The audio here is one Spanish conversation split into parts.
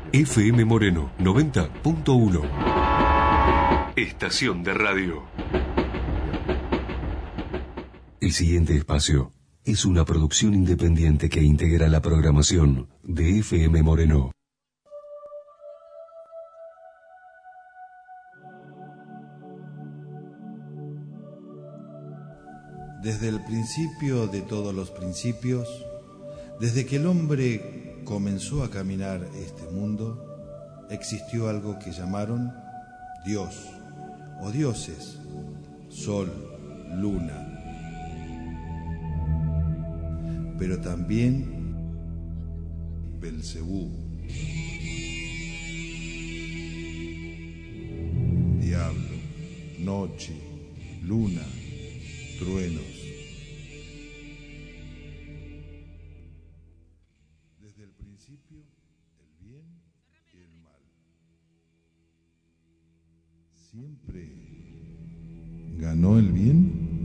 FM Moreno 90.1. Estación de radio. El siguiente espacio es una producción independiente que integra la programación de FM Moreno. Desde el principio de todos los principios, desde que el hombre comenzó a caminar este mundo, existió algo que llamaron Dios o dioses, sol, luna, pero también Belcebú, diablo, noche, luna, truenos. Desde el principio, el bien y el mal. Siempre ganó el bien.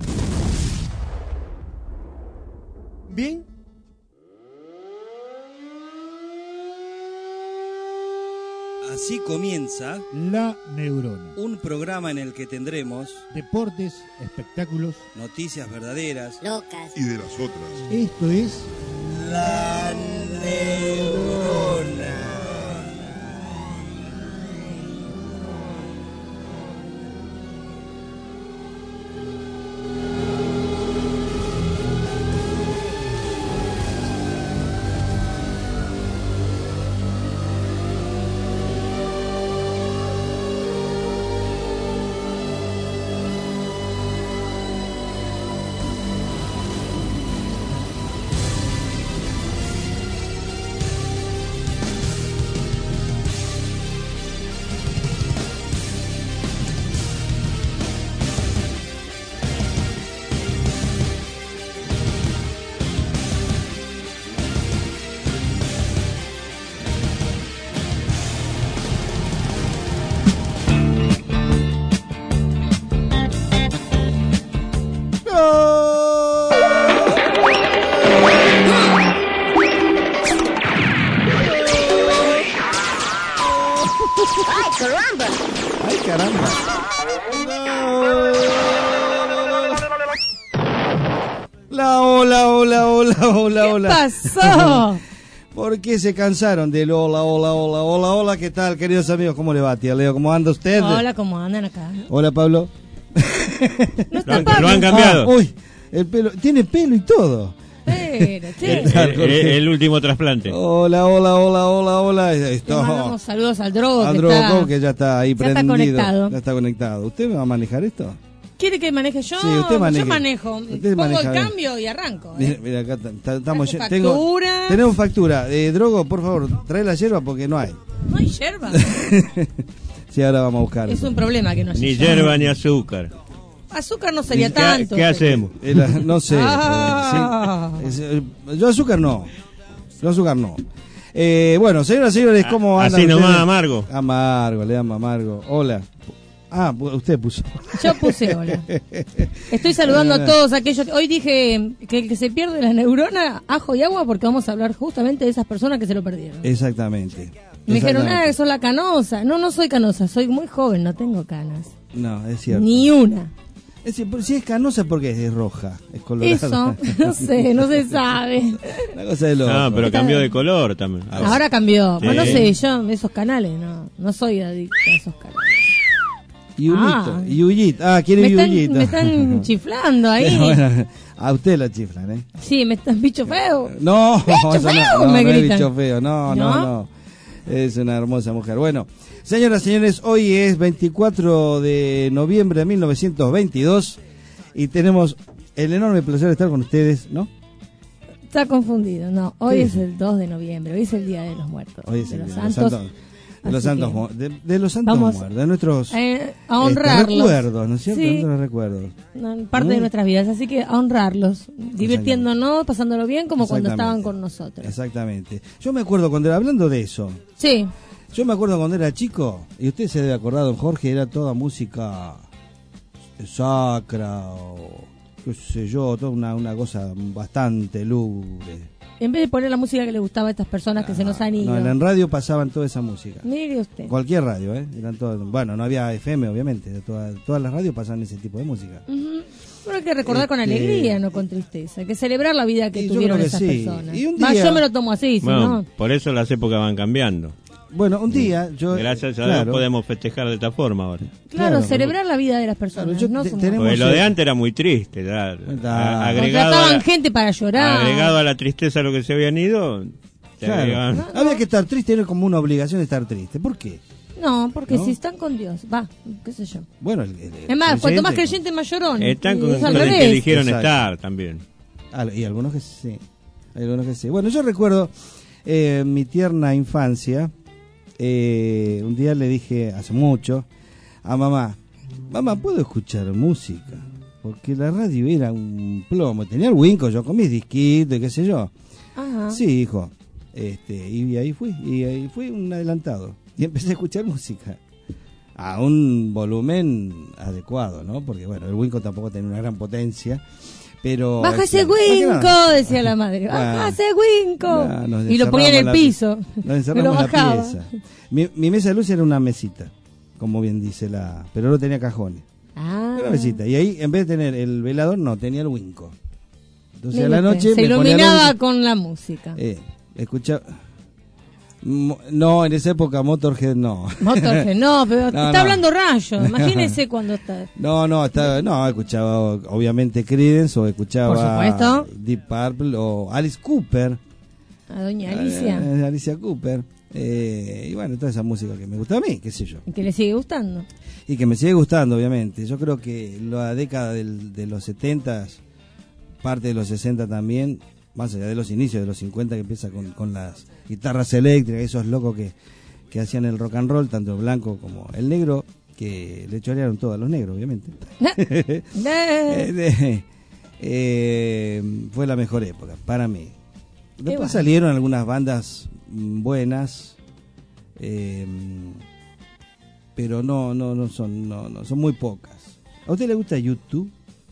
Bien. Así comienza La Neurona, un programa en el que tendremos deportes, espectáculos, noticias verdaderas, locas Y de las otras. esto es La Neurona. ¡ay, caramba! Hola. ¿Qué pasó? ¿Por qué se cansaron del hola? ¿Qué tal, queridos amigos? ¿Cómo le va, tía Leo? ¿Cómo anda usted? Hola, ¿cómo andan acá? Hola, Pablo. No está Pablo. Lo han cambiado. Uy, el pelo, tiene pelo y todo. Pero, che. El último trasplante. Hola. Le mandamos saludos al Drogo. A que Drogo, está... que ya está ahí ya está prendido. conectado. Ya está conectado. ¿Usted me va a manejar esto? ¿Quiere que maneje yo? Sí, usted maneje. Yo manejo. Usted Pongo maneja el bien. cambio y arranco. Mira, acá estamos. Traje factura. Tenemos factura. Drogo, por favor, trae la yerba porque no hay. No hay yerba. Sí, ahora vamos a buscar. Es un problema que no haya Ni yerba ni azúcar. Azúcar no sería tanto. ¿Qué hacemos? No sé. Ah. Yo azúcar no. Bueno, señoras y señores, ¿cómo andan Así nomás, ustedes? amargo. Amargo, le llamo amargo. Hola. Usted puso. Yo puse hola. Estoy saludando a todos aquellos. Hoy dije que el que se pierde la neurona, ajo y agua, porque vamos a hablar justamente de esas personas que se lo perdieron. Exactamente. Me dijeron, sos la canosa. No soy canosa, soy muy joven, no tengo canas. No, es cierto. Ni una. Es decir, si es canosa, porque es roja, es colorada. Eso, no se sabe. La cosa de loco. No, pero cambió de color también. Ahora cambió. Sí. Bueno, no sé, yo esos canales, no soy adicta a esos canales. Yuyito. ¿Quiere Yuyito? Me están chiflando ahí. Bueno, a usted la chiflan, ¿eh? Sí, me están bicho feo. No, ¡Bicho eso feo! no Me es gritan. bicho feo, no. Es una hermosa mujer. Bueno, señoras y señores, hoy es 24 de noviembre de 1922 y tenemos el enorme placer de estar con ustedes, ¿no? Está confundido, no. Hoy ¿Qué? es el 2 de noviembre, hoy es el Día de los Muertos. Hoy es de el los día de santos. de los santos, de los santos vamos muertos, de nuestros a honrarlos. recuerdos, ¿no es cierto? Sí. Nuestros recuerdos. Parte de nuestras vidas, así que a honrarlos, divirtiéndonos, pasándolo bien como cuando estaban con nosotros. Exactamente. Yo me acuerdo cuando era hablando de eso. Sí. Yo me acuerdo cuando era chico, y usted se debe acordar, don Jorge, era toda música sacra o qué sé yo, toda una cosa bastante lúgubre. En vez de poner la música que le gustaba a estas personas que se nos han ido. No, en radio pasaban toda esa música. Mire usted. Cualquier radio, eran todas, bueno, no había FM, obviamente, todas las radios pasaban ese tipo de música. Ujú. Pero hay que recordar con alegría, no con tristeza. Hay que celebrar la vida que Y yo tuvieron creo que esas sí. personas. Y un Va, día- yo me lo tomo así, si Bueno, no... por eso las épocas van cambiando. Bueno, un día yo... Gracias a claro, Dios podemos festejar de esta forma ahora. Claro, claro, celebrar la vida de las personas. Claro, yo no te- su tenemos- Porque lo de antes era muy triste. Agregado, Contrataban gente para llorar. agregado a la tristeza a lo que se habían ido. te Claro. agregaban- Había que estar triste, era como una obligación estar triste. ¿Por qué? No, porque ¿No? si están con Dios, va, qué sé yo. Bueno, Es más, cuanto más creyente, creyente, más llorón. Están Y con es al el que revés. eligieron Exacto. estar también. Y algunos que sí. Algunos que sí. Bueno, yo recuerdo mi tierna infancia. Un día le dije, hace mucho, a mamá, ¿puedo escuchar música? Porque la radio era un plomo. Tenía el Winco, yo con mis disquitos y qué sé yo. Ajá. Sí, hijo. Y ahí fui un adelantado. Y empecé a escuchar música. A un volumen adecuado, ¿no? Porque, bueno, el Winco tampoco tenía una gran potencia. Pero Baja ese más que Winco, nada, decía la madre. Baja Claro. ese Winco. Ya, nos Y lo ponía en el encerramos piso. Nos Me lo encerramos en la bajaba. pieza. Mi mesa de luz era una mesita, como bien dice pero no tenía cajones. Ah. Era una mesita. Y ahí, en vez de tener el velador, no, tenía el Winco. Entonces Mire a la usted, noche se me ponía la iluminaba música. con la música. Escuchaba... No, en esa época Motorhead no. Motorhead, no, pero No, está no. hablando Rayo. Imagínese cuando está. No, escuchaba obviamente Creedence o escuchaba Por supuesto. Deep Purple o Alice Cooper. A doña Alicia. Alicia Cooper. Y bueno, toda esa música que me gusta a mí, qué sé yo. Y que le sigue gustando. Y que me sigue gustando, obviamente. Yo creo que la década de los 70, parte de los 60 también, más allá de los inicios de los 50 que empieza con las guitarras eléctricas, esos locos que hacían el rock and roll, tanto el blanco como el negro, que le chorearon todo a los negros, obviamente. Fue la mejor época, para mí. Después bueno. salieron algunas bandas buenas, pero no son muy pocas. ¿A usted le gusta YouTube?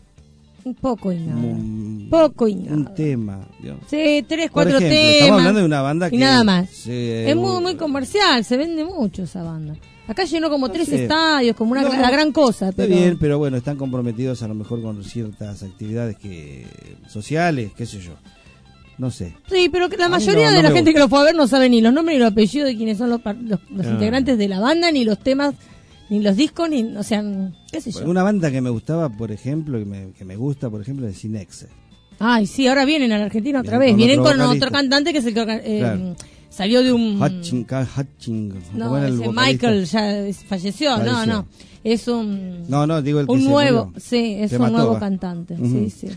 Un poco y nada. Un- Poco y nada. Un tema. ¿vio? Sí, 3, Por 4 ejemplo, temas. estamos hablando de una banda que y nada más. se- Es muy comercial, se vende mucho esa banda. Acá llenó como 3 sé. estadios, como una No, la gran cosa. Está Pero... bien, pero bueno, están comprometidos a lo mejor con ciertas actividades sociales, qué sé yo. No sé. Sí, pero que la A mí mayoría no de la me gente gusta. que lo fue a ver no sabe ni los nombres ni los apellidos de quiénes son los Ah. integrantes de la banda, ni los temas, ni los discos, ni, o sea, qué sé yo. Una banda que me gustaba, por ejemplo, que me gusta, por ejemplo, es Cinexe. Ay, sí, ahora vienen a la Argentina otra Vienen vez. con Vienen otro con vocalista. otro cantante que es el que Claro. salió de un... Hutching, No, ¿cómo era el ese vocalista? Michael ya falleció. No, Falleció. no. Es un... No, digo el que un se nuevo, murió. sí, es Se un mató, nuevo va. cantante. Ujú. Sí, sí.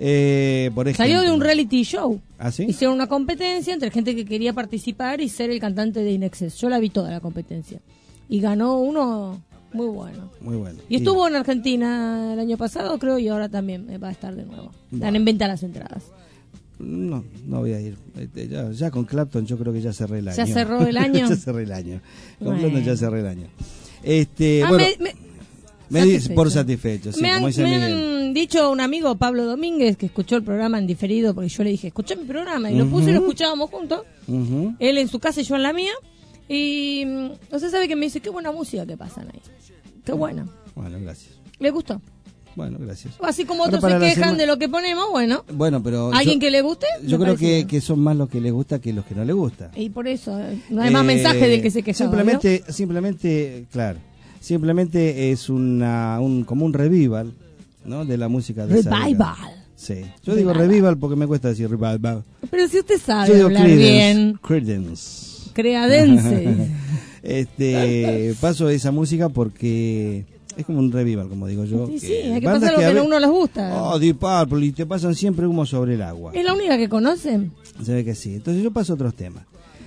Por ejemplo. Salió de un reality show. ¿Ah, sí? Hicieron una competencia entre gente que quería participar y ser el cantante de Inexcess. Yo la vi toda la competencia. Y ganó uno muy bueno. Muy bueno. Y estuvo en Argentina el año pasado, creo, y ahora también va a estar de nuevo. Están en venta las entradas. No voy a ir. Ya con Clapton yo creo que ya cerré el año. ¿Ya cerró el año? Ya cerré el año. Con Bueno. Clapton ya cerré el año. Ah, Bueno, por satisfecho, sí, me como han, dice me Miguel. han dicho un amigo, Pablo Domínguez, que escuchó el programa en diferido, porque yo le dije, escuchá mi programa, y lo puse y lo escuchábamos juntos, Ujú. él en su casa y yo en la mía, y usted sabe que me dice, qué buena música que pasan ahí, qué buena, Bueno, gracias. ¿le gustó? Bueno, gracias. Así como Ahora, otros se para la quejan sema- de lo que ponemos, bueno, Bueno, pero ¿alguien que le guste? yo Me creo parece bien. que son más los que les gusta que los que no les gusta. Y por eso, no hay más mensaje del que se quejaba, Simplemente, claro, simplemente es como un revival, ¿no? De la música de esa Revival. época. Sí. Yo digo revival porque me cuesta decir revival. Pero si usted Yo sabe digo hablar bien, Creedence. creadense. Paso esa música porque es como un revival, como digo yo. Sí, sí, hay que bandas pasar lo que a ve- uno les gusta. Oh, Deep Purple, y te pasan siempre humo sobre el agua. ¿Es la única que conocen? Se ve que sí. Entonces yo paso otros temas.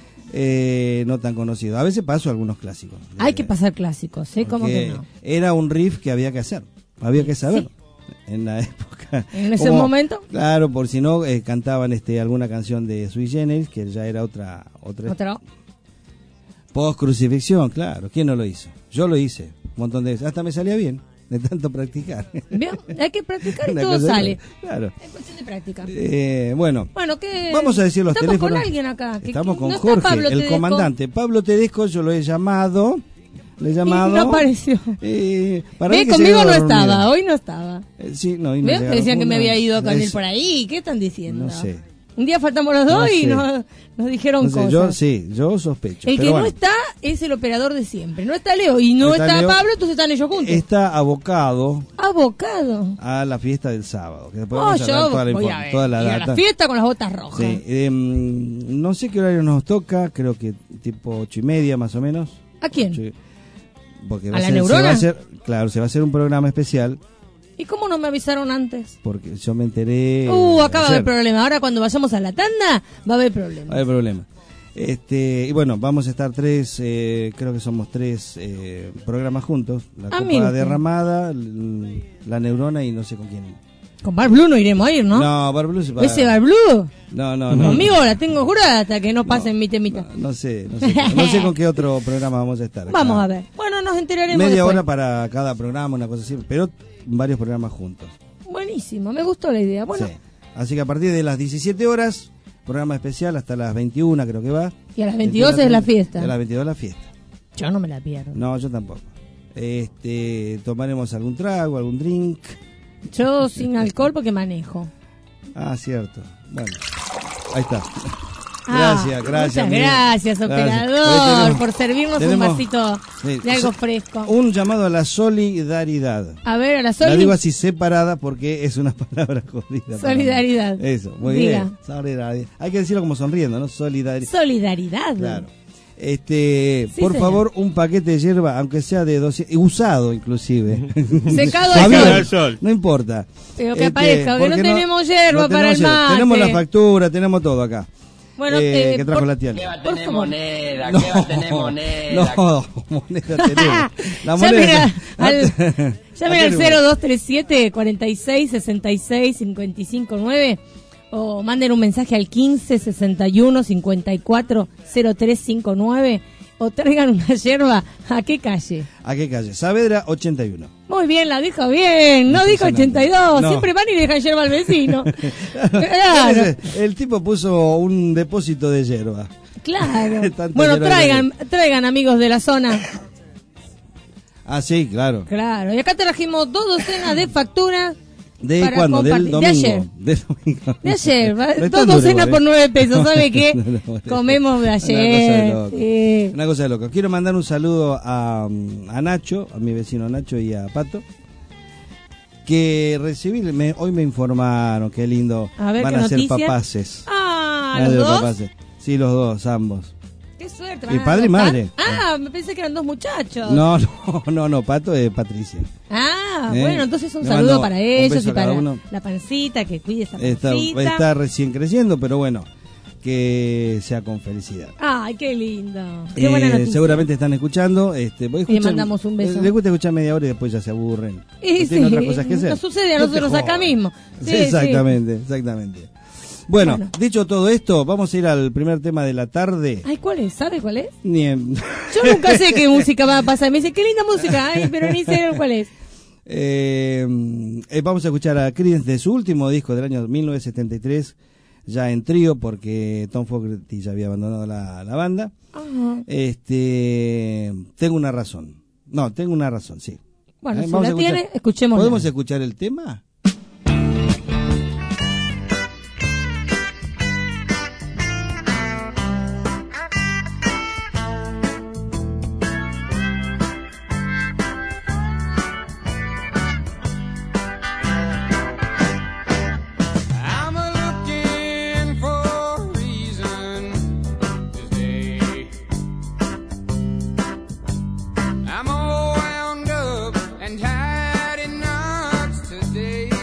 No tan conocidos. A veces paso algunos clásicos. Hay que pasar clásicos, ¿eh? ¿Cómo que Porque no? era un riff que había que hacer. Había que saber. En la época. ¿En ese momento? Claro, por si no, cantaban alguna canción de Sui Generis, que ya era otra Otra. post crucifixión, claro. ¿Quién no lo hizo? Yo lo hice un montón de veces. Hasta me salía bien. de tanto practicar. ¿Vio? Hay que practicar y Una todo cosa sale. Claro. Es cuestión de práctica. Bueno, ¿qué? vamos a decir los Estamos teléfonos. con alguien acá. Estamos con no está Jorge, Pablo el Tedesco. comandante. Pablo Tedesco, yo lo he llamado. Le he Y llamado. no apareció. Para mí que Conmigo se no había estaba, dormido. hoy no estaba. Sí, no, y no ¿Ves? llegaba. Decían que me había ido con él Eso. por ahí. ¿Qué están diciendo? No sé. Un día faltamos los No dos y sé. nos dijeron No sé, cosas. yo sospecho. El que pero bueno, no está es el operador de siempre. No está Leo y no Está está Leo. Pablo, entonces están ellos juntos. está abocado Abocado. a la fiesta del sábado. Que después Oh, vamos a dar yo toda la, voy a ver. toda la Ir a data. la fiesta con las botas rojas. Sí, no sé qué horario nos toca, creo que tipo 8:30 más o menos. ¿A quién? Porque ¿A la se Neurona? va a hacer, claro, se va a hacer un programa especial ¿Y cómo no me avisaron antes? porque yo me enteré. Acá va a haber ayer. problema. Ahora cuando vayamos a la tanda, va a haber problema. No hay problema. Y bueno, vamos a estar creo que somos 3 programas juntos. La Copa mire usted. Derramada, la Neurona y no sé con quién. Con Bar Blue no iremos a ir, ¿no? No, Barblu se va. ¿Ese Bar Blue? No. Conmigo la tengo jurada hasta que no pasen mi temita. No sé con qué otro programa vamos a estar. Vamos a ver. Bueno, nos enteraremos Media después. hora para cada programa, una cosa así, pero varios programas juntos. Buenísimo, me gustó la idea. Bueno, Sí. Así que a partir de las 17 horas, programa especial hasta las 21 creo que va. y a las 22 es la fiesta. A las 22 la fiesta. Yo no me la pierdo. No, yo tampoco. Tomaremos algún trago, algún drink. Yo sin alcohol porque manejo. Ah, cierto. Bueno, ahí está. Ah, Gracias. Muchas amigo. gracias, Gracias. operador, Hoy por servirnos tenemos- un vasito sí, de algo fresco. Un llamado a la solidaridad. A ver, a la La digo Soli. así separada porque es una palabra jodida. para mí. Solidaridad. Eso, muy Diga. bien. Solidaridad. Hay que decirlo como sonriendo, ¿no? Solidaridad. Solidaridad. Claro. señor. Por favor, un paquete de hierba, aunque sea de 200, usado inclusive. Secado Javier, al sol. no importa. Pero que aparezca, porque no tenemos hierba no para el tenemos mate. Tenemos la factura, tenemos todo acá. Bueno, que trajo por- la tía. ¿Qué va a Por tener favor. moneda? No, ¿Qué va a tener moneda? No, moneda tenemos. La Llamen moneda. llamen al 0237 46 66 55 9 o manden un mensaje al 15 61 54 0359 o traigan una yerba. ¿A qué calle? ¿A qué calle? Saavedra 81. Muy bien, la dijo bien, no dijo Impresionante. 82, No. siempre van y dejan yerba al vecino. Claro, El tipo puso un depósito de hierba. claro. Tanta Bueno, yerba traigan amigos de la zona. Ah, sí, claro. Claro, y acá trajimos 2 docenas de facturas. ¿De Para cuándo? compartir. Del domingo. De ayer. Del domingo. De ayer, No es 2 tan duro, docenas por 9 pesos, ¿sabe qué? No, no, Comemos de Una cosa de ayer. loco. Sí. Una cosa de loco. Quiero mandar un saludo a Nacho, a mi vecino Nacho y a Pato. Que hoy me informaron, qué lindo. A ver, van ¿qué a ser noticia? papaces. Ah, Van a ¿los ser dos? papaces. Sí, los dos, ambos. Qué suerte. Y ¿van a padre y adoptar? madre. Ah, me pensé que eran 2 muchachos. No, Pato es Patricia. Ah, ¿Eh? bueno, entonces un Le saludo mando para un ellos beso y a cada para uno. la pancita, que cuide esa Está pancita. recién creciendo, pero bueno, que sea con felicidad. Ay, qué lindo. Qué buena noticia. Seguramente están escuchando. Le mandamos un beso. Les gusta escuchar media hora y después ya se aburren. Y Tienen sí, otras cosas que hacer. nos sucede a No te nosotros acá jodas. mismo. Sí, Sí, exactamente. Bueno, Bueno. dicho todo esto, vamos a ir al primer tema de la tarde. Ay, ¿cuál es? ¿Sabe cuál es? Ni en- Yo nunca sé qué música va a pasar. Me dice, qué linda música, ay, pero ni sé cuál es. Vamos a escuchar a Creedence de su último disco del año 1973, ya en trío, porque Tom Fogerty ya había abandonado la banda. Ajá. Tengo una razón. No, tengo una razón, sí. Bueno, si Vamos a la escuchar- tiene, escuchemos. ¿Podemos escuchar el tema? I'm looking for a reason to stay. I'm all wound up and tied in knots today.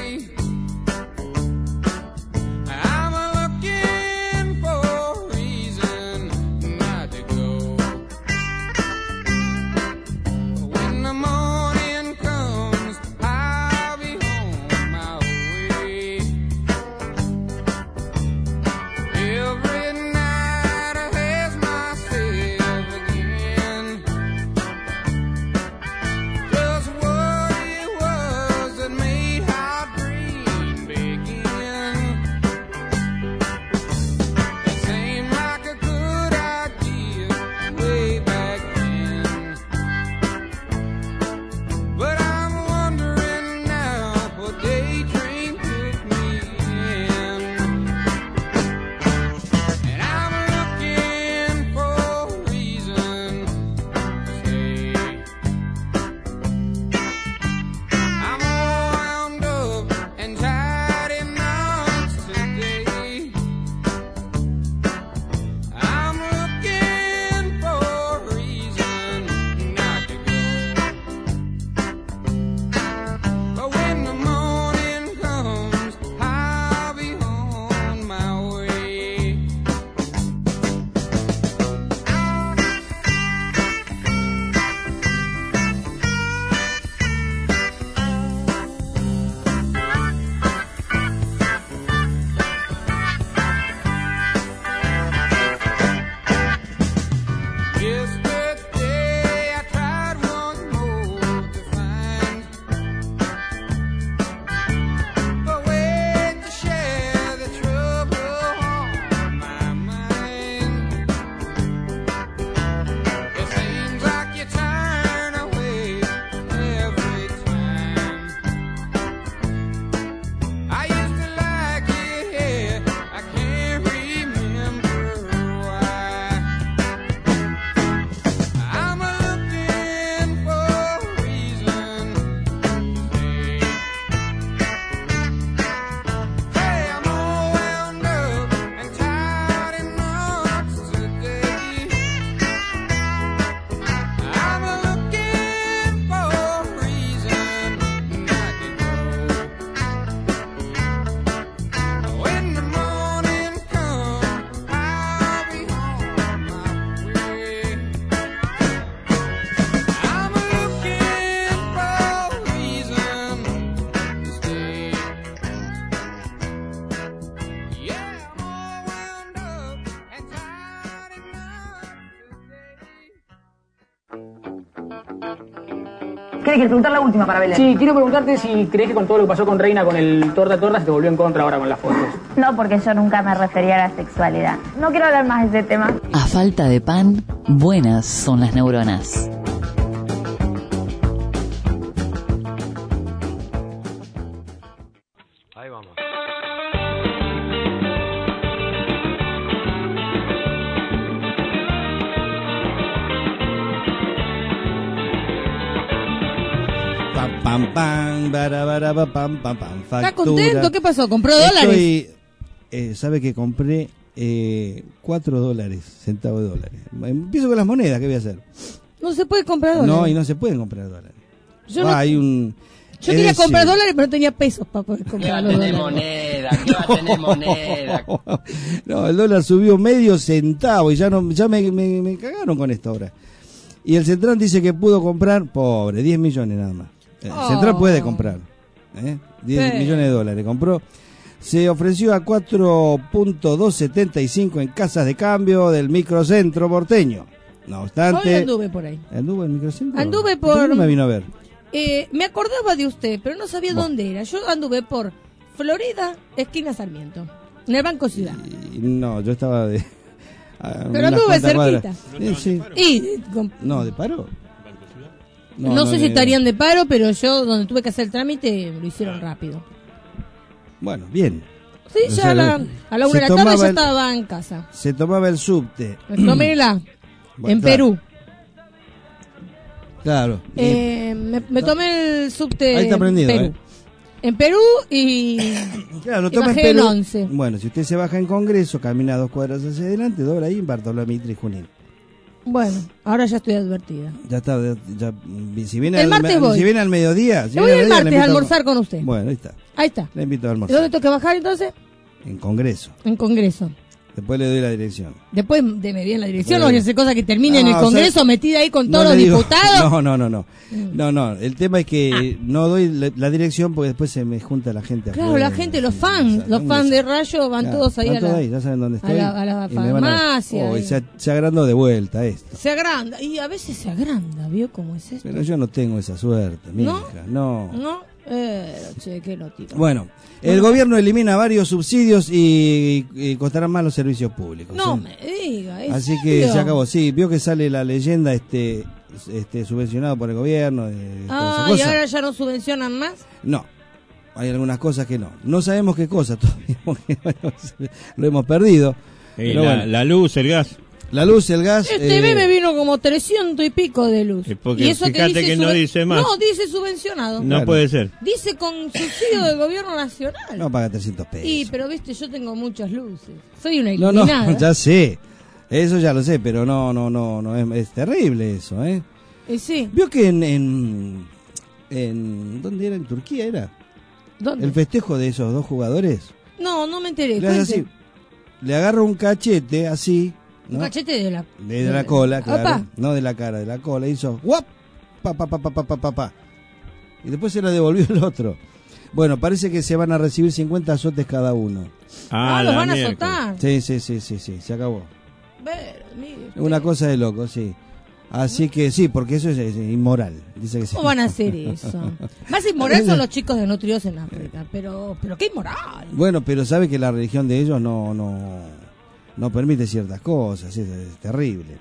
¿Quieres preguntar la última para Belén? Sí, quiero preguntarte si crees que con todo lo que pasó con Reina, con el torta se te volvió en contra ahora con las fotos. No, porque yo nunca me refería a la sexualidad. No quiero hablar más de ese tema. A falta de pan, buenas son las neuronas. Ahí vamos. Pam, pam, bara, bara, pa, pam, pam, pam. ¿Está Factura. contento? ¿Qué pasó? ¿Compró dólares? ¿Sabe que compré $4, centavos de dólares? Empiezo con las monedas, ¿qué voy a hacer? No se puede comprar dólares. No, y no se pueden comprar dólares. Yo, yo quería comprar dólares, pero no tenía pesos para poder comprar los dólares. ¿Qué va a tener moneda? No, el dólar subió medio centavo y ya me cagaron con esto ahora. Y el Central dice que pudo comprar, pobre, 10 millones nada más. El Central puede comprar, 10 millones de dólares compró. Se ofreció a 4.275 en casas de cambio del microcentro porteño. No obstante... Hoy anduve por ahí. ¿Anduve en el microcentro? Anduve por... No me vino a ver. Me acordaba de usted, pero no sabía dónde era. Yo anduve por Florida, esquina Sarmiento, en el Banco Ciudad. No, yo estaba de... Pero anduve cerquita. Sí. No, ¿de paro? No sé si estarían de paro, pero yo donde tuve que hacer el trámite lo hicieron rápido. Bueno, bien. Sí, ya a la 1 de la tarde ya estaba en casa. Se tomaba el subte. Me tomé en Perú. Claro. Me tomé el subte ahí está prendido, en Perú. En Perú y, claro, y bajé en 11. Bueno, si usted se baja en Congreso, camina 2 cuadras hacia adelante, dobla ahí en Bartolomé Mitre y Junín. Bueno, ahora ya estoy advertida. Ya está, si viene el martes voy. Si viene al mediodía. Yo voy el martes a almorzar con usted. Bueno, ahí está. Ahí está. Le invito a almorzar. ¿Y dónde tengo que bajar entonces? En Congreso. En Congreso. Después le doy la dirección. Después de me di en la dirección, no voy a hacer cosas que termine en el Congreso metida ahí con todos los diputados. No, el tema es que no doy la dirección porque después se me junta la gente. Claro, la gente, los fans de Rayo van todos ahí ya saben dónde estoy. A la farmacia. Se agrandó de vuelta esto. Se agranda, y a veces se agranda, ¿vio cómo es esto? Pero yo no tengo esa suerte, mija, no. Qué notita. Bueno, el gobierno elimina varios subsidios y costarán más los servicios públicos. No me diga, así que se acabó. Sí, vio que sale la leyenda subvencionado por el gobierno. ¿Y ahora ya no subvencionan más? No, hay algunas cosas que no. No sabemos qué cosas todavía, porque lo hemos perdido. La luz, el gas. La luz, el gas... mes me vino como 300 y pico de luz. Porque y eso fíjate que no dice más. No, dice subvencionado. No puede ser. Dice con subsidio del gobierno nacional. No paga 300 pesos. Pero viste, yo tengo muchas luces. Soy una iluminada. No, ya sé. Eso ya lo sé, pero no, es terrible eso, ¿eh? Sí. ¿Vio que en ¿dónde era? ¿En Turquía era? ¿Dónde? El festejo de esos 2 jugadores. No me enteré. Le agarra un cachete así... ¿no? Un cachete de la cola, claro. Opa. No de la cara, de la cola. Hizo ¡guap! Pa. Y después se la devolvió el otro. Bueno, parece que se van a recibir 50 azotes cada uno. Los van a azotar. Sí, se acabó. Mire, una cosa de loco, sí. Así que sí, porque eso es inmoral. Dice que ¿Cómo van a hacer eso? Más inmoral son los chicos desnutridos en África. Pero qué inmoral. Bueno, pero sabe que la religión de ellos no permite ciertas cosas, es terrible.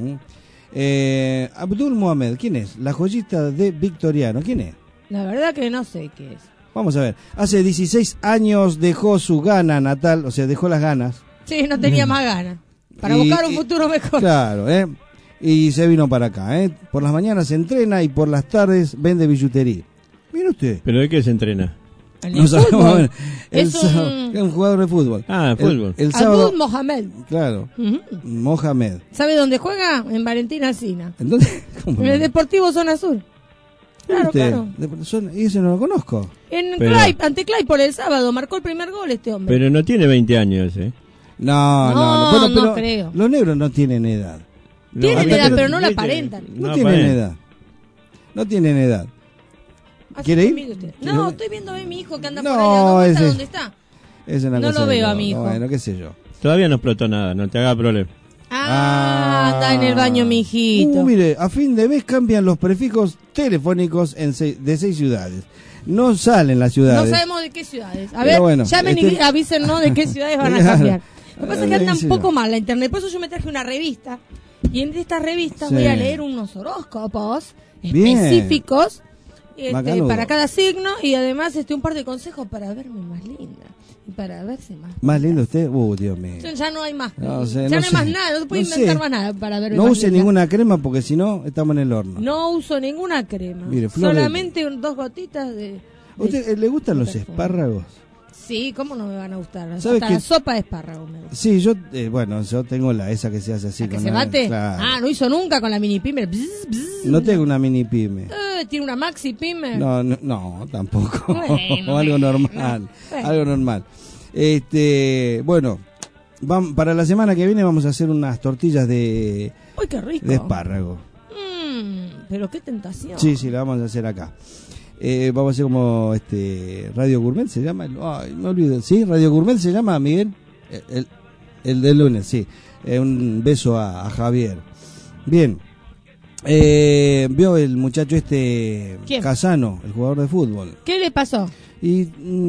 Abdul Mohamed, ¿quién es? La joyista de Victoriano, ¿quién es? La verdad que no sé qué es. Vamos a ver, hace 16 años dejó su gana natal, o sea, dejó las ganas. Sí, no tenía más ganas, para buscar un futuro mejor. Claro, y se vino para acá, por las mañanas se entrena y por las tardes vende billutería. Mire usted. ¿Pero de qué se entrena? No sabemos. Es un jugador de fútbol. Fútbol. El sábado, Abdul Mohamed. Claro. Mohamed. ¿Sabe dónde juega? En Valentín Alsina. ¿En dónde? En el Deportivo Zona Sur. Claro. Y ese no lo conozco. Ante Claypole el sábado marcó el primer gol este hombre. Pero no tiene 20 años, ¿eh? No. No creo. Los negros no tienen edad. Tienen edad, pero no la aparentan. No tienen edad. No tienen edad. ¿Quiere ir? No, estoy viendo a mi hijo que anda por ahí. ¿Dónde está? No lo veo a mi hijo. Bueno, qué sé yo. Todavía no explotó nada, no te haga problema. Está en el baño, mijito. Mire, a fin de mes cambian los prefijos telefónicos de 6 ciudades. No salen las ciudades. No sabemos de qué ciudades. A Pero ver, bueno, llamen y avísennos de qué ciudades van a cambiar. Lo que pasa es que anda un poco mal la internet. Por eso yo me traje una revista. Y en esta revista Sí. voy a leer unos horóscopos Bien. específicos Macanudo. para cada signo. Y además un par de consejos para verme más linda. Y para verse más. ¿Más lindo usted? Dios mío. Ya no hay más. No sé, ya no no hay sé. más nada. No se puede No inventar sé. más nada para verme No más use linda. ninguna crema porque si no, estamos en el horno. No uso ninguna crema. Mire, Flor, solamente 2 gotitas de... ¿Usted le gustan los perfume. espárragos? Sí, ¿cómo no me van a gustar? ¿Sabe Hasta que- la sopa de espárrago me gusta. Sí, yo, yo tengo esa que se hace así. ¿Que con se la- bate? Claro. Ah, no hizo nunca con la mini pimer. No tengo una mini pyme. ¿Tiene una maxi pimer? No, tampoco. Bueno, Algo normal. bueno. Algo normal. Bueno, para la semana que viene vamos a hacer unas tortillas de ¡Uy, qué rico! espárrago. Pero qué tentación. Sí, la vamos a hacer acá. Vamos a hacer como Radio Gourmet se llama. Ay, me olvido. ¿Sí? Radio Gourmet se llama, Miguel. El del lunes, sí. Un beso a Javier. Bien. Vio el muchacho ¿Quién? Casano, el jugador de fútbol. ¿Qué le pasó? Y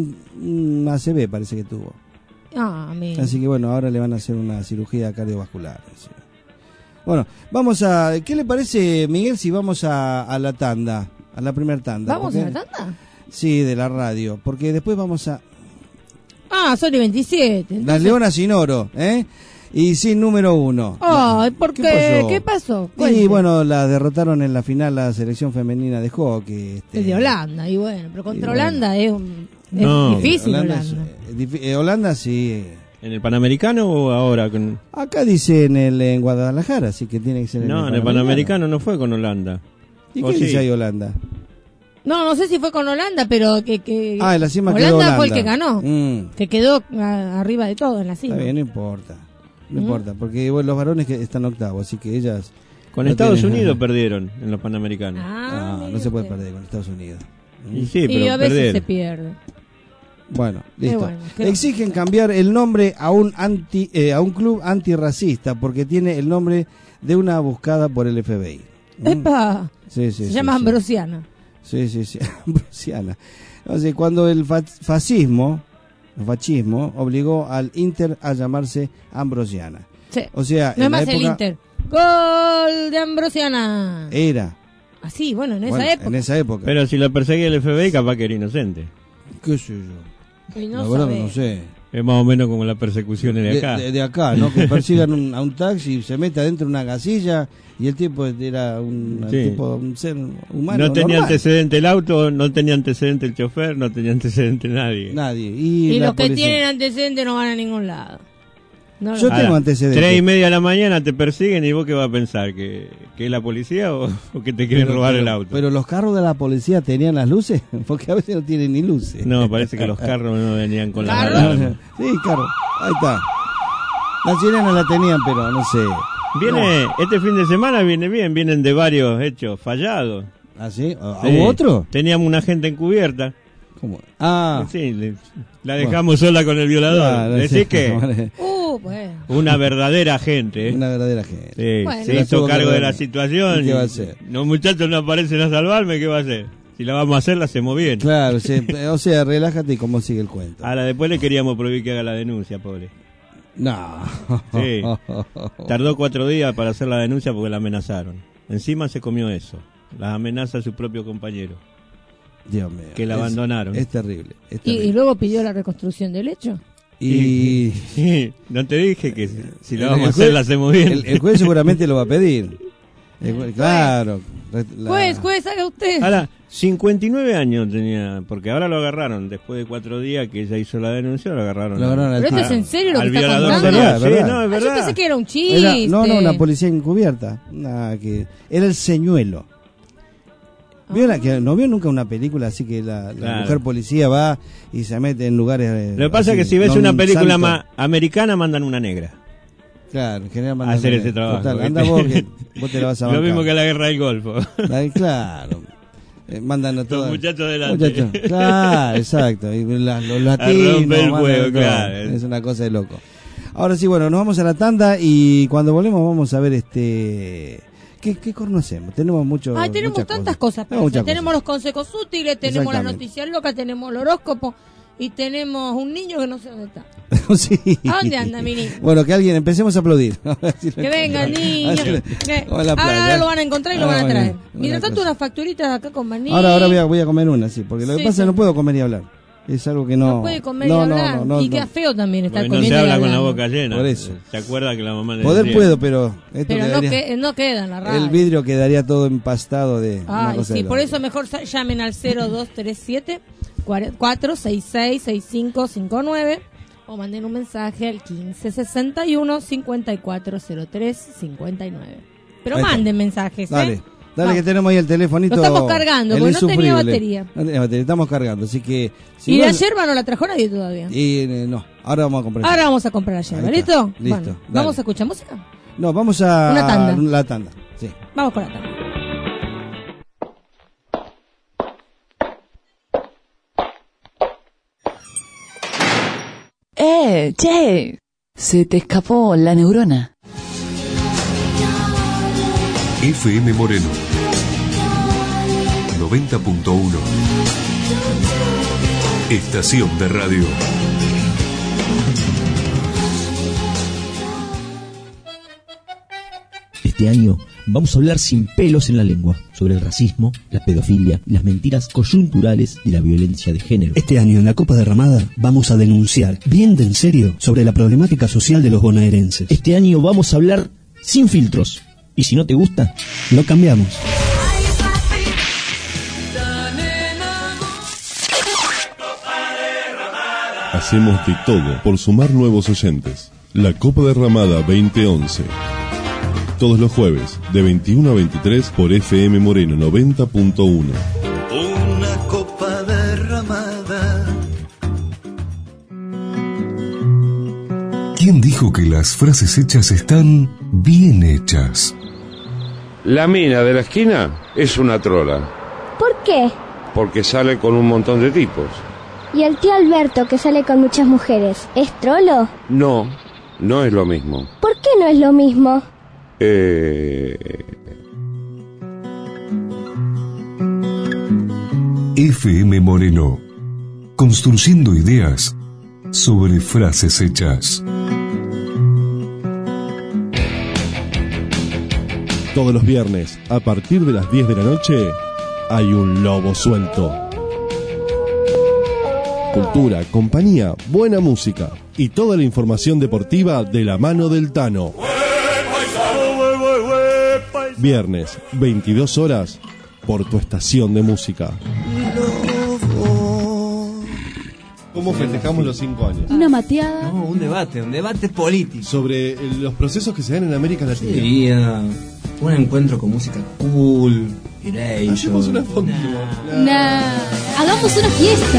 ACV parece que tuvo. Ah, mira. Así que bueno, ahora le van a hacer una cirugía cardiovascular. Así. Bueno, vamos a... ¿Qué le parece, Miguel, si vamos a la tanda? A la primera tanda. ¿Vamos porque- a la tanda? Sí, de la radio. Porque después vamos a... Ah, Sony 27. Las entonces- Leonas sin oro, ¿eh? Y sin número 1. Ay, ¿por qué? ¿Qué pasó? Y Cuente. bueno, la derrotaron en la final la selección femenina de hockey. Es de Holanda, y bueno, pero contra Y bueno. Holanda es No, difícil Holanda. Holanda. Holanda sí. ¿En el Panamericano o ahora? Con... Acá dice en Guadalajara, así que tiene que ser No, en el Panamericano no fue con Holanda. ¿Y ¿O qué sí? dice ahí Holanda? No sé si fue con Holanda, pero que Ah, en la cima Holanda quedó Holanda. fue el que ganó, Mm. que quedó arriba de todo en la cima. Está bien, no importa. No importa, porque bueno, los varones que están octavos, así que ellas... Con no Estados tienen- Unidos perdieron en los Panamericanos. No se puede perder con Estados Unidos. Y sí, Y pero a veces perdieron. se pierde. Bueno, listo. bueno, creo- Exigen cambiar el nombre a un club antirracista porque tiene el nombre de una buscada por el FBI. ¡Epa! Sí, Se llama Ambrosiana. Sí, Ambrosiana. O sea, cuando el fascismo obligó al Inter a llamarse Ambrosiana. Sí. O sea, No es en la más el época Inter. ¡Gol de Ambrosiana! era. Así, bueno, en esa Bueno, época. En esa época. Pero si lo perseguía el FBI, capaz que era inocente. ¿Qué sé yo? Y no La verdad sabe. que no sé. Es más o menos como las persecuciones de acá. De acá, ¿no? Que persigan a un taxi, se mete adentro de una gasilla y el tipo era un ser humano. No tenía normal. antecedente el auto, no tenía antecedente el chofer, no tenía antecedente nadie. Nadie. Y la los que policía. tienen antecedentes no van a ningún lado. No Yo lo- tengo antecedentes. 3:30 de la mañana te persiguen y vos qué vas a pensar, que es la policía o que te quieren robar el auto. Pero los carros de la policía tenían las luces, porque a veces no tienen ni luces. No, parece que los carros no venían con las ¿Carros? alarmas. Sí, carro. Ahí está. Las sirenas la tenían, pero no sé. Viene, este fin de semana viene bien, vienen de varios hechos fallados. ¿Ah, sí? Sí. ¿Hubo otro? Teníamos una gente encubierta. ¿Cómo? Ah. Sí, la dejamos sola con el violador. Claro, Decís sí. que bueno. una verdadera gente. Una verdadera gente. Sí, Bueno. se La hizo tuvo que cargo de ver. la situación. ¿Y qué va a hacer? Los muchachos no aparecen a salvarme, ¿qué va a hacer? Si la vamos a hacer, la hacemos bien. Claro, o sea, relájate y cómo sigue el cuento. Ahora después le queríamos prohibir que haga la denuncia, pobre. No. Sí. Tardó 4 días para hacer la denuncia porque la amenazaron. Encima se comió eso. Las amenazas a su propio compañero. Dios mío. Que la abandonaron. Es terrible. Es Y terrible. luego pidió la reconstrucción del hecho. Y no te dije que si la El vamos a juez- hacer, la hacemos bien. el juez seguramente lo va a pedir. Claro. Juez, haga usted. Ahora, 59 años tenía, porque ahora lo agarraron. Después de 4 días que ella hizo la denuncia, lo agarraron. Lo agarraron al ¿Pero esto tipo. es en serio lo que Al está violador contando? serial. Sí, ¿Verdad? no, es Ah, yo verdad. pensé que era un chiste. No, una policía encubierta. Nada, que era el señuelo. ¿No vio nunca una película así que la Claro. mujer policía va y se mete en lugares... Lo que pasa es que así, si ves no una un película santo? americana, mandan una negra. Claro, en general mandan Hacer una- ese trabajo. Total, ¿viste? anda vos que vos te la vas a Lo bancar. mismo que la guerra del Golfo. Claro. Mandan a todos. muchachos delante. Claro, exacto. Y los A latinos. romper el mandan juego, todo. claro. Es una cosa de loco. Ahora sí, bueno, nos vamos a la tanda y cuando volvemos vamos a ver ¿Qué corno hacemos? Tenemos mucho. Ay, tenemos tantas cosas. Tenemos los consejos útiles, tenemos las Exactamente. noticias locas, tenemos el horóscopo y tenemos un niño que no sé dónde está. Sí. ¿A dónde anda mi niño? Bueno, que alguien empecemos a aplaudir. Que venga el niño. Hola, Ahora lo van a encontrar y lo van a traer. Bueno, Mientras tanto, unas facturitas acá con maní. Ahora voy a comer una, sí, porque lo que Sí, pasa es que sí. no puedo comer y hablar. Es algo que no. No puede comer y hablar. Y queda feo también estar Porque no comiendo se y habla con la hablando. boca llena. Por eso. ¿Se acuerda que la mamá le Poder decía? puedo, pero esto Pero quedaría, no queda en la radio. el vidrio quedaría todo empastado de una Ay, cosa sí, de la por otra. eso mejor llamen al 0237 466 6559 o manden un mensaje al 1561 540359. Pero Ahí está. manden mensajes, Dale, ¿eh? dale Vamos. que tenemos ahí el telefonito. Lo estamos cargando, el porque no tenía insufrible. batería. No tenía batería, estamos cargando, así que... si Y vos- la yerba no la trajo nadie todavía. no, ahora vamos a comprar. Ahora vamos a comprar la yerba, Ahí está. ¿listo? Listo, Bueno, dale. ¿vamos a escuchar música? No, vamos a... Una tanda. La tanda, sí. Vamos con la tanda. Che, se te escapó la neurona. FM Moreno 90.1. Estación de radio. Este año vamos a hablar sin pelos en la lengua sobre el racismo, la pedofilia y las mentiras coyunturales de la violencia de género. Este año en la Copa Derramada vamos a denunciar bien de en serio sobre la problemática social de los bonaerenses. Este año vamos a hablar sin filtros. Y si no te gusta, lo cambiamos. Hacemos de todo por sumar nuevos oyentes. La Copa Derramada 2011. Todos los jueves, de 21 a 23 por FM Moreno 90.1. Una copa derramada. ¿Quién dijo que las frases hechas están bien hechas? La mina de la esquina es una trola, ¿Por qué? porque sale con un montón de tipos. ¿Y el tío Alberto, que sale con muchas mujeres, es trolo? No, no es lo mismo. ¿Por qué no es lo mismo? FM Moreno. Construyendo ideas sobre frases hechas. Todos los viernes, a partir de las 10 de la noche, hay un lobo suelto. Cultura, compañía, buena música y toda la información deportiva de la mano del Tano. Viernes, 22 horas, por tu estación de música. ¿Cómo festejamos los 5 años? Una mateada. No, un debate político. Sobre los procesos que se dan en América Latina. Sería un encuentro con música cool, Hacemos una foto. Hagamos una fiesta.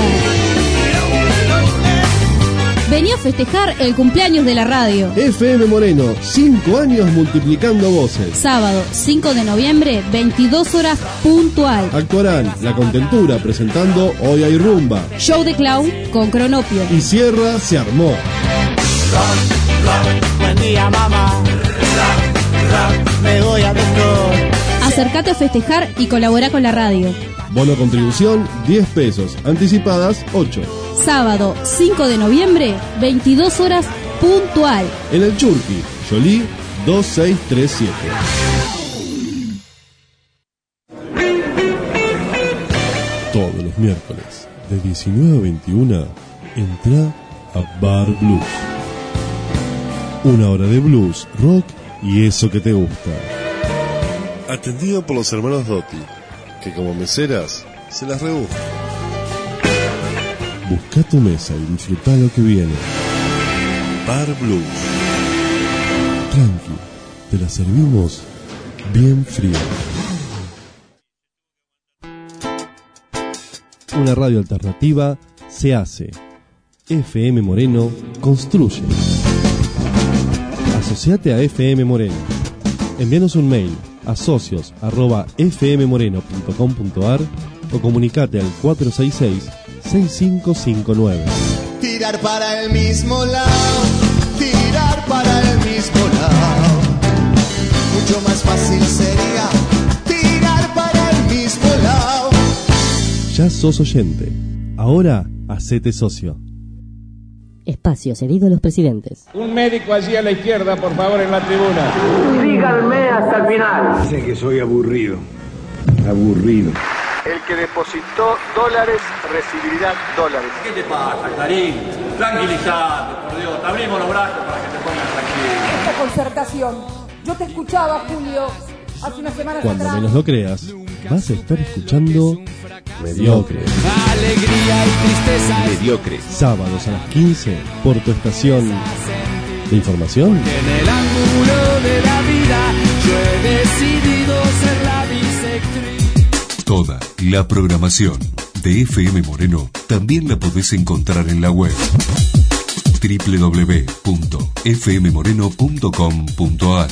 Vení a festejar el cumpleaños de la radio. FM Moreno, 5 años multiplicando voces. Sábado 5 de noviembre, 22 horas puntual. Actuarán La Contentura presentando Hoy hay rumba. Show de clown con Cronopio. Y Sierra se armó. Buen día, mamá. Me voy a doctor. Acércate a festejar y colabora con la radio. Bono contribución, 10 pesos. Anticipadas, 8. Sábado 5 de noviembre, 22 horas puntual. En el Churqui, Yolí 2637. Todos los miércoles, de 19 a 21, entra a Bar Blues. Una hora de blues, rock y eso que te gusta. Atendido por los hermanos Dotti, que como meseras se las rebuscan. Busca tu mesa y disfruta lo que viene. Bar Blues. Tranqui, te la servimos bien fría. Una radio alternativa se hace. FM Moreno construye. Asociate a FM Moreno. Envíanos un mail a socios@fmmoreno.com.ar o comunicate al 466-6559. Tirar para el mismo lado, tirar para el mismo lado. Mucho más fácil sería tirar para el mismo lado. Ya sos oyente. Ahora, hacete socio. Espacio cedido a los presidentes. Un médico allí a la izquierda, por favor, en la tribuna. Síganme hasta el final. Dicen que soy aburrido. Aburrido. El que depositó dólares recibirá dólares. ¿Qué te pasa, Clarín? Tranquilizate, por Dios. Te abrimos los brazos para que te pongas tranquilo. Esta concertación. Yo te escuchaba, Julio, hace unas semanas Cuando atrás. menos lo creas, vas a estar escuchando Mediocre. Alegría y tristeza. Mediocre. Sábados a las 15 por tu estación de información. En el ángulo de la vida yo he decidido ser la bisectriz. Toda la programación de FM Moreno también la podés encontrar en la web www.fmmoreno.com.ar.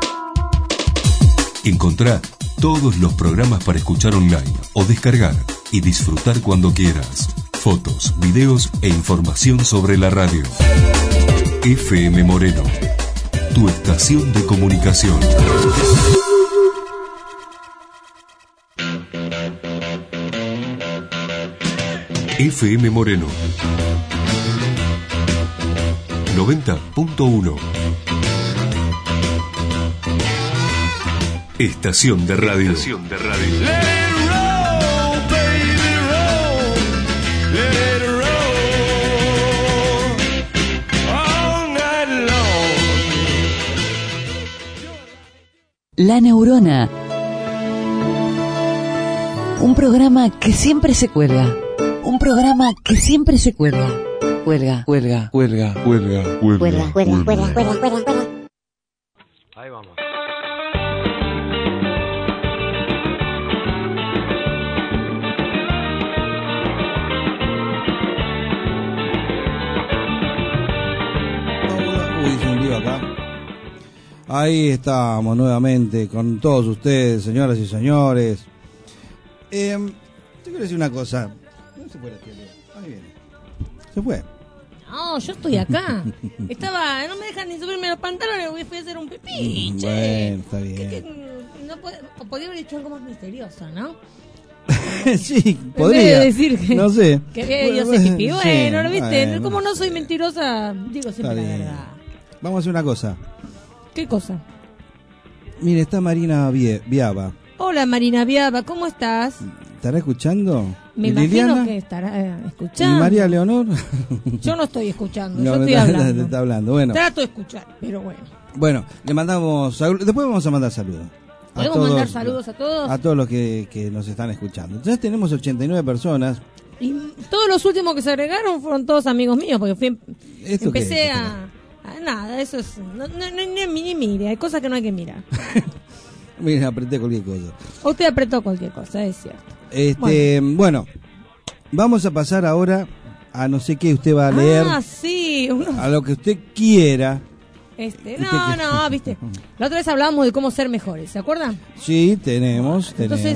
Encontrá todos los programas para escuchar online o descargar y disfrutar cuando quieras. Fotos, videos e información sobre la radio. FM Moreno, tu estación de comunicación. FM Moreno 90.1. Estación de radio. Estación de radio. Let it roll, baby, roll. Let it roll all night long. La Neurona. Un programa que siempre se cuelga. Un programa que siempre se cuelga. Cuelga, cuelga, cuelga, cuelga, Cuelga, cuelga, cuelga, cuelga, cuelga, cuelga. Ahí vamos. Uy, hice un lío acá. Ahí estamos nuevamente con todos ustedes, señoras y señores. Yo quiero decir una cosa. No se puede, tío. Ahí viene. Se fue. No, yo estoy acá. No me dejan ni subirme los pantalones, fui a hacer un pipí. Bueno, está bien. Podría haber hecho algo más misterioso, ¿no? Sí, En podría. vez de decir que, no sé. que yo sé pipí. Bueno, Sí, ¿lo viste? bueno. Como no soy mentirosa, digo siempre la verdad. Vamos a hacer una cosa. ¿Qué cosa? Mire, está Marina Viaba. Hola Marina Viaba, ¿cómo estás? ¿Estará escuchando? Me ¿Y imagino Liliana? que estará ¿Y escuchando. María Leonor? Yo no estoy escuchando, No, yo estoy te hablando. está hablando. Bueno, Trato de escuchar, pero bueno. bueno, le mandamos después vamos a mandar saludos. ¿Podemos mandar saludos a todos? A todos los que nos están escuchando. Entonces tenemos 89 personas. Y todos los últimos que se agregaron fueron todos amigos míos, porque ¿Esto qué empecé es? nada, eso es... ni mire, hay cosas que no hay que mirar. Mira, apreté cualquier cosa. Usted apretó cualquier cosa, es cierto. Bueno, vamos a pasar ahora a no sé qué usted va a leer. Ah, sí. A lo que usted quiera. No, viste. La otra vez hablábamos de cómo ser mejores, ¿se acuerdan? Sí, tenemos. Entonces,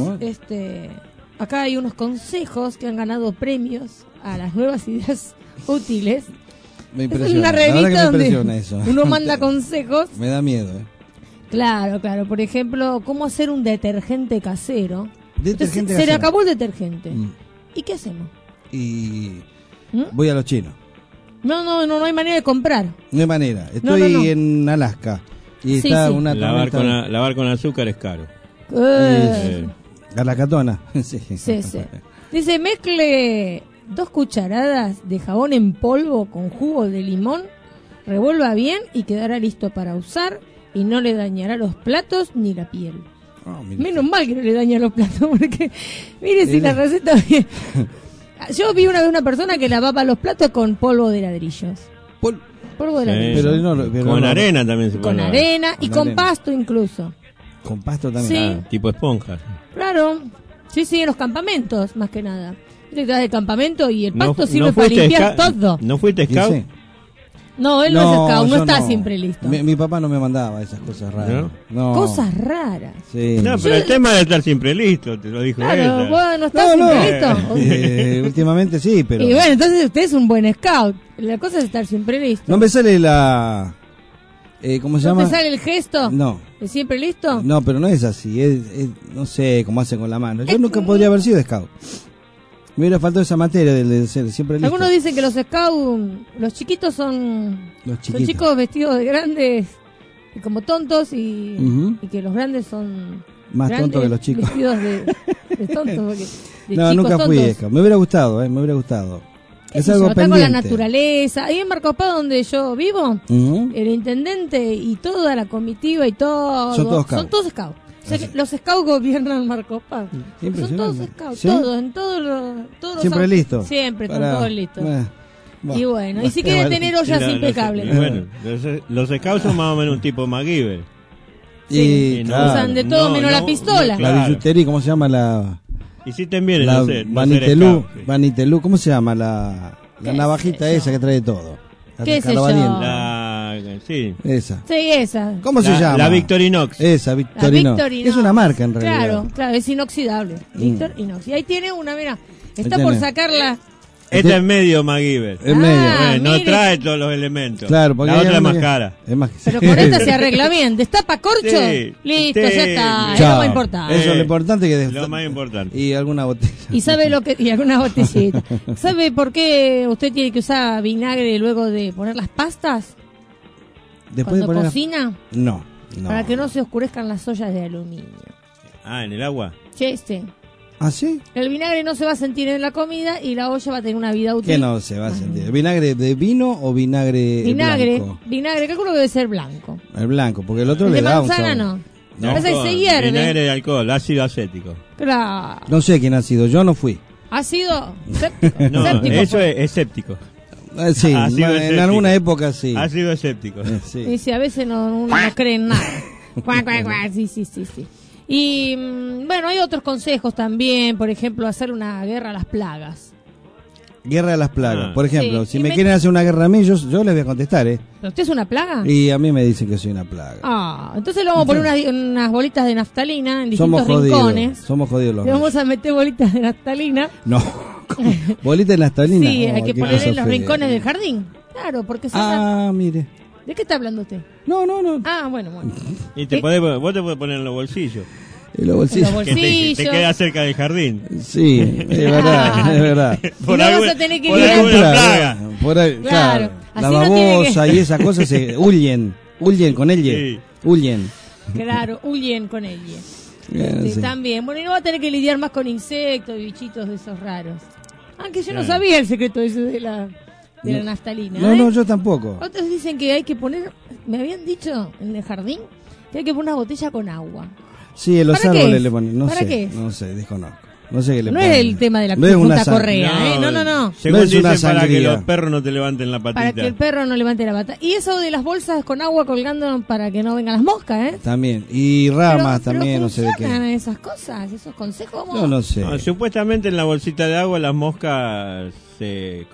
acá hay unos consejos que han ganado premios a las nuevas ideas útiles. Me Es impresiona. una La verdad que revista me donde impresiona eso. uno manda consejos. Me da miedo, Claro. Por ejemplo, cómo hacer un detergente casero. Detergente Entonces, se casero. le acabó el detergente. Mm. ¿Y qué hacemos? Y voy a los chinos. No hay manera de comprar. No hay manera. Estoy No. en Alaska. Y Sí, está sí. una Lavar tormenta. con azúcar es caro. A la catona. Sí. Sí. Dice, mezcle 2 cucharadas de jabón en polvo con jugo de limón, revuelva bien y quedará listo para usar y no le dañará los platos ni la piel. Menos mal que no le daña los platos, porque mire si la receta bien. Yo vi una vez una persona que lavaba los platos con polvo de ladrillos. Polvo de ladrillos. Con arena también se puede Con lavar. arena y con arena. pasto incluso. Con pasto Sí. también. Tipo esponja. Claro. Sí, en los campamentos, más que nada. Te das del campamento y el No- pasto no sirve para fuiste limpiar scout- todo. ¿No fuiste scout? Sí. No, él no es scout, no está siempre listo. Mi papá no me mandaba esas cosas raras. No. Cosas raras. Sí. No, pero el tema de estar siempre listo, te lo dijo claro, ella. vos no estás siempre listo. Últimamente sí, pero... Y bueno, entonces usted es un buen scout. La cosa es estar siempre listo. No me sale la... ¿cómo se llama? ¿No te sale el gesto? No. ¿De siempre listo? No, pero no es así. No sé cómo hacen con la mano. Yo nunca podría haber sido scout. Me hubiera faltado esa materia de ser siempre listo. Algunos dicen que los scouts, los chiquitos son chicos vestidos de grandes y como tontos y que los grandes son más tontos que los chicos. Vestidos de tontos. Porque no, nunca fui scout. Me hubiera gustado, me hubiera gustado. Es algo pendiente. Con la naturaleza. Ahí en Marcos Paz, donde yo vivo, el intendente y toda la comitiva y todo son todos scouts. O sea, los scouts gobiernan Marcos Paz. Son todos scouts, ¿sí? Todos, en todos siempre listos. Siempre están todos listos. Y bueno, y si quieren tener ollas impecables. Bueno, los scouts son más o menos un tipo MacGyver. Sí, usan de todo menos la pistola. La billutería, ¿cómo se llama la...? Y si te vienen, la no sé, Vanitelú, ¿cómo se llama la navajita esa que trae todo? ¿Qué es eso? Sí. Esa. Sí, esa. ¿Cómo se llama? La Victorinox. Esa, Victorinox. Es una marca en realidad. Claro, es inoxidable. Victorinox. Y ahí tiene una, mira, está por sacarla. Esta es medio MacGyver. Es medio. No trae todos los elementos. Claro, porque la otra es más cara. Pero con esta se arregla bien. ¿Destapa corcho? Sí, listo, ya está. Chao. Es lo más importante. Eso es lo importante que lo más importante. Y alguna botella. Y sabe lo que y alguna botellita. ¿Sabe por qué usted tiene que usar vinagre luego de poner las pastas? Después cuando de cocina. No. Para que no se oscurezcan las ollas de aluminio. ¿En el agua? Sí. ¿Ah, sí? El vinagre no se va a sentir en la comida y la olla va a tener una vida útil. ¿Qué no se va a sentir? ¿Vinagre de vino o vinagre blanco? Vinagre, calculo que debe ser blanco. El blanco, porque el otro el le de da manzana un sabor. No. Parece que se hierve. Vinagre de alcohol, ácido acético. Claro. No sé quién ha sido, yo no fui. ¿Ácido? Séptico. No, séptico eso es escéptico. Sí, en alguna época sí. Ácido escéptico. Sí. Y si a veces uno no cree en nada. Sí. Y bueno, hay otros consejos también, por ejemplo, hacer una guerra a las plagas. Guerra de las plagas, por ejemplo, sí. si me quieren hacer una guerra a mí, yo les voy a contestar, ¿Pero usted es una plaga? Y a mí me dicen que soy una plaga. Entonces le vamos a poner unas bolitas de naftalina en distintos rincones. Somos jodidos los Le vamos a meter bolitas de naftalina. No, bolitas de naftalina. Sí, hay que poner en los rincones del jardín. Claro, porque son mire. ¿De qué está hablando usted? No. Bueno. Y vos te podés poner en los bolsillos. En los bolsillos. Que te queda cerca del jardín. Sí, es verdad. Por no vas a tener que ir plaga. Claro. La babosa y esas cosas se huyen con ella. Sí. Huyen. Claro, huyen con ella. Sí. También. Bueno, y no va a tener que lidiar más con insectos y bichitos de esos raros. Aunque yo no sabía el secreto ese de la naftalina. No, yo tampoco. Otros dicen que hay que poner, me habían dicho en el jardín, que hay que poner una botella con agua. Sí, en los árboles le ponen. No sé, qué es? no sé, desconozco. No sé qué le no ponen. es el tema de la Punta Correa, No. Según no es una dicen, para que sangría. los perros no te levanten la patita. Para que el perro no levante la pata. Y eso de las bolsas con agua colgando para que no vengan las moscas, También. Y ramas también, no sé de qué. ¿Funcionan esas cosas, esos consejos? Yo no sé. Supuestamente en la bolsita de agua las moscas se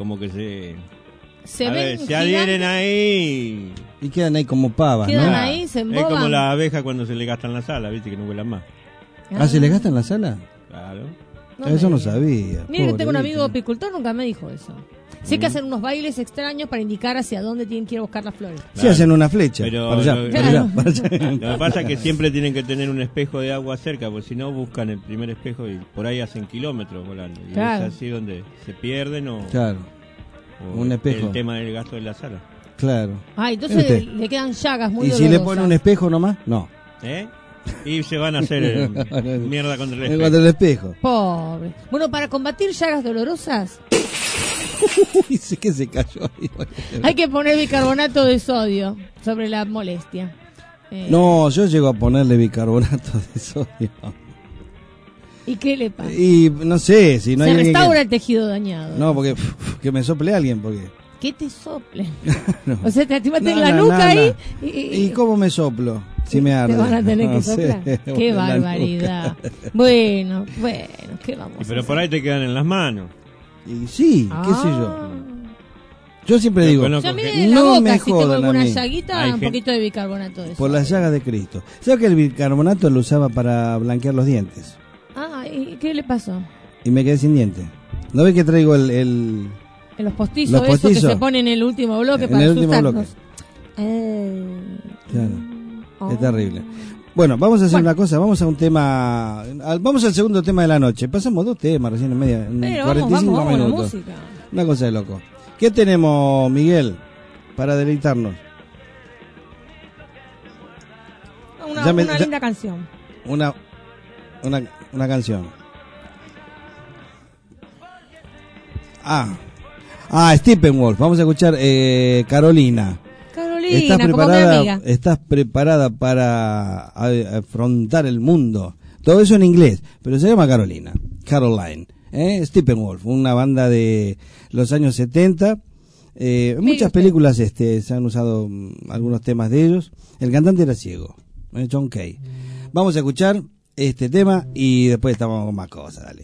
adhieren ahí y quedan ahí como pavas, quedan ahí, se emboban. Es como las abejas cuando se le gastan la sala, viste que no vuelan más. ¿Se le gastan la sala? Claro. Eso no sabía. Mira que tengo un amigo apicultor, nunca me dijo eso. Sí que hacen unos bailes extraños para indicar hacia dónde tienen que ir a buscar las flores. Sí, hacen una flecha. Pero para allá. Lo que pasa es que siempre tienen que tener un espejo de agua cerca, porque si no buscan el primer espejo y por ahí hacen kilómetros volando. Y es así donde se pierden o un espejo. El tema del gasto de la sala. Claro. Entonces le quedan llagas muy dolorosas. ¿Y si le ponen un espejo nomás? No. Y se van a hacer mierda contra el espejo. Contra el espejo. Pobre. Bueno, para combatir llagas dolorosas... Uy, sí que se cayó ahí. Hay que poner bicarbonato de sodio sobre la molestia. No, yo llego a ponerle bicarbonato de sodio. ¿Y qué le pasa? Y no sé, si no hay restaura el tejido dañado. No, porque que me sople alguien, porque... ¿Qué te sople? O sea, te activaste en la nuca ahí. ¿Y cómo me soplo? Si me arde. Te van a tener que soplar. Qué barbaridad. Bueno, ¿qué vamos a hacer? Pero por ahí te quedan en las manos. Y sí, qué sé yo. Yo siempre digo, Ya mire en la no boca, me si tengo jodan a alguna mí. llaguita, un poquito de bicarbonato de eso. Por las llagas de Cristo. ¿Sabes que el bicarbonato lo usaba para blanquear los dientes? Ah, ¿y qué le pasó? Y me quedé sin dientes. ¿No ves que traigo el En los postizos, los eso que postizos? se pone en el último bloque En para el último asustarnos. Claro. Es terrible. Bueno, vamos a hacer una cosa, vamos a un tema, vamos al segundo tema de la noche. Pasamos 2 temas recién en media, en Pero 45 vamos, minutos. la música. Una cosa de loco. ¿Qué tenemos, Miguel, para deleitarnos? Una linda canción. Una canción. Steppenwolf. Vamos a escuchar Carolina. Carolina, como mi amiga. ¿Estás preparada para afrontar el mundo? Todo eso en inglés, pero se llama Carolina. Caroline. Steppenwolf, una banda de los años 70. Muchas películas se han usado algunos temas de ellos. El cantante era ciego, John Kay. Vamos a escuchar este tema y después estamos con más cosas, dale.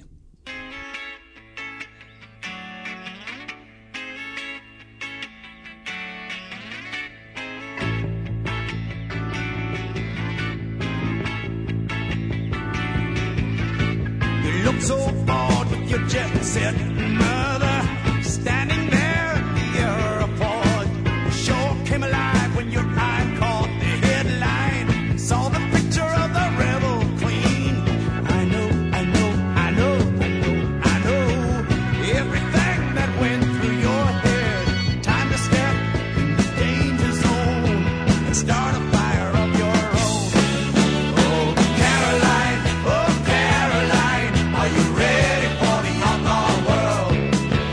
You look so bored with your jet set mother, standing there at the airport. You sure came alive when your eye caught the headline, saw the picture of the rebel queen. I know everything that went through your head. Time to step in the danger zone and start a fire of your own. Oh, Caroline, are you ready for the outlaw world?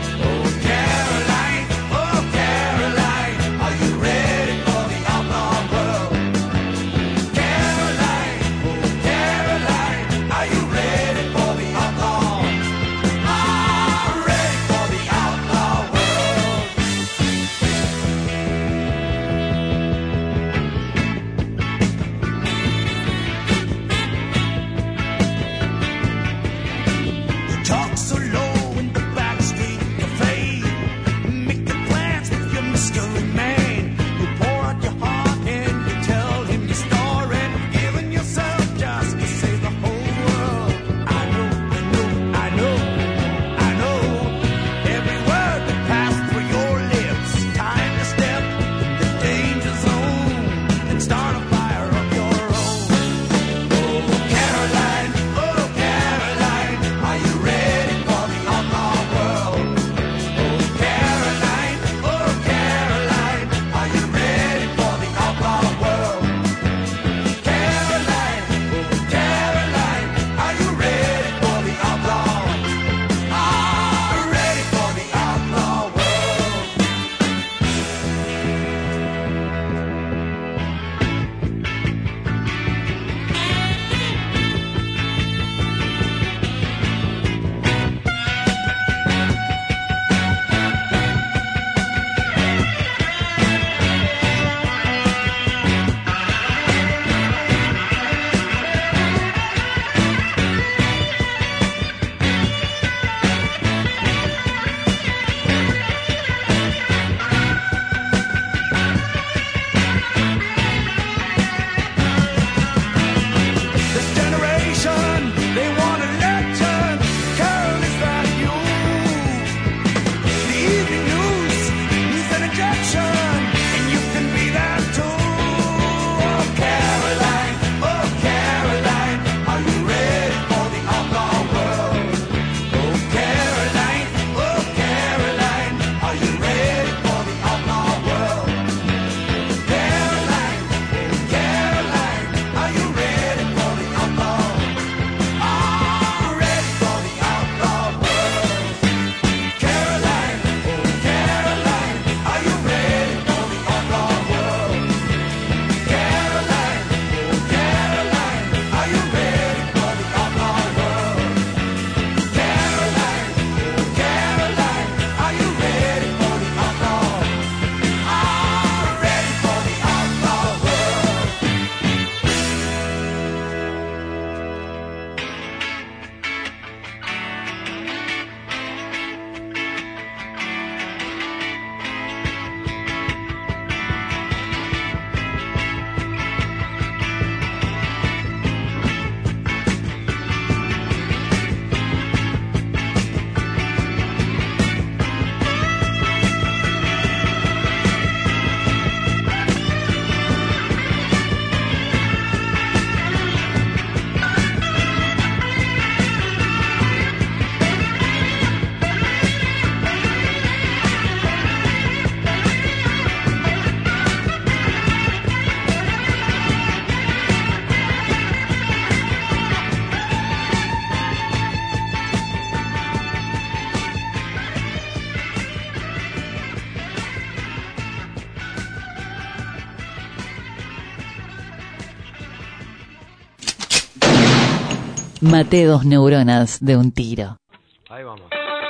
Maté 2 neuronas de un tiro. Ahí vamos.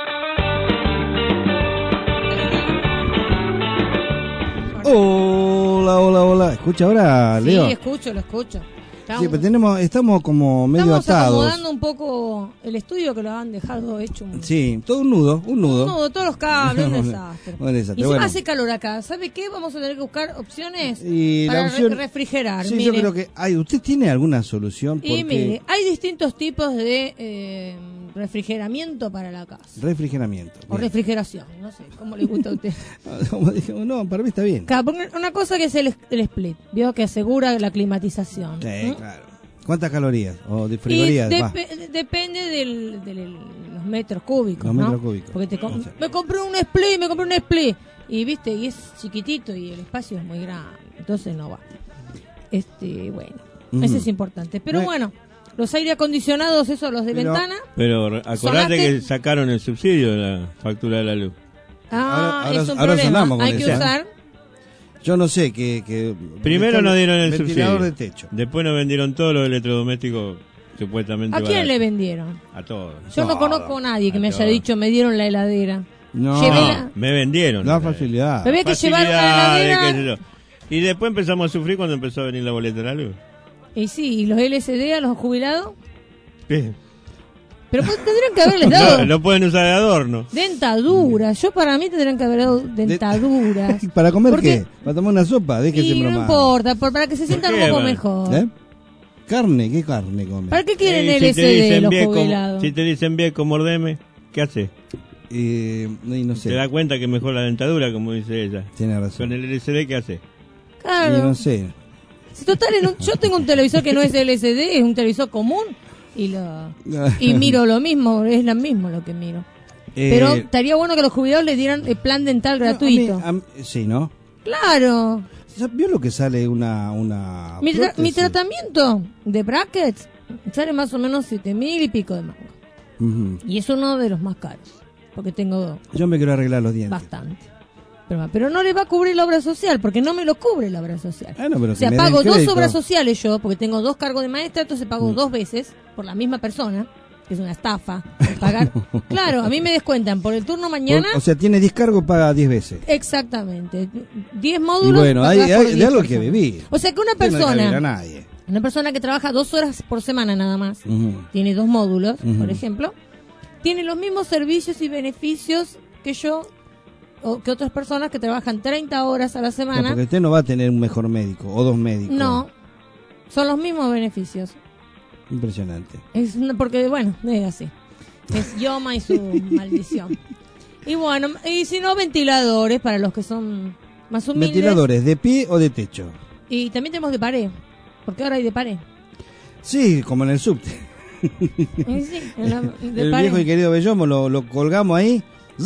Hola. ¿Escucha ahora, Leo? Sí, lo escucho. Sí, pero estamos como medio estamos atados. Estamos acomodando un poco el estudio que lo han dejado hecho. Sí, todo un nudo. Todos los cables, un desastre. Un desastre. Y encima hace calor acá. ¿Sabe qué? Vamos a tener que buscar opciones y para la opción, refrigerar. Sí, mire. yo creo que ¿usted tiene alguna solución? Y mire, hay distintos tipos de refrigeramiento para la casa. Refrigeramiento. O refrigeración, no sé, ¿cómo le gusta a usted? Como dijimos, no, para mí está bien. Una cosa que es el split, vio que asegura la climatización. Sí, claro. ¿Cuántas calorías o de frigorías? Depende de los metros cúbicos, los ¿no? metros cúbicos. Porque me compré un split y viste, y es chiquitito y el espacio es muy grande, entonces no va. Bueno, ese es importante. Pero bueno, los aire acondicionados, esos, los de ventana. Pero acordate que sacaron el subsidio de la factura de la luz. Es un problema. Hay que usar. Yo no sé que primero nos dieron el ventilador subsidio de techo. Después nos vendieron todos los electrodomésticos supuestamente. ¿A quién le vendieron? A todos. Yo no conozco a nadie que me haya dicho me dieron la heladera. No, me vendieron. La facilidad. Me había que llevar una heladera. Y después empezamos a sufrir cuando empezó a venir la boleta de la luz. Y sí, ¿y los LCD a los jubilados? ¿Qué? Pero tendrían que haberles dado. No pueden usar de adorno. Dentaduras. Yo para mí tendrían que haber dado dentaduras. ¿Para comer qué? ¿Para tomar una sopa? Déjese no importa, para que se sientan un poco mejor. ¿Carne? ¿Qué carne comen? ¿Para qué quieren LCD los jubilados? Si te dicen viejo, mordeme, ¿qué haces? No sé. Te das cuenta que mejor la dentadura, como dice ella. Tiene razón. Con el LCD, ¿qué hace? Claro. No sé. Total, yo tengo un televisor que no es LCD, es un televisor común. Y miro lo mismo, es lo mismo lo que miro. Pero estaría bueno que los jubilados le dieran el plan dental gratuito. Sí, ¿no? Claro. ¿Vio lo que sale una mi tratamiento de brackets sale más o menos 7.000 y pico de mango. Y es uno de los más caros. Porque tengo... Yo me quiero arreglar los dientes. Bastante. Pero no le va a cubrir la obra social, porque no me lo cubre la obra social. O sea, pago 2 obras sociales yo, porque tengo 2 cargos de maestra, entonces pago 2 veces por la misma persona, que es una estafa. Pagar. Claro, a mí me descuentan por el turno mañana. O sea, tiene 10 cargos, paga 10 veces. Exactamente. 10 módulos. Y bueno, hay de algo que vivir. O sea, que una persona que trabaja 2 horas por semana nada más, tiene 2 módulos, por ejemplo, tiene los mismos servicios y beneficios que yo, o que otras personas que trabajan 30 horas a la semana. No, porque usted no va a tener un mejor médico o 2 médicos. No, son los mismos beneficios. Impresionante. Porque, bueno, es así. Es Yoma y su maldición. Y bueno, y si no, ventiladores para los que son más humildes. ¿Ventiladores de pie o de techo? Y también tenemos de pared, porque ahora hay de pared. Sí, como en el subte. Sí, el viejo y querido Bellomo lo colgamos ahí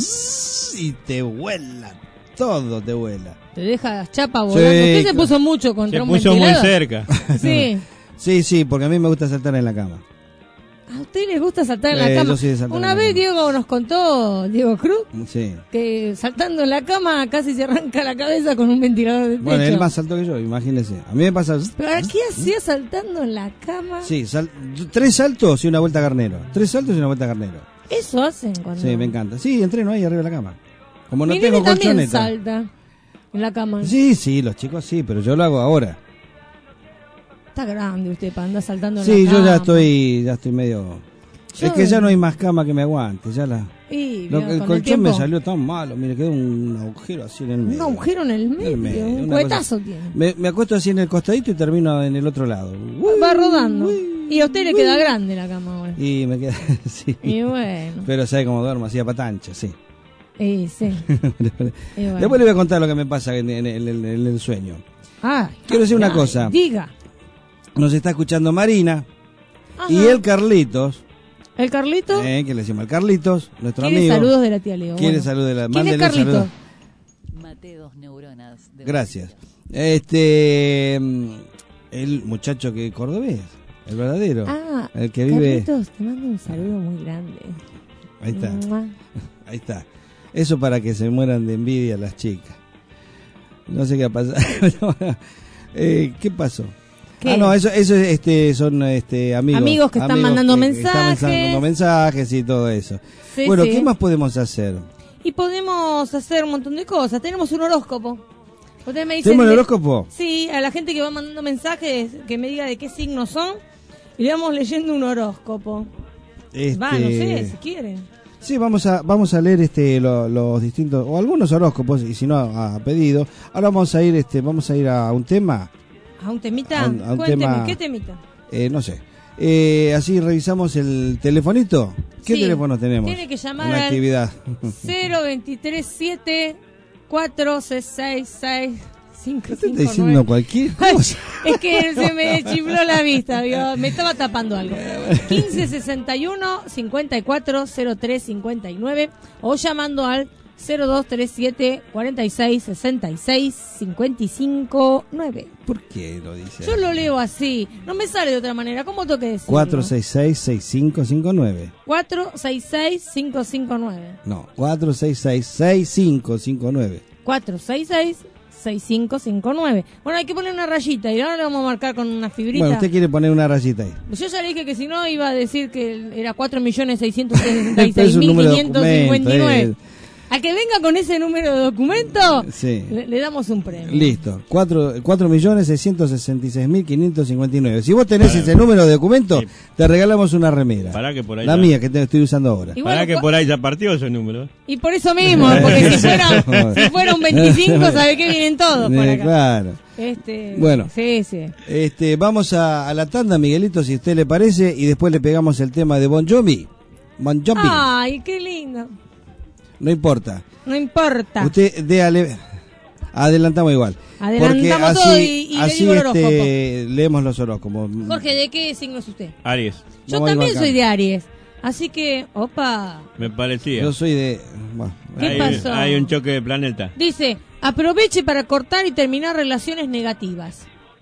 y te vuela, todo te vuela. Te deja chapa volando. Usted se puso mucho contra un ventilador. Se puso muy cerca. Sí. Sí, porque a mí me gusta saltar en la cama. ¿A usted le gusta saltar en la cama? Yo sí de saltar Una vez Diego nos contó, Diego Cruz, sí, que saltando en la cama casi se arranca la cabeza con un ventilador de techo. Bueno, él más saltó que yo, imagínese. A mí me pasa... ¿Pero qué hacía saltando en la cama? Sí, 3 saltos y una vuelta carnero. 3 saltos y una vuelta carnero. ¿Eso hacen cuando...? Sí, me encanta. Sí, entreno ahí arriba de la cama. Como no Mi tengo nene también colchoneta. salta en la cama. Sí, los chicos sí, pero yo lo hago ahora. Está grande usted para andar saltando en la Sí, cama. yo ya estoy medio... Es que ya no hay más cama que me aguante, ya la... el colchón me salió tan malo, mire, quedó un agujero así en el medio. Un agujero en el medio, un cuetazo tiene. Me acuesto así en el costadito y termino en el otro lado. Va rodando. Y a usted le queda grande la cama ahora. Y me queda, sí. Y bueno. Pero sabe cómo duermo, así a patancha, sí. Sí. Después le voy a contar lo que me pasa en el sueño. Quiero decir una cosa. Diga. Nos está escuchando Marina. Ajá. Y el Carlitos. ¿El Carlitos? Que le decimos el Carlitos, nuestro quiere amigo. saludos de la tía Leo. Quiere saludos de la... ¿Quién es Carlitos? Saludos. Maté 2 neuronas. Gracias. El muchacho que cordobés, el verdadero. El que vive... Carlitos, te mando un saludo muy grande. Ahí está. Ahí está. Eso para que se mueran de envidia las chicas. No sé qué ha pasado. ¿Qué pasó? ¿Qué? No, eso son amigos. Amigos que están mandando mensajes. Están mandando mensajes y todo eso. Sí, bueno, sí. ¿qué más podemos hacer? Y podemos hacer un montón de cosas. Tenemos un horóscopo. Ustedes me dicen ¿Tenemos el horóscopo? Sí, a la gente que va mandando mensajes, que me diga de qué signos son, y le vamos leyendo un horóscopo. Va, no sé, si quieren. Sí, vamos a leer los distintos, o algunos horóscopos, y si no, a pedido. Ahora vamos a ir a un tema. ¿A un temita? A un Cuénteme, tema, ¿qué temita? No sé. Así revisamos el telefonito. ¿Qué teléfono tenemos? Tiene que llamar en la actividad. 0237 466 ¿Qué te está diciendo cualquier cosa? Es que se me chifló la vista, ¿vio? Me estaba tapando algo. 1561 540359 o llamando al 0237 4666 559. ¿Por qué lo dice? Yo lo leo así, no me sale de otra manera. ¿Cómo tengo que decirlo? 466-6559. 466-559. No, 466-6559. 466-6559. Bueno, hay que poner una rayita y ahora le vamos a marcar con una fibrita. Bueno, usted quiere poner una rayita ahí. Yo ya le dije que si no iba a decir que era 4.666.559. A que venga con ese número de documento, sí, le damos un premio. Listo, 4.666.559. Si vos tenés ese número de documento, te regalamos una remera. Pará que por ahí la mía, que te estoy usando ahora. Pará que por ahí ya partió ese número. Y por eso mismo, porque si fuera un 25, ¿sabe qué? Vienen todos por acá. Claro. Bueno, sí. Vamos a la tanda, Miguelito, si a usted le parece, y después le pegamos el tema de Bon Jovi. Bon Jovi. Ay, qué lindo. No importa. No importa. Usted adelantamos igual. Adelantamos todo y le digo el horóscopo. Leemos los horóscopos. Jorge, ¿de qué signo es usted? Aries. Yo también soy de Aries. Así que, opa. Me parecía. Yo soy de... Bueno, ¿qué pasó? Hay un choque de planeta. Dice, aproveche para cortar y terminar relaciones negativas.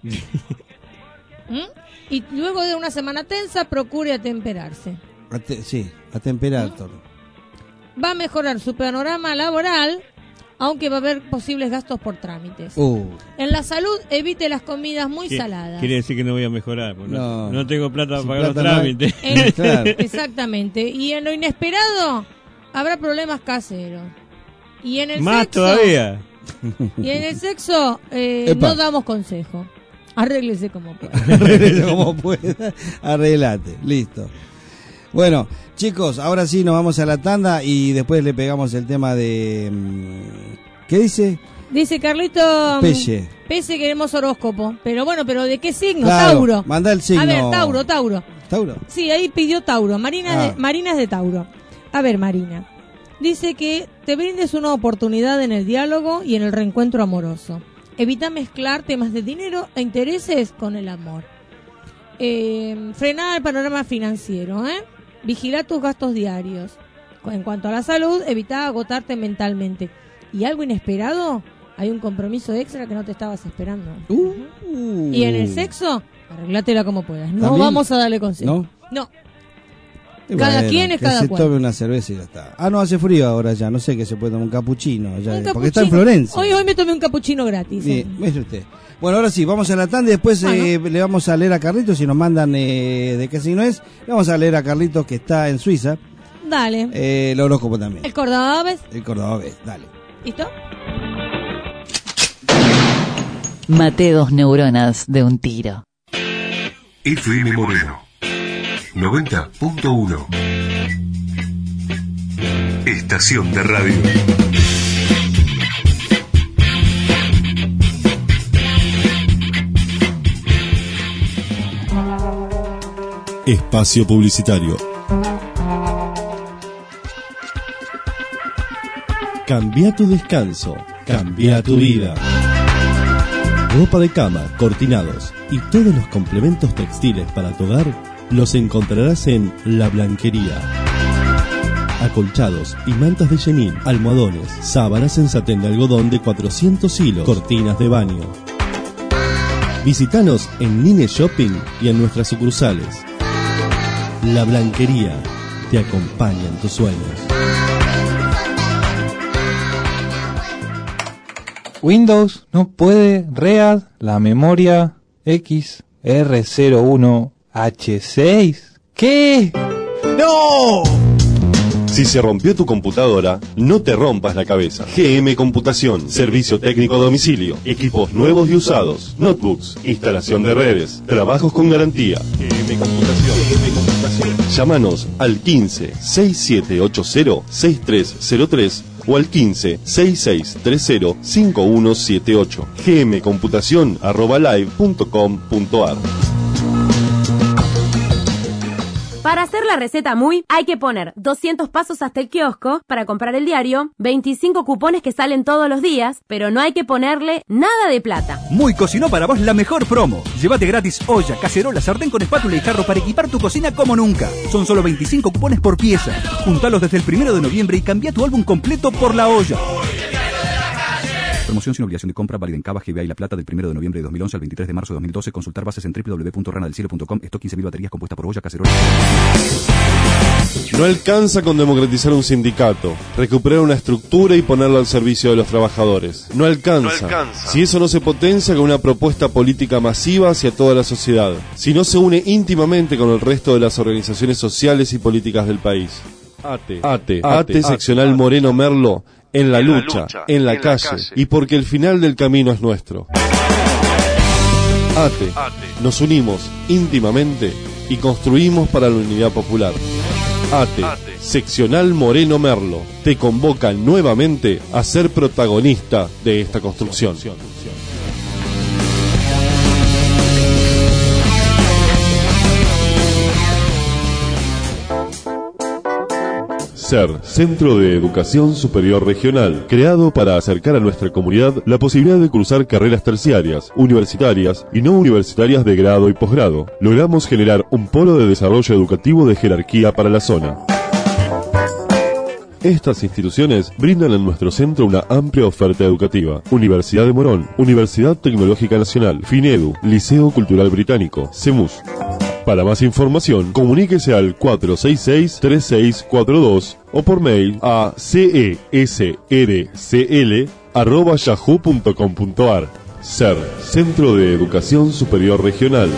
Y luego de una semana tensa, procure atemperarse. Atemperar todo. Va a mejorar su panorama laboral, aunque va a haber posibles gastos por trámites. En la salud, evite las comidas muy saladas. Quiere decir que no voy a mejorar, porque no tengo plata para pagar los plata trámites. Claro. Exactamente. Y en lo inesperado, habrá problemas caseros. Y en el más sexo, todavía. Y en el sexo, no damos consejo. Arréglese como pueda. Arréglese como pueda. Arreglate. Listo. Bueno, chicos, ahora sí nos vamos a la tanda y después le pegamos el tema de... ¿Qué dice? Dice Carlito... Pelle. Queremos horóscopo. Pero bueno, ¿pero de qué signo? Claro, Tauro. Manda el signo. A ver, Tauro. ¿Tauro? Sí, ahí pidió Tauro. Marina es de Tauro. A ver, Marina. Dice que te brindes una oportunidad en el diálogo y en el reencuentro amoroso. Evita mezclar temas de dinero e intereses con el amor. Frenar el panorama financiero, Vigila tus gastos diarios. En cuanto a la salud, evita agotarte mentalmente. Y algo inesperado, hay un compromiso extra que no te estabas esperando. Y en el sexo, arreglátela como puedas. No ¿también? Vamos a darle consejo. No. Cada quien es cada cual. Se tome una cerveza y ya está. No, hace frío ahora ya. No sé qué se puede tomar un capuchino. Porque está en Florencia. Hoy me tomé un capuchino gratis. Sí, mire usted. Bueno, ahora sí, vamos a la tanda y después le vamos a leer a Carlitos, si nos mandan de qué signo es. Le vamos a leer a Carlitos, que está en Suiza. Dale. El horóscopo también. El cordobés. Dale. ¿Listo? Maté 2 neuronas de un tiro. FM Moreno 90.1. Estación de radio. Espacio publicitario. Cambia tu descanso, cambia tu vida. Ropa de cama, cortinados y todos los complementos textiles para tu hogar los encontrarás en La Blanquería. Acolchados y mantas de chenil, almohadones, sábanas en satén de algodón de 400 hilos, cortinas de baño. Visítanos en Nine Shopping y en nuestras sucursales. La Blanquería te acompaña en tus sueños. Windows no puede read la memoria XE. R01H6. ¿Qué? ¡No! Si se rompió tu computadora, no te rompas la cabeza. GM Computación, servicio técnico a domicilio, equipos nuevos y usados, notebooks, instalación de redes, trabajos con garantía. GM Computación. Llámanos al 15 6780 6303 o al 15 6630 5178. gmcomputacion@live.com.ar. Para hacer la receta muy, hay que poner 200 pasos hasta el kiosco para comprar el diario, 25 cupones que salen todos los días, pero no hay que ponerle nada de plata. Muy cocinó para vos la mejor promo. Llévate gratis olla, cacerola, sartén con espátula y jarro para equipar tu cocina como nunca. Son solo 25 cupones por pieza. Juntalos desde el 1 de noviembre y cambia tu álbum completo por la olla. Promoción sin obligación de compra, válida en Cava, GBA y La Plata del 1 de noviembre de 2011 al 23 de marzo de 2012. Consultar bases en www.ranadelcielo.com. Stock 15.000 baterías compuesta por olla, cacerola. No alcanza con democratizar un sindicato, recuperar una estructura y ponerlo al servicio de los trabajadores. No alcanza. Si eso no se potencia con una propuesta política masiva hacia toda la sociedad. Si no se une íntimamente con el resto de las organizaciones sociales y políticas del país. ATE seccional Moreno Merlo. En la lucha, en la calle, y porque el final del camino es nuestro. ATE, nos unimos íntimamente y construimos para la unidad popular. ATE, seccional Moreno Merlo, te convoca nuevamente a ser protagonista de esta construcción. SER, Centro de Educación Superior Regional, creado para acercar a nuestra comunidad la posibilidad de cursar carreras terciarias, universitarias y no universitarias de grado y posgrado. Logramos generar un polo de desarrollo educativo de jerarquía para la zona. Estas instituciones brindan en nuestro centro una amplia oferta educativa. Universidad de Morón, Universidad Tecnológica Nacional, FINEDU, Liceo Cultural Británico, CEMUS. Para más información, comuníquese al 466-3642 o por mail a cesrcl@yahoo.com.ar. SER, Centro de Educación Superior Regional.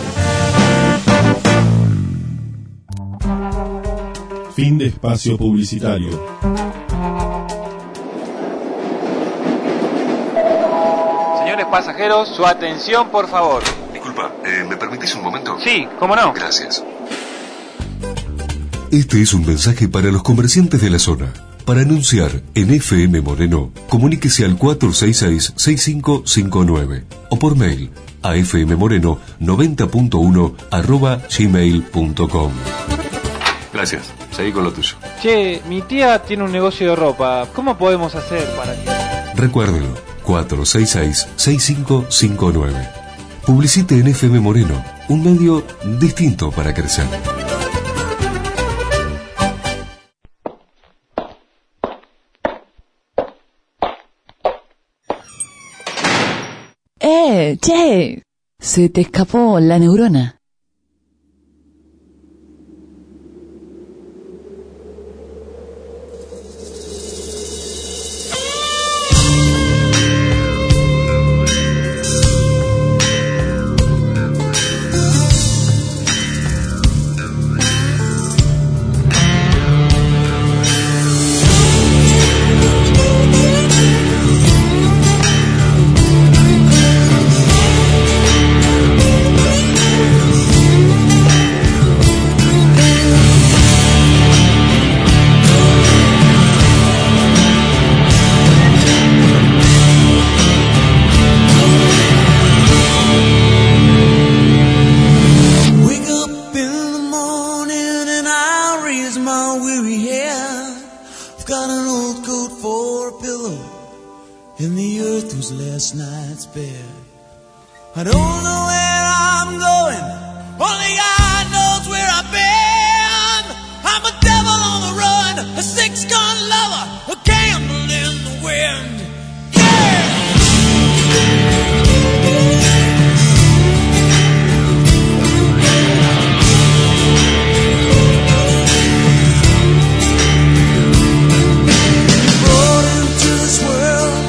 Fin de espacio publicitario. Señores pasajeros, su atención, por favor. Disculpa, ¿me permitís un momento? Sí, ¿cómo no? Gracias. Este es un mensaje para los comerciantes de la zona. Para anunciar en FM Moreno, comuníquese al 466-6559 o por mail a fmmoreno90.1@gmail.com. Gracias, seguí con lo tuyo. Che, mi tía tiene un negocio de ropa. ¿Cómo podemos hacer para que...? Recuérdelo, 466-6559. Publicite en FM Moreno, un medio distinto para crecer. Che, se te escapó la neurona.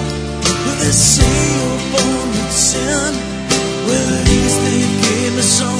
With these they gave me some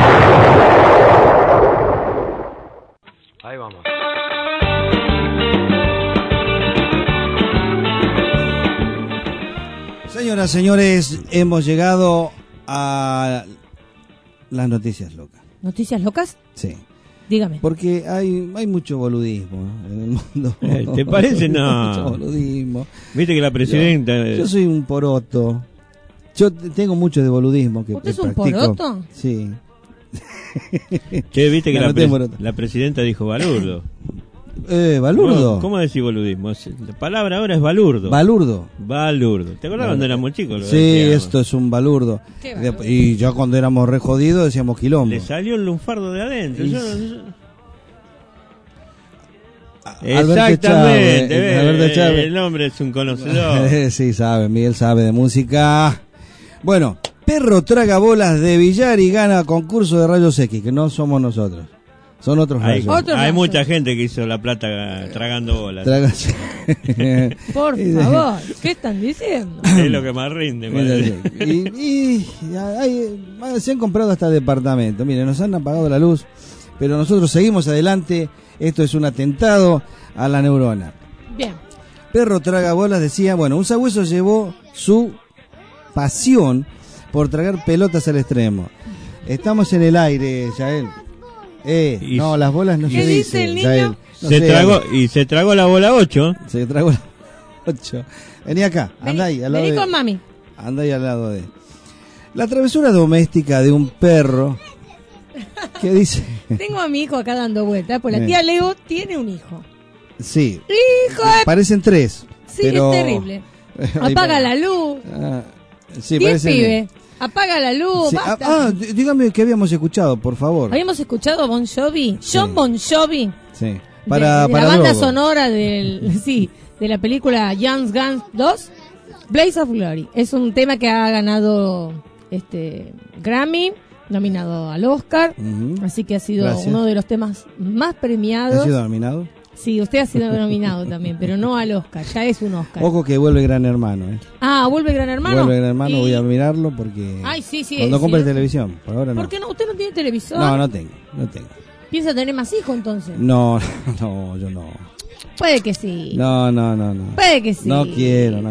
Ahí vamos. Señoras, señores, hemos llegado a las noticias locas. ¿Noticias locas? Sí. Dígame. Porque hay mucho boludismo, ¿no?, en el mundo. ¿Te parece? No. Mucho boludismo. Viste que la presidenta... Yo soy un poroto. Yo tengo mucho de boludismo que ¿Usted es un practico. poroto? Sí. Che, viste que No, no tengo poroto. la presidenta dijo balurdo. balurdo. ¿Cómo decís boludismo? La palabra ahora es balurdo. Balurdo. ¿Te acordás cuando éramos chicos? Sí, decíamos. Esto es un balurdo. Y ya cuando éramos re jodidos decíamos quilombo. Le salió el lunfardo de adentro. Exactamente. Alberto Chávez. El hombre es un conocedor. Sí, sabe, Miguel sabe de música. Bueno, perro traga bolas de billar y gana concurso de rayos X, que no somos nosotros. Son otros rayos. Hay mucha gente que hizo la plata tragando bolas. Por favor, ¿qué están diciendo? Es lo que más rinde. Se han comprado hasta departamentos. Miren, nos han apagado la luz, pero nosotros seguimos adelante. Esto es un atentado a la neurona. Bien. Perro traga bolas, decía. Bueno, un sabueso llevó su pasión por tragar pelotas al extremo. Estamos en el aire, Yael. No, las bolas no se dicen, Yael. No se tragó la bola 8. Se tragó la 8. Vení acá, andá ahí al lado vení con mami. Andá ahí al lado de. La travesura doméstica de un perro. ¿Qué dice? Tengo a mi hijo acá dando vueltas, pues la tía Leo tiene un hijo. Sí. ¡Hijo! Parecen 3. Sí, pero... es terrible. Apaga la luz. Sí, 10 pibes. Apaga la luz. Sí. Basta. Dígame qué habíamos escuchado, por favor. Habíamos escuchado Bon Jovi. John Bon Jovi. Sí. De la banda sonora de la película Young Guns 2, Blaze of Glory. Es un tema que ha ganado Grammy, nominado al Oscar, así que ha sido uno de los temas más premiados. ¿Ha sido nominado? Sí, usted ha sido nominado también, pero no al Oscar, ya es un Oscar. Ojo que vuelve Gran Hermano, Ah, ¿vuelve Gran Hermano? Vuelve Gran Hermano, voy a mirarlo porque... Ay, sí. Cuando compre televisión, por ahora no. ¿Por qué no? ¿Usted no tiene televisor? No tengo. ¿Piensa tener más hijos entonces? No, yo no. Puede que sí. No. Puede que sí. No quiero.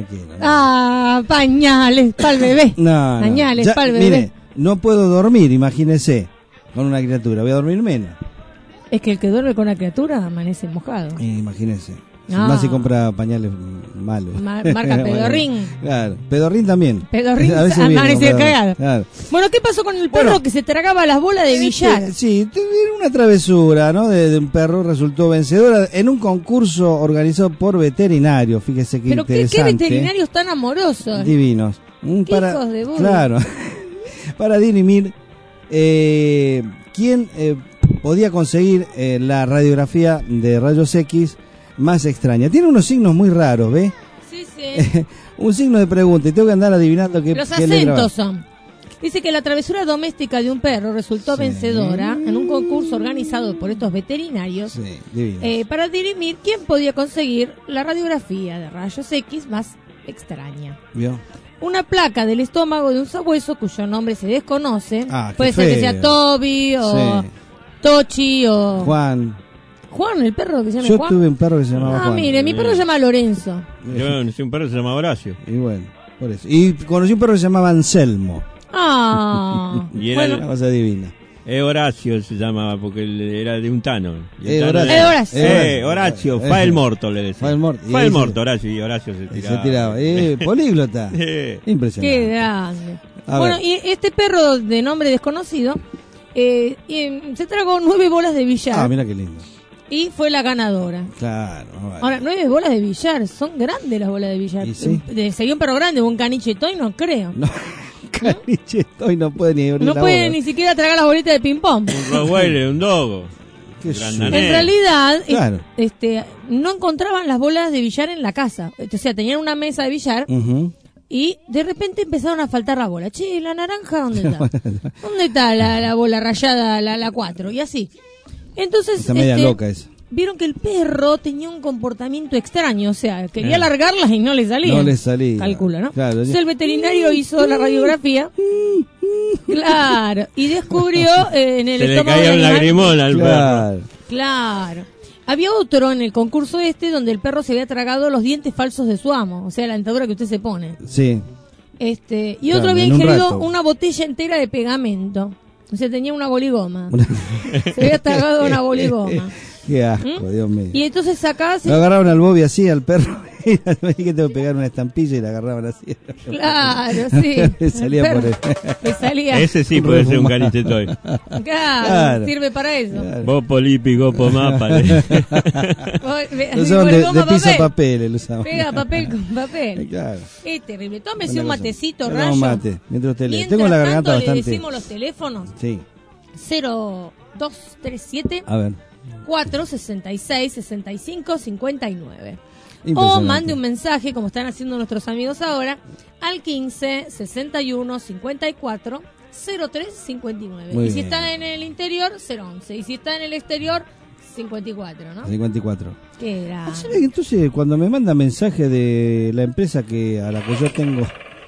Pañales para el bebé. Pañales para el bebé. Mire, no puedo dormir, imagínese, con una criatura. Voy a dormir menos. Es que el que duerme con la criatura amanece mojado. Imagínese. Más si compra pañales malos. Marca Pedorrín. Claro, Pedorrín también. Pedorrín amanece cagado. Claro. Bueno, ¿qué pasó con el perro que se tragaba las bolas de billar? Sí, una travesura, ¿no? De un perro resultó vencedora en un concurso organizado por veterinarios. Fíjese qué interesante. Pero qué veterinarios tan amorosos. Divinos. Hijos de burro. Claro. Para dirimir quién podía conseguir la radiografía de rayos X más extraña. Tiene unos signos muy raros, ¿ve? Sí. Un signo de pregunta y tengo que andar adivinando qué. Los acentos son. Dice que la travesura doméstica de un perro resultó vencedora en un concurso organizado por estos veterinarios para dirimir quién podía conseguir la radiografía de rayos X más extraña. ¿Vio? Una placa del estómago de un sabueso cuyo nombre se desconoce. Puede ser que sea Toby o Tochi o... Juan, el perro que se llama Yo Juan. tuve un perro que se llamaba Juan. Mire, mi perro se llama Lorenzo. Yo conocí un perro que se llamaba Horacio. Y bueno, por eso. Y conocí un perro que se llamaba Anselmo. Y era una cosa divina. Horacio se llamaba porque era de un tano. Horacio. Fa el morto le decía. Fa el morto, Horacio, y Horacio se tiraba. Políglota. Impresionante. Qué grande. Bueno, y este perro de nombre desconocido se tragó 9 bolas de billar. Mira qué lindo. Y fue la ganadora. Claro. Vale. Ahora, 9 bolas de billar. Son grandes las bolas de billar. Sería un perro grande, un caniche toy, no creo. No. Caniche toy no puede ni abrir No la puede boca. ni siquiera tragar las bolitas de ping-pong. Un Rottweiler, un dogo. En realidad, no encontraban las bolas de billar en la casa. O sea, tenían una mesa de billar y de repente empezaron a faltar la bola. Che, ¿la naranja dónde está? ¿Dónde está la bola rayada, la 4? Y así. Entonces, está media loca esa. Vieron que el perro tenía un comportamiento extraño, o sea, quería largarlas y no le salía. No le salía. Calcula, ¿no? Claro, entonces el veterinario hizo la radiografía. Claro, y descubrió en el estómago le caía un lagrimón al perro. Claro. Había otro en el concurso donde el perro se había tragado los dientes falsos de su amo, o sea, la dentadura que usted se pone. Sí. Y otro había ingerido una botella entera de pegamento. O sea, tenía una boligoma. Se había tragado una boligoma. Qué asco, Dios mío. Y entonces acá Lo agarraron al Bobby así, al perro. que tengo que pegar una estampilla y la agarraban así. Claro, sí. Salía por él. Me salía. Ese sí puede ser un canicetoy. Claro, sirve para eso. Gopo lipi, gopo mapa. Lo usaban de pizza papel. Lo usaban. Pega papel con papel. Claro. Es terrible. Tómese un matecito, No, Rayo. mate. Mientras usted lee. Mientras Tengo la garganta tanto, bastante. le decimos los teléfonos. Sí. 0237 A ver. 466 65 59. O Impresionante. mande un mensaje, como están haciendo nuestros amigos ahora, al 15 61 54 03 59. Muy y si bien. está en el interior, 011. Y si está en el exterior, 54, ¿no? 54. ¿Qué era? Entonces, cuando me manda mensaje de la empresa a la que yo tengo,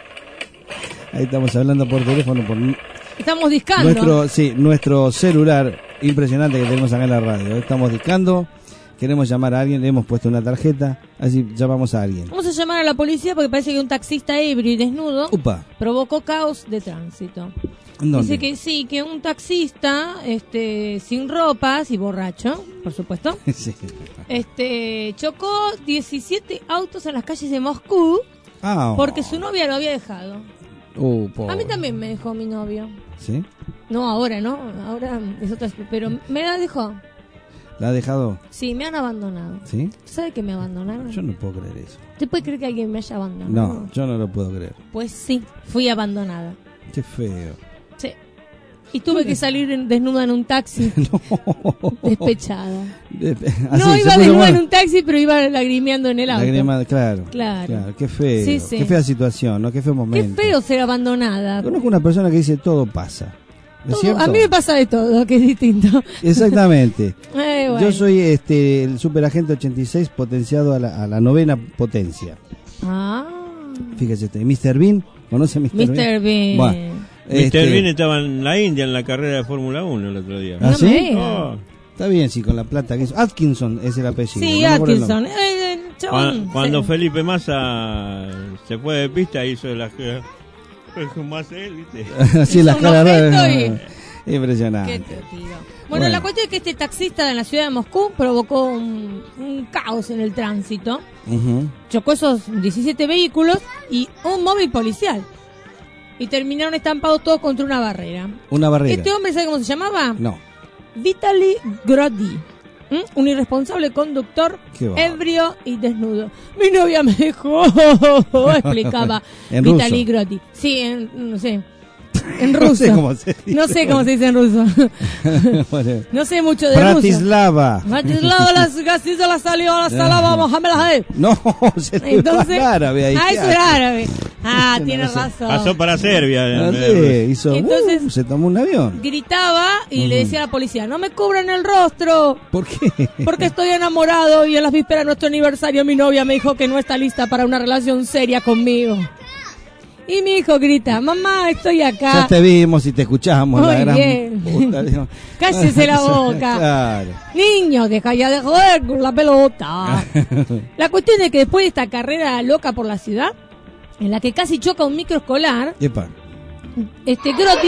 ahí estamos hablando por teléfono, por Estamos discando. nuestro celular impresionante que tenemos acá en la radio. Estamos discando, queremos llamar a alguien, le hemos puesto una tarjeta, así llamamos a alguien. Vamos a llamar a la policía porque parece que un taxista ebrio y desnudo Upa. provocó caos de tránsito. ¿Dónde? Dice que sí, que un taxista sin ropas y borracho, por supuesto, Sí. chocó 17 autos en las calles de Moscú Ah, porque su novia lo había dejado. pobre. A mí también me dejó mi novio. ¿Sí? No, ahora no, ahora es otra, pero me la dejó. ¿La ha dejado? Sí, me han abandonado. ¿Sí? ¿Sabe que me abandonaron? Yo no puedo creer eso. ¿Usted puede creer que alguien me haya abandonado? No, yo no lo puedo creer. Pues sí, fui abandonada. Qué feo. Sí. Y tuve que salir desnuda en un taxi. Despechada. No iba desnuda en un taxi, pero iba lagrimeando en el auto. Claro. Qué feo. Sí, sí. Qué fea situación, ¿no? Qué feo Qué momento. feo ser abandonada. Conozco una persona que dice todo pasa. ¿Es cierto? A mí me pasa de todo, que es distinto. Exactamente. Bueno. Yo soy el superagente 86 potenciado a la 9ª potencia. Ah. Fíjese usted, Mr. Bean, ¿conoce a Mr. Bean? Mr. Bean. Bueno, Mr. Bean estaba en la India en la carrera de Fórmula 1 el otro día. ¿Ah, No sí? me diga. Oh. Está bien, sí, con la plata que hizo. Atkinson es el apellido. Sí, no me acuerdo el Atkinson. nombre. Cuando Felipe Massa se fue de pista hizo las que más él, ¿viste? Así las un caras objeto raras. Impresionante. Qué te digo. Bueno, la cuestión es que este taxista en la ciudad de Moscú provocó un caos en el tránsito. Ujú. Chocó esos 17 vehículos y un móvil policial. Y terminaron estampados todos contra una barrera. Una barrera. ¿Este hombre sabe cómo se llamaba? No. Vitaly Grody. Un irresponsable conductor, Qué va. ebrio y desnudo. Mi novia me dejó, explicaba ¿En Vitaly ruso? Grody. Sí, no sé. En ruso. No sé cómo se dice. No sé cómo se dice en ruso. Bueno. No sé mucho de Bratislava. ruso. Bratislava, las gasistas las salió, las salaba, Mohamed. No, se le Entonces, va árabe ahí. eso era árabe. Ah, tiene razón. Pasó para Serbia. No sé, hizo, Entonces- se tomó un avión. Gritaba y le decía a la policía, no me cubran el rostro, ¿Por qué? porque estoy enamorado y en las vísperas de nuestro aniversario mi novia me dijo que no está lista para una relación seria conmigo. Y mi hijo grita, mamá, estoy acá. Ya te vimos y te escuchamos. Muy la gran bien. puta, digo. Cállese la boca. Claro. Niño, deja ya de joder con la pelota. La cuestión es que después de esta carrera loca por la ciudad, en la que casi choca un microescolar, Epa. Groti,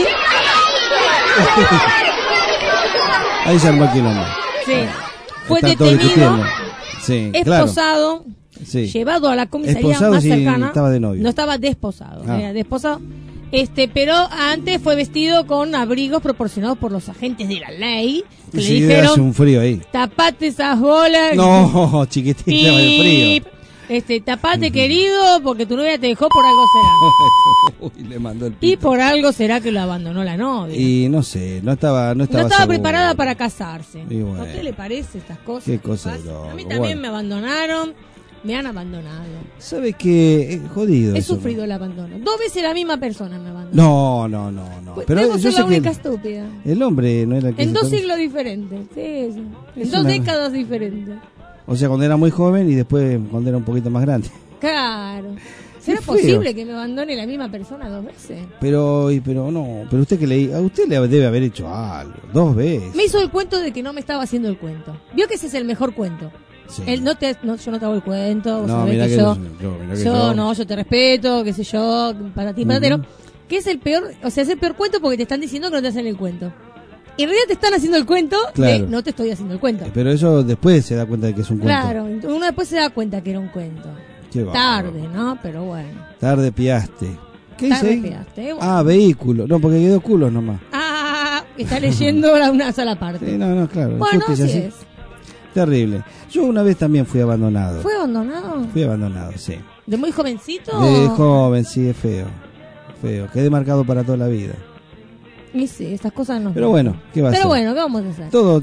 Ahí se armó el quilombo. sí, fue Están todos detenido, discutiendo. Sí, claro. esposado, Sí. llevado a la comisaría Esposado más sí, cercana. estaba de novio. No estaba desposado, Ah. era desposado. Pero antes fue vestido con abrigos proporcionados por los agentes de la ley. Que Sí, le hace dijeron, un frío ahí. tapate esas bolas. No, chiquitita, el frío. Tapate, querido, porque tu novia te dejó, por algo será. Uy, le mandó el Y por algo será que lo abandonó la novia. Y no sé, no estaba no estaba seguro. preparada para casarse. Y bueno. ¿A usted le parece estas cosas? Qué cosa de loco. A mí también Bueno. me abandonaron, me han abandonado. ¿Sabe qué? Jodido He eso, sufrido el abandono. 2 veces la misma persona me abandonó. No. Pues Pero debo yo ser sé la que única estúpida. el hombre no era el que En se 2 tomó- siglos diferentes. Sí, sí. En Es 2 una- décadas diferentes. O sea, cuando era muy joven y después cuando era un poquito más grande. Claro. ¿Será feo. posible que me abandone la misma persona 2 veces? Pero usted a usted le debe haber hecho algo, 2 veces. Me hizo el cuento de que no me estaba haciendo el cuento. Vio que ese es el mejor cuento. Sí. Yo no te hago el cuento. Vos No, sabés mirá que que yo, mirá que yo te respeto, qué sé yo, para ti, paratero. Que es el peor, es el peor cuento porque te están diciendo que no te hacen el cuento. Y en realidad te están haciendo el cuento Claro. de no te estoy haciendo el cuento. Pero eso después se da cuenta de que es un cuento. Claro, uno después se da cuenta que era un cuento. Qué tarde, ¿no? Pero bueno. Tarde piaste. ¿Qué dice ahí? Piaste, bueno. Ah, vehículo. No, porque hay 2 culos nomás. Está leyendo una sola parte. Sí, no, claro. Bueno, así es. Terrible. Yo una vez también fui abandonado. ¿Fue abandonado? Fui abandonado, sí. ¿De muy jovencito? De joven, sí, es feo. Feo. Quedé marcado para toda la vida. Y sí, estas cosas no. Pero bueno, ¿qué va a ser? Pero bueno, ¿qué vamos a hacer? Todo.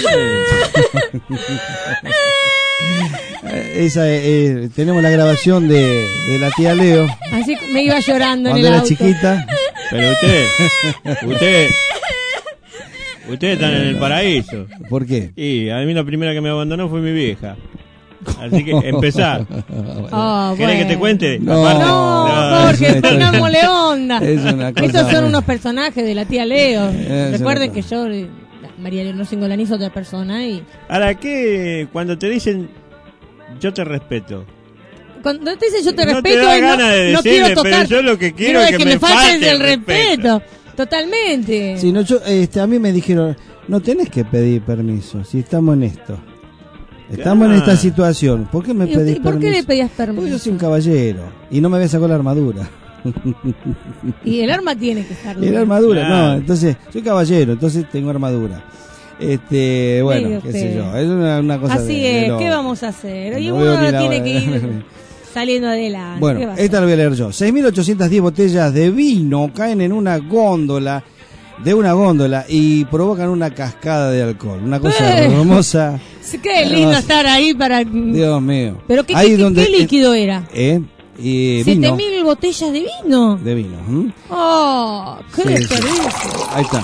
Tenemos la grabación de la tía Leo. Así me iba llorando cuando en el era auto. chiquita. Pero ustedes están en el paraíso. ¿Por qué? Y a mí la primera que me abandonó fue mi vieja. Así que empezar. ¿Querés que te cuente? No, Jorge, pongámosle onda. Es una cosa. Estos son unos personajes de la tía Leo. Recuerden que yo, María Leonor Singolani, es otra persona. Y ahora, ¿qué? Cuando te dicen yo te respeto. Cuando te dicen yo te no respeto, te da ganas de no decirle, quiero tocar. pero yo lo que quiero es que me falten falte el respeto. Totalmente. Sí, no, a mí me dijeron, no tenés que pedir permiso si estamos en esto. Estamos en esta situación. ¿Por qué me pedís permiso? ¿Por qué le pedías permiso? Porque yo soy un caballero y no me había sacado la armadura. Y el arma tiene que estar. Y la armadura, no, entonces soy caballero, entonces tengo armadura. Bueno, qué sé yo, es una cosa. Así es, ¿qué vamos a hacer? Y uno tiene que ir saliendo adelante. Bueno, esta la voy a leer yo. 6.810 botellas de vino caen en una góndola y provocan una cascada de alcohol. Una cosa hermosa. Qué lindo estar ahí para. Dios mío. Pero ¿qué líquido era? Vino. 7.000 botellas de vino. De vino. Oh, qué desperdicio. Ahí está.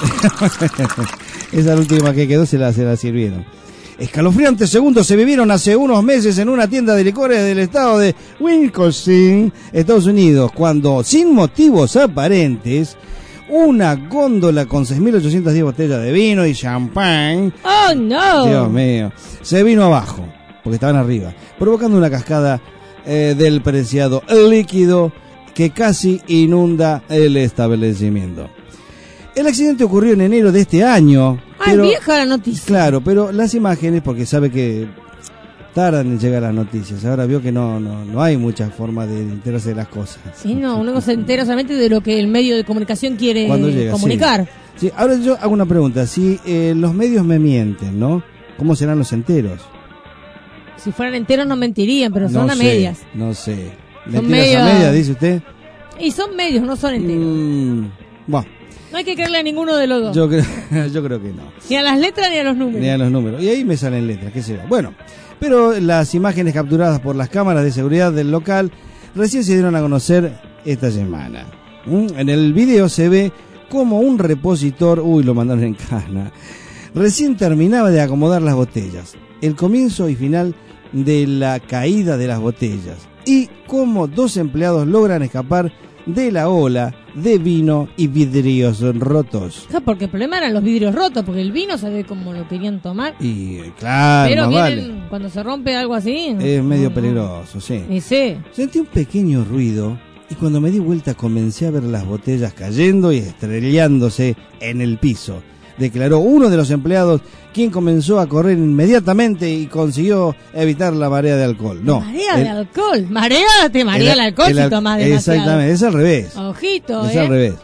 Esa es la última que quedó, se la sirvieron. Escalofriantes segundos se vivieron hace unos meses en una tienda de licores del estado de Wisconsin, Estados Unidos, cuando, sin motivos aparentes, una góndola con 6.810 botellas de vino y champán. ¡Oh, no! Dios mío. Se vino abajo, porque estaban arriba, provocando una cascada del preciado líquido que casi inunda el establecimiento. El accidente ocurrió en enero de este año. Pero, vieja la noticia. Claro, pero las imágenes, porque sabe que tardan en llegar las noticias. Ahora vio que no hay mucha forma de enterarse de las cosas. Sí, no, uno se entera solamente de lo que el medio de comunicación quiere comunicar. Sí, ahora yo hago una pregunta. Si los medios me mienten, ¿no? ¿Cómo serán los enteros? Si fueran enteros no mentirían, pero son a medias. No sé. Son ¿Mentiras a medias, dice usted? Y son medios, no son enteros. Bueno. No hay que creerle a ninguno de los dos. Yo creo que no. Ni a las letras ni a los números. Ni a los números. Y ahí me salen letras, qué sé yo. Bueno, pero las imágenes capturadas por las cámaras de seguridad del local recién se dieron a conocer esta semana. En el video se ve como un repositor, lo mandaron en cana, recién terminaba de acomodar las botellas. El comienzo y final de la caída de las botellas. Y cómo 2 empleados logran escapar de la ola de vino y vidrios rotos. Porque el problema eran los vidrios rotos, porque el vino sabe cómo lo querían tomar. Y claro, pero vale. Cuando se rompe algo así... Es medio peligroso, sí. Y sí. Sentí un pequeño ruido y cuando me di vuelta comencé a ver las botellas cayendo y estrellándose en el piso. Declaró uno de los empleados, quien comenzó a correr inmediatamente y consiguió evitar la marea de alcohol. No, marea de alcohol. Te marea el alcohol si tomas demasiado. Exactamente, es al revés. Ojito, es al revés.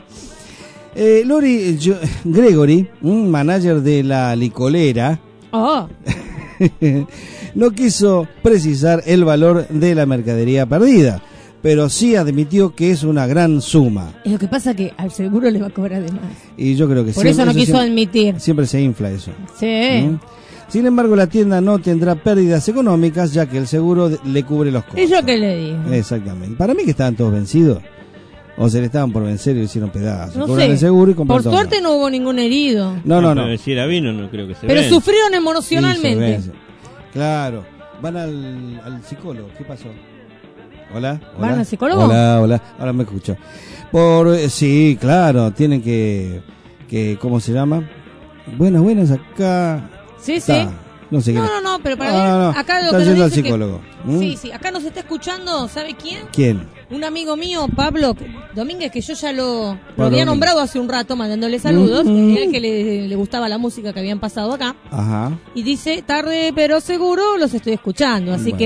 Lori Gregory, un manager de la licolera, no quiso precisar el valor de la mercadería perdida, pero sí admitió que es una gran suma. Es lo que pasa que al seguro le va a cobrar de más. Y yo creo que por eso no quiso admitir. Siempre se infla eso. Sí. Sin embargo, la tienda no tendrá pérdidas económicas, ya que el seguro le cubre los costos. Es lo que le digo. Exactamente. Para mí que estaban todos vencidos. O se le estaban por vencer y le hicieron pedazos. No Cobran sé. el seguro y compran por todo. Suerte no hubo ningún herido. No. Pero si era vino, no creo que se Pero vence. sufrieron emocionalmente. Sí, claro. Van al psicólogo. ¿Qué pasó? Hola. ¿Van al psicólogo? Hola. Ahora me escucho. Sí, claro. Tienen que ¿cómo se llama? Buenas acá. Sí. No sé qué. No, pero para mí, acá lo está que yendo nos al dice psicólogo. Sí, acá nos está escuchando, ¿sabe quién? ¿Quién? Un amigo mío, Pablo Domínguez, que yo ya lo había nombrado hace un rato, mandándole saludos, era el que le gustaba la música que habían pasado acá. Ajá. Y dice, tarde pero seguro los estoy escuchando, así que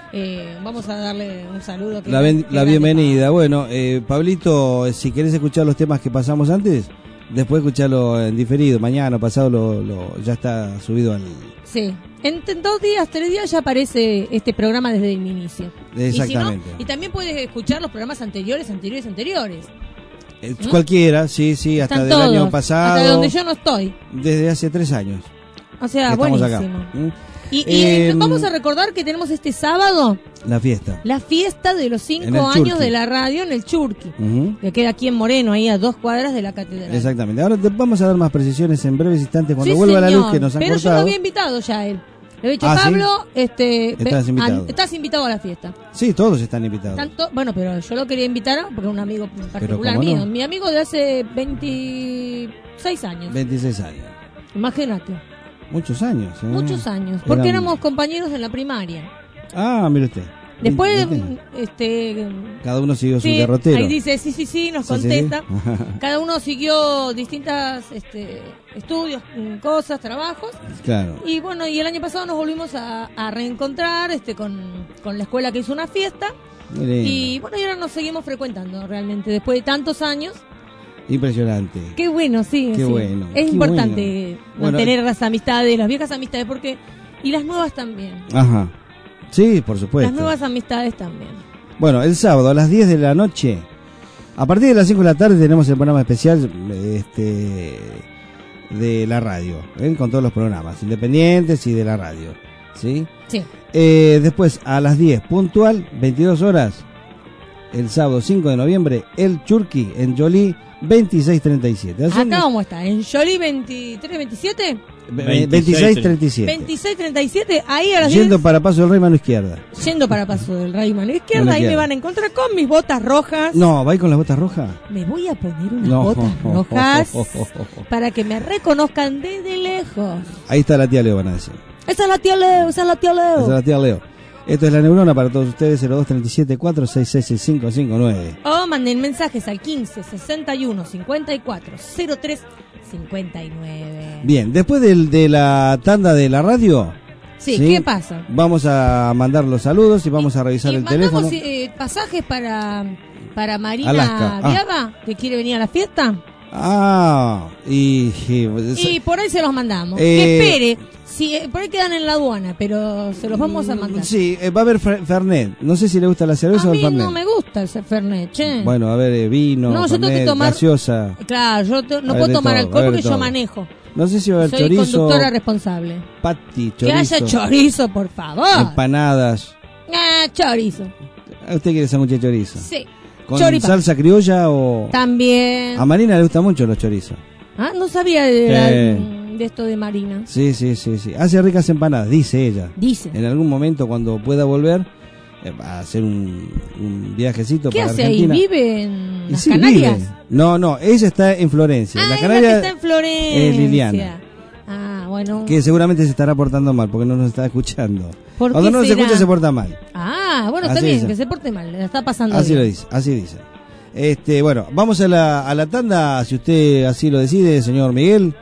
Vamos a darle un saludo. La bienvenida. Bueno, Pablito, si querés escuchar los temas que pasamos antes, después escucharlo en diferido. Mañana, pasado, ya está subido al... Sí. En 2 días, 3 días ya aparece este programa desde el inicio. Exactamente. Y también puedes escuchar los programas anteriores. Cualquiera, sí, hasta Están del todos, año pasado. Hasta donde yo no estoy. Desde hace 3 años. O sea, buenísimo. acá. Y vamos a recordar que tenemos este sábado la fiesta de los 5 años de la radio en el Churqui, que queda aquí en Moreno, ahí a 2 cuadras de la catedral. Exactamente. Ahora vamos a dar más precisiones en breves instantes cuando vuelva la luz que nos han cortado. Pero yo lo había invitado ya a él. Le he dicho, Pablo, ¿sí? Estás invitado a la fiesta. Sí, todos están invitados. Bueno, pero yo lo quería invitar porque es un amigo particular mío. No? Mi amigo de hace 26 años. 26 años. Imagínate. Muchos años. Muchos años. Porque éramos compañeros en la primaria. Ah, mire usted. Después, cada uno siguió su derrotero. Ahí dice, sí, nos contesta. Sí. Cada uno siguió distintas estudios, cosas, trabajos. Claro. Y bueno, y el año pasado nos volvimos a reencontrar con la escuela que hizo una fiesta. Y bueno, y ahora nos seguimos frecuentando realmente, después de tantos años. Impresionante. Qué bueno, sí. Qué bueno. Es importante mantener las amistades, las viejas amistades, y las nuevas también. Ajá. Sí, por supuesto. Las nuevas amistades también. Bueno, el sábado a las 10 de la noche, a partir de las 5 de la tarde tenemos el programa especial de la radio, con todos los programas independientes y de la radio, ¿sí? Sí. Después a las 10 puntual, 22 horas, el sábado 5 de noviembre, el Churqui en Jolie 2637. Acá vamos a estar, en Jolie 2327. 2637. 2637, ahí a las Yendo 10. para Paso del Rey, mano izquierda. Yendo para Paso del Rey, mano izquierda, ahí me van a encontrar con mis botas rojas. No, ¿va a ir con las botas rojas? Me voy a poner unas botas rojas para que me reconozcan desde lejos. Ahí está la tía Leo, van a decir. Esa es la tía Leo, Esa es la tía Leo. Esto es La Neurona para todos ustedes, 0237-466-6559. O manden mensajes al 15 61 54 03 59. Bien, después de la tanda de la radio... Sí, ¿qué pasa? Vamos a mandar los saludos y vamos a revisar el teléfono. ¿Mandamos pasajes para Marina Alaska. Viaga, que quiere venir a la fiesta? Y por ahí se los mandamos. Que espere. Sí, por ahí quedan en la aduana, pero se los vamos a mandar. Sí, va a haber Fernet. No sé si le gusta la cerveza o el Fernet. A mí no me gusta el Fernet, che. Bueno, a ver, vino, no, Fernet, yo tengo que tomar gaseosa. Claro, yo no puedo tomar alcohol porque yo manejo. No sé si va a haber Soy chorizo. Soy conductora responsable. Pati, chorizo. Que haya chorizo, por favor. Empanadas. Chorizo. ¿Usted quiere sándwich de chorizo? Sí. ¿Con salsa criolla o...? También. A Marina le gustan mucho los chorizos. No sabía de esto de Marina. Sí. Hace ricas empanadas, dice ella. Dice. En algún momento, cuando pueda volver, va a hacer un viajecito para Argentina. ¿Qué hace ahí? ¿Vive en las Canarias? Vive. No, ella está en Florencia. La Canaria está en Florencia. Es Liliana. Bueno. Que seguramente se estará portando mal porque no nos está escuchando. Cuando no se escucha se porta mal. Bueno, está bien, que se porte mal, le está pasando así bien. Así dice. Bueno, vamos a la tanda, si usted así lo decide, señor Miguel.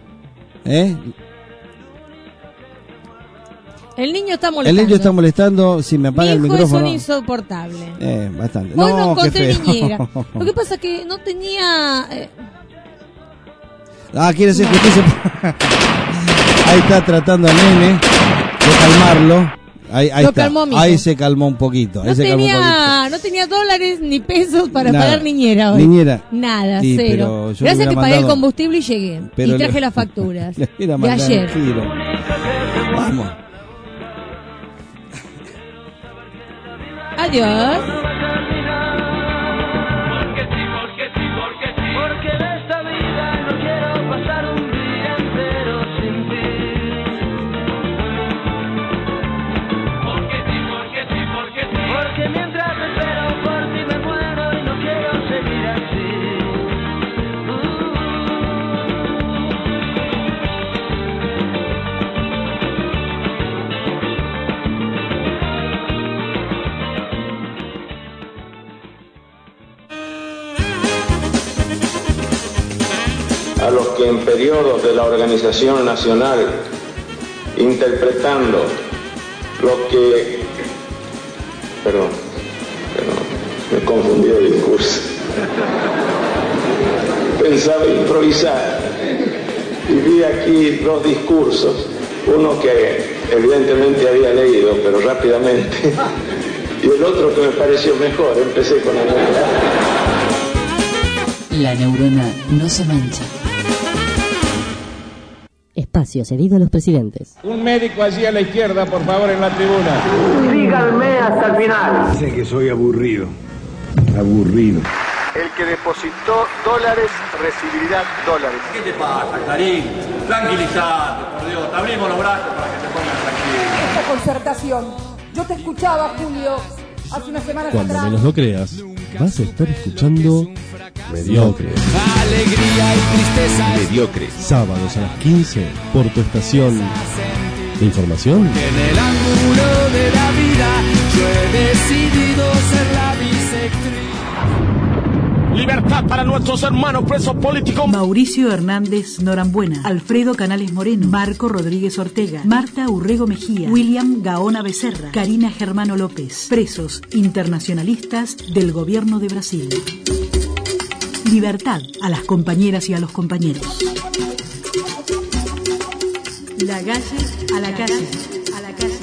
El niño está molestando. Si me apaga el micrófono. Mi hijo es un insoportable. Bastante. Hoy no encontré niñera. Lo que pasa es que no tenía... quiere ser justicia. Ahí está tratando al nene de calmarlo. Ahí está. Ahí se calmó un poquito. No tenía dólares ni pesos para pagar niñera hoy. Nada, cero. Gracias que pagué el combustible y llegué. Y traje las facturas de ayer. Vamos. Adiós. A los que en periodos de la organización nacional, interpretando lo que Perdón, me he confundido de discurso. Pensaba improvisar y vi aquí dos discursos, uno que evidentemente había leído, pero rápidamente, y el otro que me pareció mejor. Empecé con la neurona. La neurona no se mancha. Espacio cedido a los presidentes. Un médico allí a la izquierda, por favor, en la tribuna. Síganme hasta el final. Dicen que soy aburrido. Aburrido. El que depositó dólares recibirá dólares. ¿Qué te pasa, Clarín? Tranquilizate, por Dios. Te abrimos los brazos para que te pongas tranquilo. Esta concertación. Yo te escuchaba, Julio, hace unas semanas Cuando atrás. menos lo creas, vas a estar escuchando Mediocre. Alegría y tristeza. Mediocre. Sábados a las 15 por tu estación de información. En el ángulo de la vida yo he decidido ser la bisectriz. Libertad para nuestros hermanos presos políticos. Mauricio Hernández Norambuena, Alfredo Canales Moreno, Marco Rodríguez Ortega, Marta Urrego Mejía, William Gaona Becerra, Karina Germano López, presos internacionalistas del gobierno de Brasil. Libertad a las compañeras y a los compañeros. La calle a la calle, a la calle.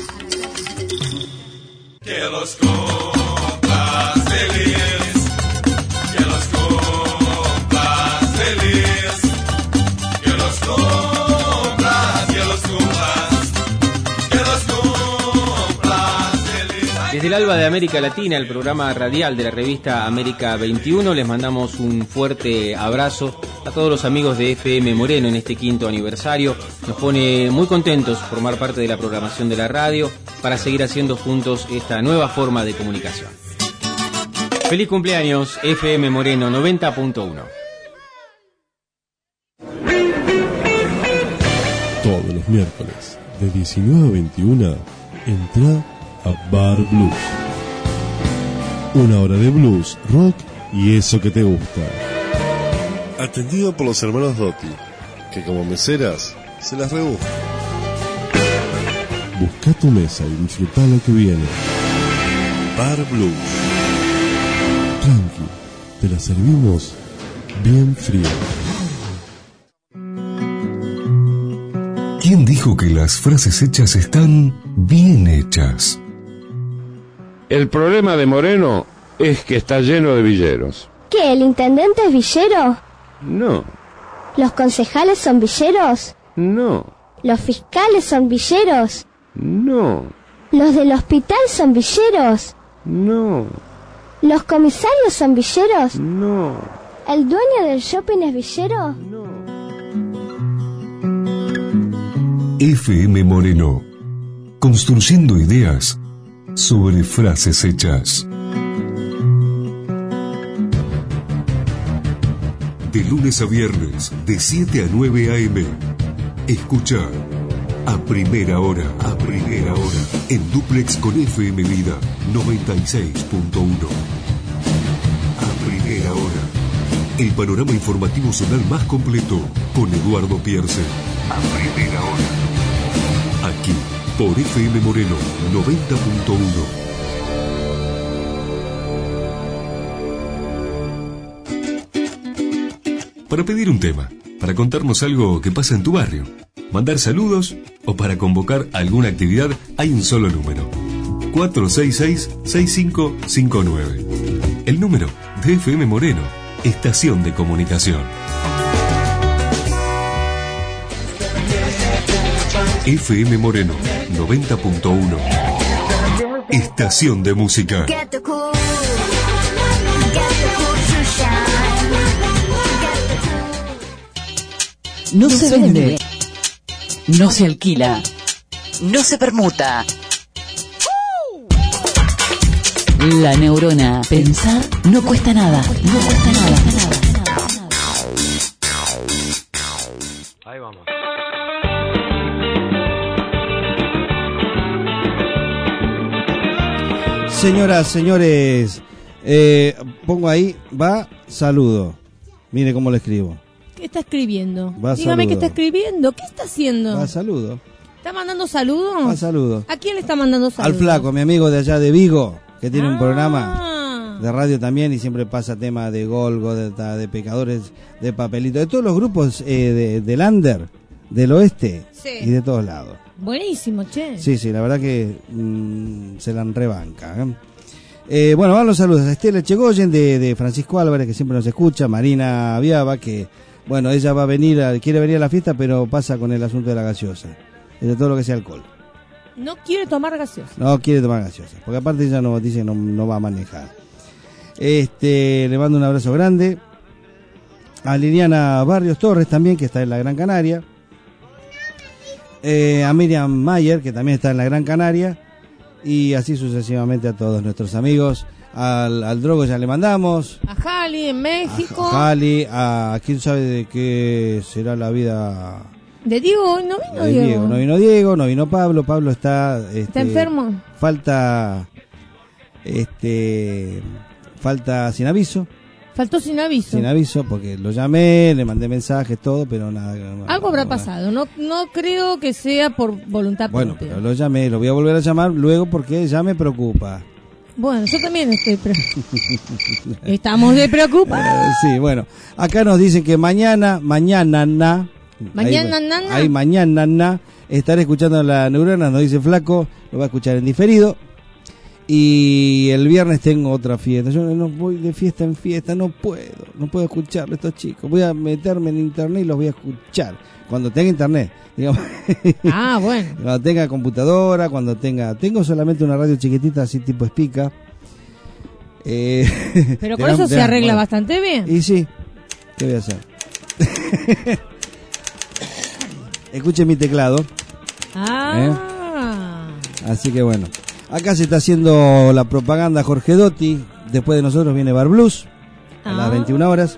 Que los compas feliz, que los compas feliz, que los compas, que los compas, que los compas feliz. Desde el Alba de América Latina, el programa radial de la revista América 21, les mandamos un fuerte abrazo a todos los amigos de FM Moreno en este 5º aniversario. Nos pone muy contentos formar parte de la programación de la radio para seguir haciendo juntos esta nueva forma de comunicación. Feliz cumpleaños, FM Moreno 90.1. Todos los miércoles, de 19 a 21, entra a Bar Blues. Una hora de blues, rock y eso que te gusta. Atendido por los hermanos Dotti, que como meseras se las rebuscan. Busca tu mesa y disfruta lo que viene. Bar Blues. Tranqui, te la servimos bien fría. ¿Quién dijo que las frases hechas están bien hechas? El problema de Moreno es que está lleno de villeros. ¿Qué, el intendente es villero? No, ¿Los concejales son villeros? no, ¿Los fiscales son villeros? no, ¿Los del hospital son villeros? no, ¿Los comisarios son villeros? no. ¿El dueño del shopping es villero? FM Moreno, construyendo ideas sobre frases hechas. De lunes a viernes, de 7 a 9 a.m. Escucha a primera hora, en dúplex con FM Vida 96.1. A primera hora, el panorama informativo zonal más completo con Eduardo Pierce. A primera hora, aquí por FM Moreno 90.1. Para pedir un tema, para contarnos algo que pasa en tu barrio, mandar saludos o para convocar alguna actividad, hay un solo número: 466-6559. El número de FM Moreno, estación de comunicación. FM Moreno 90.1, estación de música. No se vende, no se alquila, no se permuta. La neurona. Pensar no cuesta nada, no cuesta nada. Ahí vamos. Señoras, señores, pongo ahí, va, saludo. Mire cómo le escribo. ¿Qué está escribiendo? Va, Dígame saludo. qué está escribiendo. ¿Qué está haciendo? Va, saludo. ¿Está mandando saludos? Saludos. ¿A quién le está mandando saludos? Al Flaco, mi amigo de allá de Vigo, que tiene un programa de radio también y siempre pasa temas de Gólgota, de Pecadores, de Papelito, de todos los grupos del Under, del Oeste y de todos lados. Buenísimo, che. Sí, la verdad que se la rebanca. Bueno, van los saludos a Estela Chegoyen de Francisco Álvarez, que siempre nos escucha, Marina Viaba, que bueno, ella va a venir, quiere venir a la fiesta, pero pasa con el asunto de la gaseosa, de todo lo que sea alcohol. No quiere tomar gaseosa. No quiere tomar gaseosa, porque aparte ella no dice no va a manejar. Le mando un abrazo grande a Liliana Barrios Torres también, que está en la Gran Canaria. A Miriam Mayer, que también está en la Gran Canaria, y así sucesivamente a todos nuestros amigos. Al Drogo ya le mandamos. A Jali en México. A Jali, a quién sabe de qué será la vida de Diego. No vino Diego. No vino Diego, no vino Pablo. Pablo está enfermo. Falta sin aviso. Faltó sin aviso. Sin aviso, porque lo llamé, le mandé mensajes, todo, pero nada. Algo habrá pasado. No creo que sea por voluntad propia. Bueno, pero lo llamé, lo voy a volver a llamar luego porque ya me preocupa. Bueno, yo también estoy estamos de preocupados. Sí, bueno. Acá nos dicen que mañana estaré escuchando la Neurona, nos dice Flaco, lo va a escuchar en diferido. Y el viernes tengo otra fiesta. Yo no voy de fiesta en fiesta, no puedo escucharlo a estos chicos. Voy a meterme en internet y los voy a escuchar cuando tenga internet, digamos. Bueno. Cuando tenga computadora, tengo solamente una radio chiquitita así tipo Spica. Pero con eso se arregla bastante bien. Y sí, ¿qué voy a hacer? Escuchen mi teclado. Así que bueno. Acá se está haciendo la propaganda Jorge Dotti. Después de nosotros viene Bar Blues a las 21 horas.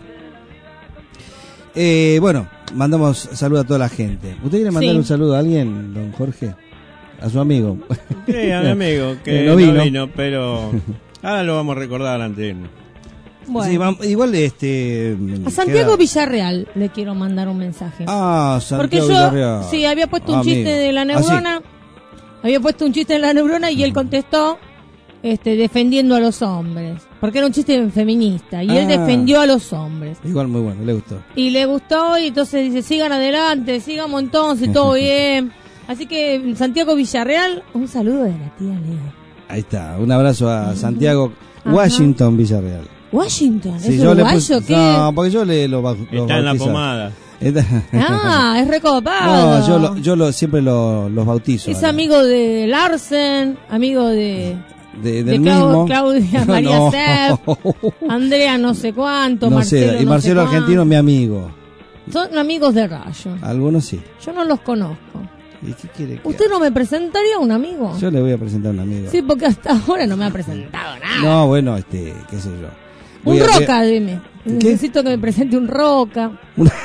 Bueno, mandamos saludo a toda la gente. ¿Usted quiere mandar un saludo a alguien, don Jorge? A su amigo. Sí, a mi amigo, que no vino, pero ahora lo vamos a recordar ante él. Bueno. Sí, igual a Santiago Villarreal le quiero mandar un mensaje. Santiago porque yo Villarreal. Sí, había puesto un chiste de la Neurona. Había puesto un chiste en la Neurona y él contestó defendiendo a los hombres, porque era un chiste feminista y él defendió a los hombres. Igual muy bueno, le gustó. Y le gustó y entonces dice, sigan adelante, sigamos entonces, todo bien. Así que Santiago Villarreal, un saludo de la tía Lea. Ahí está, un abrazo a Santiago Washington Villarreal. Washington, sí, ¿es uruguayo? ¿Qué? No, porque yo lo está en la pomada. Es recopado. No, yo siempre los bautizo. Es amigo de Larsen, amigo de mismo. Claudia María Sepp, Andrea no sé cuánto, Marcelo y Marcelo no sé Argentino es mi amigo. Son amigos de Rayo. Algunos sí. Yo no los conozco. ¿Y qué quiere que ¿Usted no me presentaría a un amigo? Yo le voy a presentar a un amigo. Sí, porque hasta ahora no me ha presentado nada. No, bueno, qué sé yo. Roca, dime. Necesito que me presente un Roca.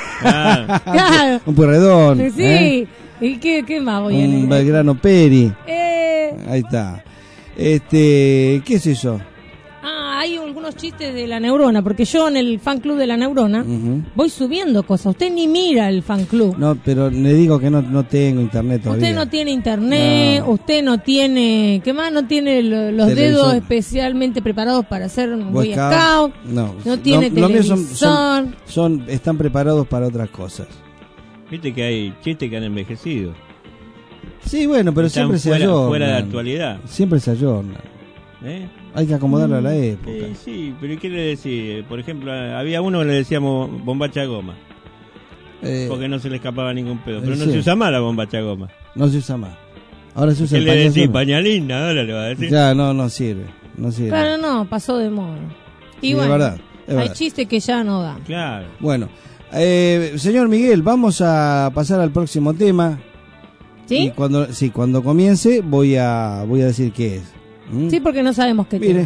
Claro. Un Pueyrredón. Sí. ¿Y qué más voy a leer? Un Belgrano Peri. Ahí está. ¿Qué sé yo? Hay algunos chistes de la Neurona, porque yo en el fan club de la Neurona voy subiendo cosas. Usted ni mira el fan club. No, pero le digo que no tengo internet todavía. Usted no tiene internet, usted no tiene, ¿qué más? No tiene los dedos especialmente preparados para hacer un Boy Scout. No tiene televisor. Están preparados para otras cosas. Viste que hay chistes que han envejecido. Sí, bueno, pero siempre se ayornan. Fuera de actualidad. Siempre se ayornan. Hay que acomodarlo a la época. Sí, pero ¿qué le decía? Por ejemplo, había uno que le decíamos bombacha goma. Porque no se le escapaba ningún pedo. Pero no se usa más la bombacha goma. No se usa más. Ahora se usa el pañalín. ¿Qué le decís? Pañalina, ahora le va a decir. Ya, no sirve. Claro, no, pasó de moda. Y sí, bueno, es verdad. Hay chistes que ya no dan. Claro. Bueno, señor Miguel, vamos a pasar al próximo tema. ¿Sí? Y cuando comience voy a decir qué es. Sí, porque no sabemos qué tema es.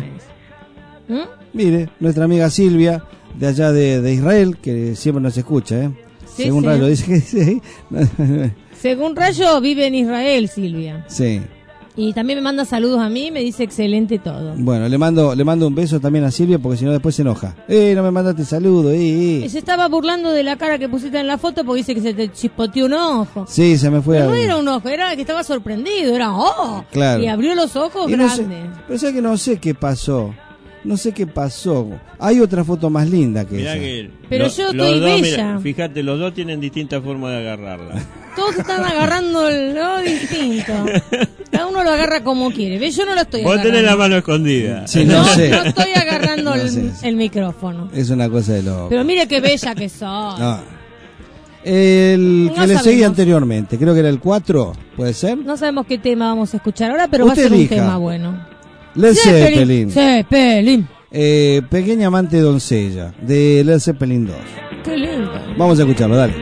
Mire, nuestra amiga Silvia, de allá de Israel, que siempre nos escucha, Sí, según Rayo dice que sí. Según Rayo vive en Israel, Silvia. Sí. Y también me manda saludos a mí, me dice excelente todo. Bueno, le mando un beso también a Silvia porque si no después se enoja. No me mandaste saludo. Y se estaba burlando de la cara que pusiste en la foto porque dice que se te chispoteó un ojo. Sí, se me fue. Pero no era un ojo, era que estaba sorprendido, era Claro. Y abrió los ojos grandes. Pero sé que no sé qué pasó. No sé qué pasó. Hay otra foto más linda que Mirá esa. Pero yo estoy bella. Mirá, fíjate, los dos tienen distintas formas de agarrarla. Todos están agarrando lo distinto. Cada uno lo agarra como quiere. ¿Ves? Yo no lo estoy agarrando. Vos tenés la mano escondida. Sí, no sé. No estoy agarrando el micrófono. Es una cosa de loco. Pero mire qué bella que soy. No. El No que le sabemos. seguía anteriormente, creo que era el 4, ¿puede ser? No sabemos qué tema vamos a escuchar ahora, pero va a Usted ser elija. un tema bueno. Led Zeppelin. Zeppelin. Pequeña amante doncella, de Led Zeppelin 2. Qué lindo. Vamos a escucharlo, dale.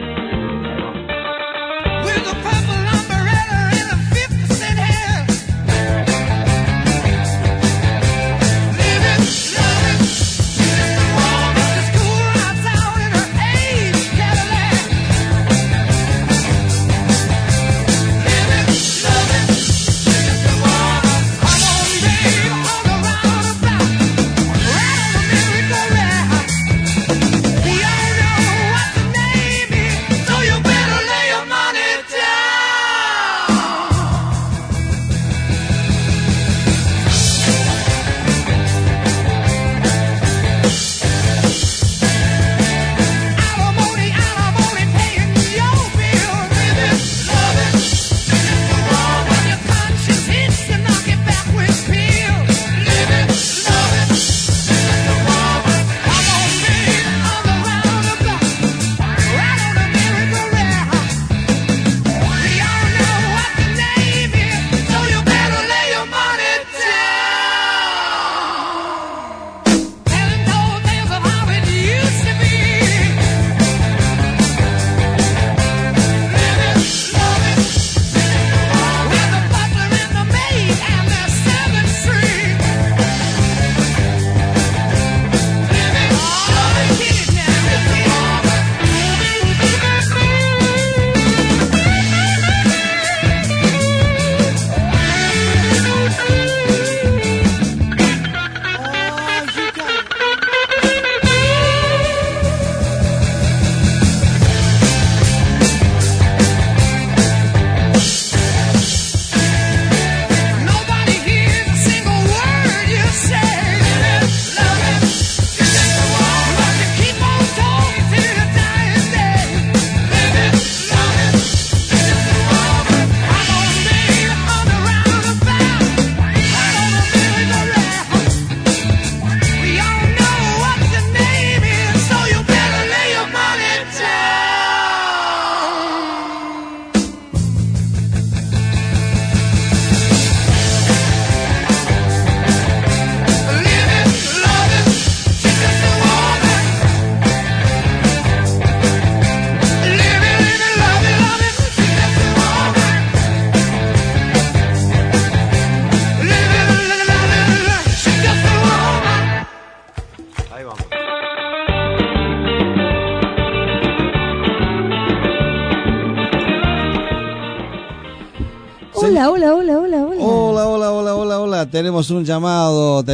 Hola. Tenemos un llamado.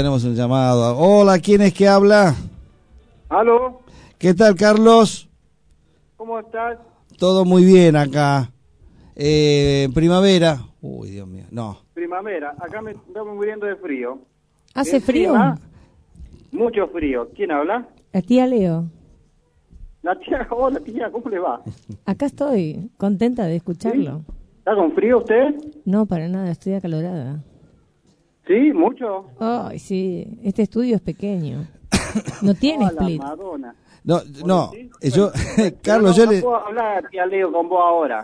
Hola, ¿quién es que habla? ¿Aló? ¿Qué tal, Carlos? ¿Cómo estás? Todo muy bien acá. Primavera. Uy, Dios mío, no. Primavera. Acá me estamos muriendo de frío. ¿Hace frío? Mucho frío. ¿Quién habla? La tía Leo. La tía, hola tía, ¿cómo le va? Acá estoy, contenta de escucharlo. ¿Sí? ¿Está con frío usted? No, para nada, estoy acalorada. ¿Sí? ¿Mucho? Ay, sí, este estudio es pequeño. No tiene split. Madonna. No, yo, Bueno, Carlos, no, yo le... puedo hablar, tía Leo, con vos ahora.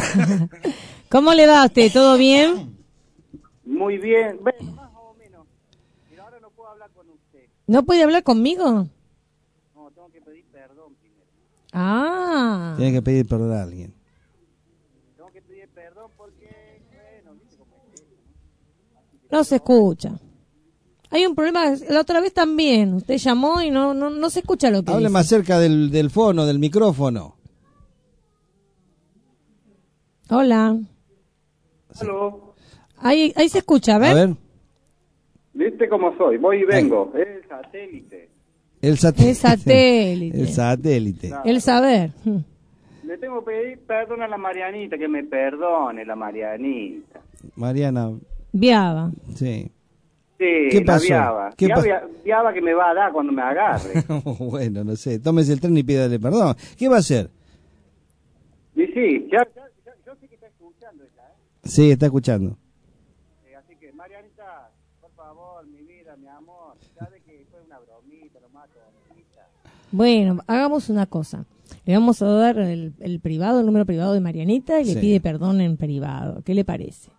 ¿Cómo le va a usted? ¿Todo bien? Muy bien. Bueno, más o menos. Pero ahora no puedo hablar con usted. ¿No puede hablar conmigo? No, tengo que pedir perdón primero. Ah. Tiene que pedir perdón a alguien. Tengo que pedir perdón porque, bueno, viste cómo es. No se escucha. Hay un problema, la otra vez también. Usted llamó y no se escucha lo que Hable dice. más cerca del fono, del micrófono. Hola. ¿Aló? Ahí se escucha, A ver. ¿Viste cómo soy? Voy y vengo. El satélite. El satélite. El satélite. El satélite. Claro. El saber. Le tengo que pedir perdón a la Marianita, que me perdone la Marianita. Mariana. Viaba. Sí. Sí, ¿Qué pasó? Viaba. ¿Qué Viaba que me va a dar cuando me agarre. Bueno, no sé. Tómese el tren y pídale perdón. ¿Qué va a hacer? Y sí, yo sé que está escuchando ella, ¿eh? Sí, está escuchando. Así que, Marianita, por favor, mi vida, mi amor, sabe que fue una bromita, lo más tontita. Bueno, hagamos una cosa. Le vamos a dar el privado, el número privado de Marianita y le pide perdón en privado. ¿Qué le parece?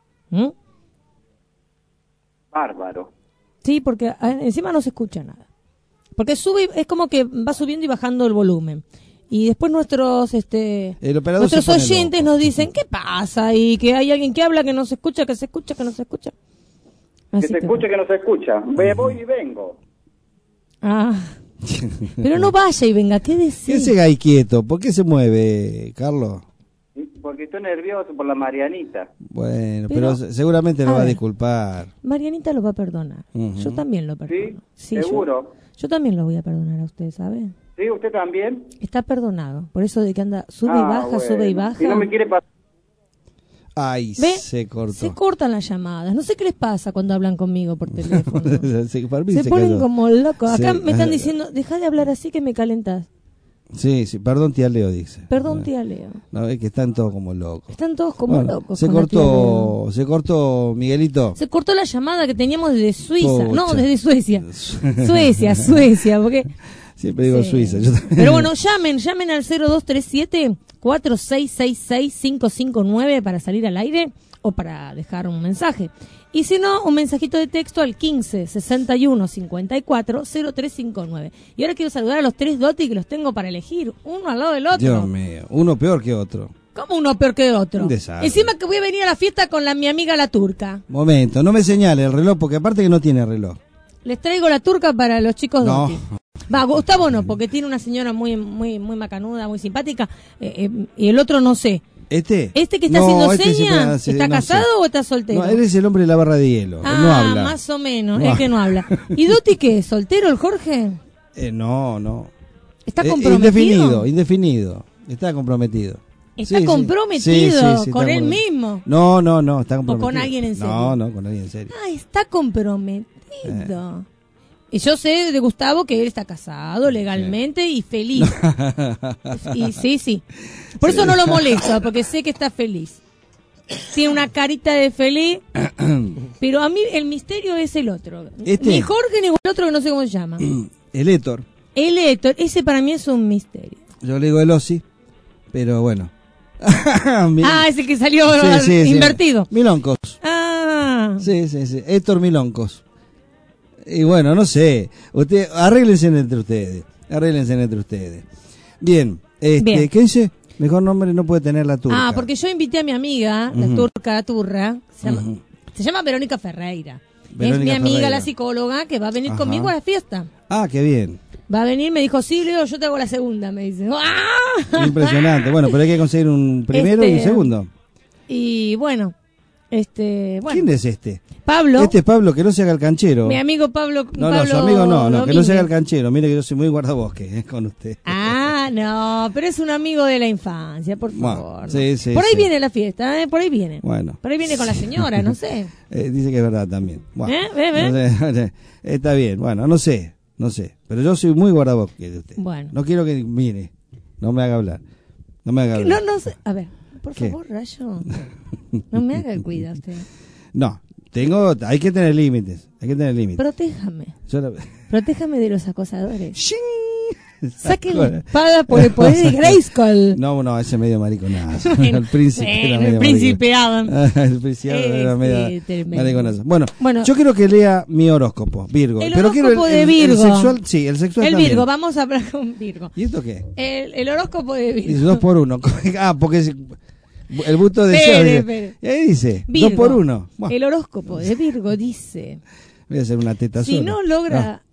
Bárbaro. Sí, porque encima no se escucha nada. Porque sube, es como que va subiendo y bajando el volumen. Y después nuestros oyentes nos dicen, ¿qué pasa? Y que hay alguien que habla que no se escucha, que se escucha, que no se escucha. Así que se escucha, que no se escucha. Voy y vengo. Ah. Pero no vaya y venga, ¿qué decís? Quédese ahí quieto. ¿Por qué se mueve, Carlos? Porque estoy nervioso por la Marianita. Bueno, pero seguramente lo va a disculpar. Marianita lo va a perdonar. Yo también lo perdono. ¿Sí? ¿Seguro? Yo también lo voy a perdonar a usted, ¿sabe? ¿Sí? ¿Usted también? Está perdonado. Por eso de que anda, sube y baja, sube y baja. Y no me quiere pasar. Ay, ¿ve? Se cortó. Se cortan las llamadas. No sé qué les pasa cuando hablan conmigo por teléfono. se ponen cayó. como locos. Acá me están diciendo, deja de hablar así que me calentás. Sí, perdón tía Leo, dice. Perdón tía Leo. No, es que están todos como locos. Están todos como locos. Se cortó, Miguelito. Se cortó la llamada que teníamos desde Suiza. Pucha. No, desde Suecia. Suecia, porque... Siempre digo Suiza. Yo pero bueno, llamen al 0237-4666-559 para salir al aire o para dejar un mensaje. Y si no, un mensajito de texto al 15-61-54-0359. Y ahora quiero saludar a los 3 Doti que los tengo para elegir, uno al lado del otro. Dios mío, uno peor que otro. ¿Cómo uno peor que otro? Un desastre. Encima que voy a venir a la fiesta con mi amiga la turca. Momento, no me señale el reloj, porque aparte que no tiene reloj. Les traigo la turca para los chicos No. Doti. Va, Gustavo no, porque tiene una señora muy macanuda, muy simpática, y el otro no sé. ¿Este? ¿Este que está haciendo este seña? ¿Está casado o está soltero? No, él es el hombre de la barra de hielo. Ah, él no habla. más o menos, No. es que no habla. ¿Y Doti qué es? ¿Soltero el Jorge? No. ¿Está comprometido? Indefinido. Está comprometido. ¿Está Sí, comprometido sí, con está él comprometido. mismo? No, está comprometido. ¿O con alguien en serio? No, con alguien en serio. Ah, está comprometido. Y yo sé de Gustavo que él está casado legalmente y feliz. Y sí. Por eso no lo molesto, porque sé que está feliz. Tiene una carita de feliz. Pero a mí el misterio es el otro. Ni Jorge ni el otro que no sé cómo se llama. El Héctor. El Héctor, ese para mí es un misterio. Yo le digo el Ossi, pero bueno. Ese que salió invertido. Miloncos. Sí. Héctor Miloncos. Y bueno, no sé. Arréglense entre ustedes. Bien. Bien. ¿Qué dice? Mejor nombre no puede tener la turca. Porque yo invité a mi amiga, la turca turra. Se llama Verónica Ferreira. Es mi amiga, Ferreira. la psicóloga, que va a venir conmigo a la fiesta. Qué bien. Va a venir, me dijo, sí, Leo, yo te hago la segunda, me dice. ¡Ah! Impresionante. Bueno, pero hay que conseguir un primero y un segundo. Y bueno, ¿Quién es este? Pablo. Este es Pablo, que no se haga el canchero. Mi amigo Pablo. No, su amigo no, que no se haga el canchero. Mire que yo soy muy guardabosque con usted. No, pero es un amigo de la infancia, por favor. Sí, por ahí viene la fiesta, por ahí viene. Bueno. Por ahí viene con la señora, no sé. Dice que es verdad también. Bueno, ¿Ve? No sé, está bien, bueno, no sé. Pero yo soy muy guardabosque de usted. Bueno. No quiero que mire, no me haga hablar. No sé. A ver, por favor, Rayo. No me haga el cuidado usted. No, hay que tener límites. Protéjame. Protéjame de los acosadores. Saquen la Bueno. espada por el poder de Grayskull. No, ese medio mariconazo. Bueno, El príncipe era medio el príncipe Adam. El príncipe Adam era medio tremendo. mariconazo. Bueno, yo quiero que lea mi horóscopo, Virgo. El Pero horóscopo quiero de Virgo. El sexual, sí, el sexual El también. Virgo, vamos a hablar con Virgo. ¿Y esto qué? El horóscopo de Virgo. Dice 2 por 1. Porque el busto de Espere. Y ahí dice Virgo, 2 por 1. Bueno, el horóscopo de Virgo dice: voy a hacer una teta si sola. no logra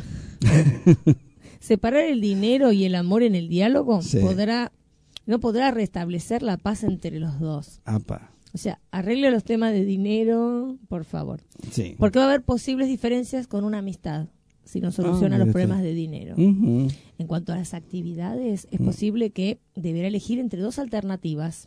separar el dinero y el amor en el diálogo, Sí. no podrá restablecer la paz entre los dos. Apa. O sea, arregle los temas de dinero, por favor. Sí. Porque va a haber posibles diferencias con una amistad si no soluciona los problemas de dinero. En cuanto a las actividades, es posible que deberá elegir entre dos alternativas.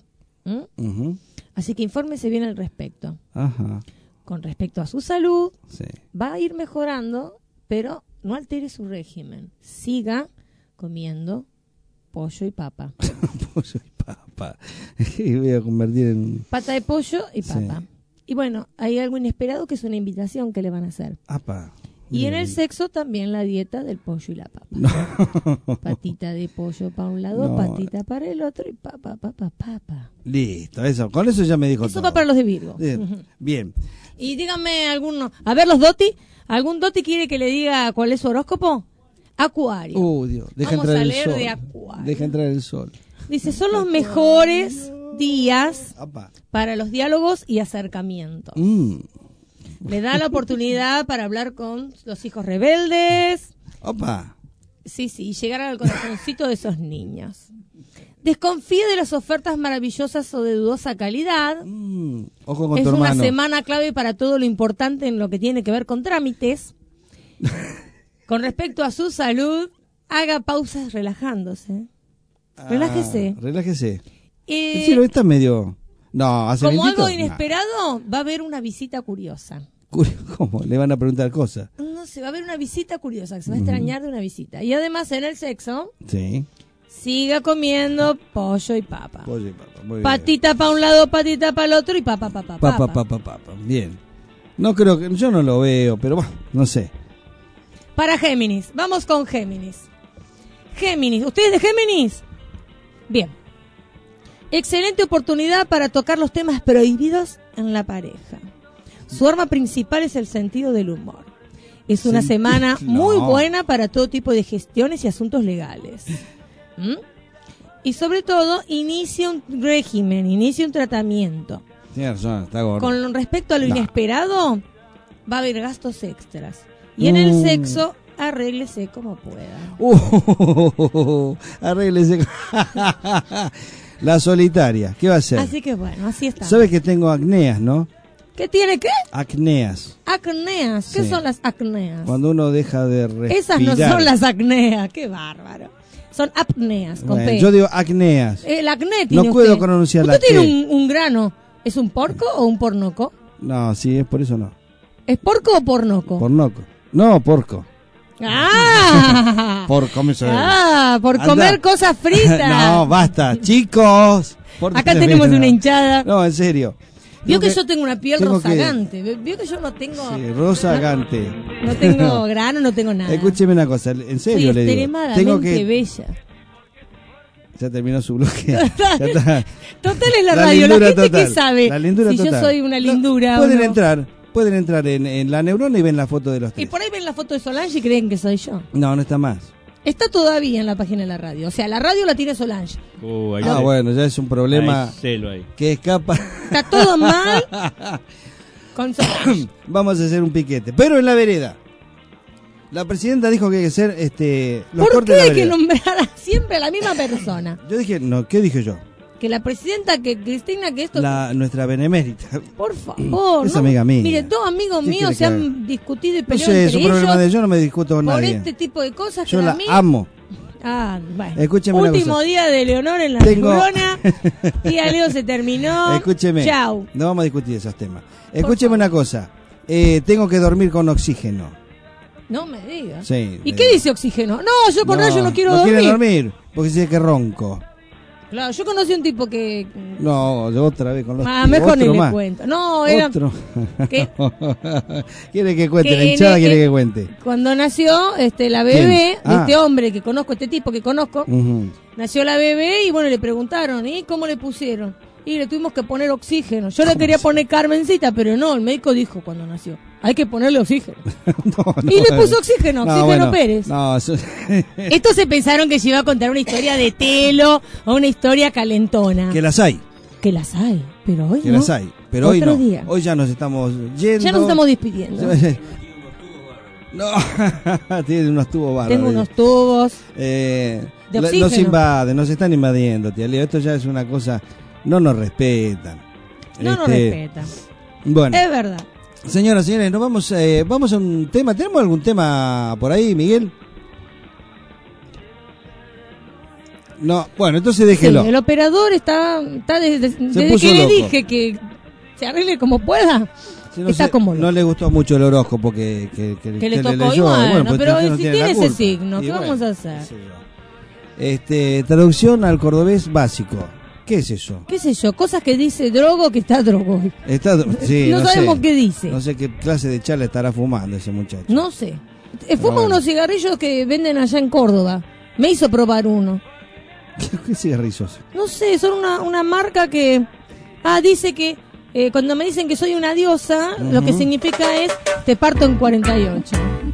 Así que infórmese bien al respecto. Ajá. Con respecto a su salud, Sí. va a ir mejorando, pero no altere su régimen. Siga comiendo pollo y papa. Pollo y papa. Y voy a convertir en... Pata de pollo y papa. Sí. Y bueno, hay algo inesperado que es una invitación que le van a hacer. Apa. Y en el Bien. sexo también la dieta del pollo y la papa. Patita de pollo para un lado, No. patita para el otro y papa. Listo, eso. Con eso ya me dijo Eso todo. va para los de Virgo. Bien. Bien. Y díganme alguno. A ver, los Doti. ¿Algún Doti quiere que le diga cuál es su horóscopo? Acuario. Dios. Deja Vamos entrar a el leer sol. de Acuario. Deja entrar el sol. Dice, son los mejores días para los diálogos y acercamientos. Le da la oportunidad para hablar con los hijos rebeldes. Opa. Sí, y llegar al corazoncito de esos niños. Desconfíe de las ofertas maravillosas o de dudosa calidad. Ojo con Es tu una hermano. semana clave para todo lo importante en lo que tiene que ver con trámites. Con respecto a su salud, haga pausas relajándose. Relájese. Relájese. Sí, lo está medio... No, hace Como lentito. algo inesperado, va a haber una visita curiosa. ¿Cómo? Le van a preguntar cosas. No sé, va a haber una visita curiosa, que se va a extrañar de una visita. Y además en el sexo, Sí. siga comiendo pollo y papa. Pollo y papa. Muy bien. Patita para un lado, patita para el otro y papa. Papa. Bien. No creo que... Yo no lo veo, pero bueno, no sé. Para Géminis, vamos con Géminis. Géminis, ¿ustedes de Géminis? Bien. Excelente oportunidad para tocar los temas prohibidos en la pareja. Su arma principal es el sentido del humor. Es una semana muy buena para todo tipo de gestiones y asuntos legales. Y sobre todo, inicia un régimen, inicia un tratamiento. Tiene razón, está gordo. Con respecto a lo inesperado, va a haber gastos extras. Y en el sexo, arréglese como pueda. Arréglese. La solitaria, ¿qué va a hacer? Así que bueno, así está. ¿Sabe que tengo acneas, no? ¿Qué tiene qué? Acneas. Acneas. ¿Qué Sí. son las acneas? Cuando uno deja de respirar. Esas no son las acneas, qué bárbaro. Son apneas, con Bueno, P. yo digo acneas. El acné tiene No puedo usted. pronunciar la ¿Usted tiene T. un grano? ¿Es un porco o un pornoco? No, sí, es por eso no. ¿Es porco o pornoco? Pornoco. No, porco. ¡Ah! Porco me suena. ¡Ah! Por Anda. comer cosas fritas. No, basta, chicos. Acá tenemos una hinchada. No, en serio. Vio que Tengo yo tengo una piel tengo que- rozagante. Vio que yo no tengo... Sí, rozagante. No tengo grano, no tengo nada. Escúcheme una cosa, en serio Soy le digo. extremadamente Tengo que... bella. Ya terminó su bloque. Ya está. Total es la radio, la lindura gente total. que sabe La lindura si total. yo soy una lindura o Pueden no. entrar en la neurona y ven la foto de los Y tres. por ahí ven la foto de Solange y creen que soy yo. No, no está más. Está todavía en la página de la radio. O sea, la radio la tiene Solange. Bueno, ya es un problema Hay celo ahí. que escapa. Está todo mal con Solange. Vamos a hacer un piquete. Pero en la vereda. La presidenta dijo que hay que hacer los ¿Por cortes qué de la hay que vereda. nombrar siempre a la misma persona? Yo dije, no, ¿qué dije yo? Que la presidenta, que Cristina, que esto... Nuestra benemérita. Por favor. Es ¿no? amiga mía. Mire, dos amigos ¿Qué míos quiere se que han discutido y No peleado sé, es entre un problema ellos de yo, no me discuto con por nadie. este tipo de cosas Yo que la a mí... amo. Ah, bueno. Escúcheme una Último cosa. día de Leonor en la Tengo- neurona. Tía Leo se terminó. Escúcheme. Chau. No vamos a discutir esos temas. Escúcheme una cosa. Tengo que dormir con oxígeno. No me digas. Sí. ¿Y qué dice oxígeno? No, yo con rayo no quiero dormir. quiere dormir porque dice que ronco. Claro, yo conocí un tipo que... No, yo otra vez con los Ah, mejor ni otro le más. cuento. No, era... Otro. que- Quiere que cuente, que la hinchada en- quiere que cuente. Cuando nació la bebé ¿Quién? de este hombre que conozco, este tipo que conozco, Ujú. nació la bebé y bueno, le preguntaron, ¿y cómo le pusieron? Y le tuvimos que poner oxígeno. Yo le quería poner Carmencita, pero no, el médico dijo cuando nació, hay que ponerle oxígeno. Y le puso oxígeno, Oxígeno Pérez. No, eso... Estos se pensaron que yo iba a contar una historia de telo o una historia calentona. que las hay. Que las hay, pero hoy Que no. las hay. Pero hoy Otro no. día. Hoy ya nos estamos yendo. Ya nos estamos despidiendo. No, tiene unos tubos bárbaros. Tengo unos tubos. De oxígeno. Nos invaden, nos están invadiendo, tía Leo. Esto ya es una cosa. No nos respetan. No nos respeta. Bueno. Es verdad. Señoras y señores, nos vamos a un tema. ¿Tenemos algún tema por ahí, Miguel? No, bueno, entonces déjelo. Sí, el operador está desde que le dije que se arregle como pueda. Sí, no está sé, como no le gustó mucho el horóscopo que le tocó. leyó. Y bueno, pues pero no si tiene tiene la ese culpa. signo, Y ¿qué bueno, vamos a hacer? Traducción al cordobés básico. ¿Qué es eso? ¿Qué sé yo? Cosas que dice Drogo que está Drogo. Sí, no sabemos sé. qué dice. No sé qué clase de charla estará fumando ese muchacho. No sé. Fuma bueno. unos cigarrillos que venden allá en Córdoba. Me hizo probar uno. ¿Qué cigarrillos? No sé, son una marca que... dice que cuando me dicen que soy una diosa, lo que significa es te parto en 48.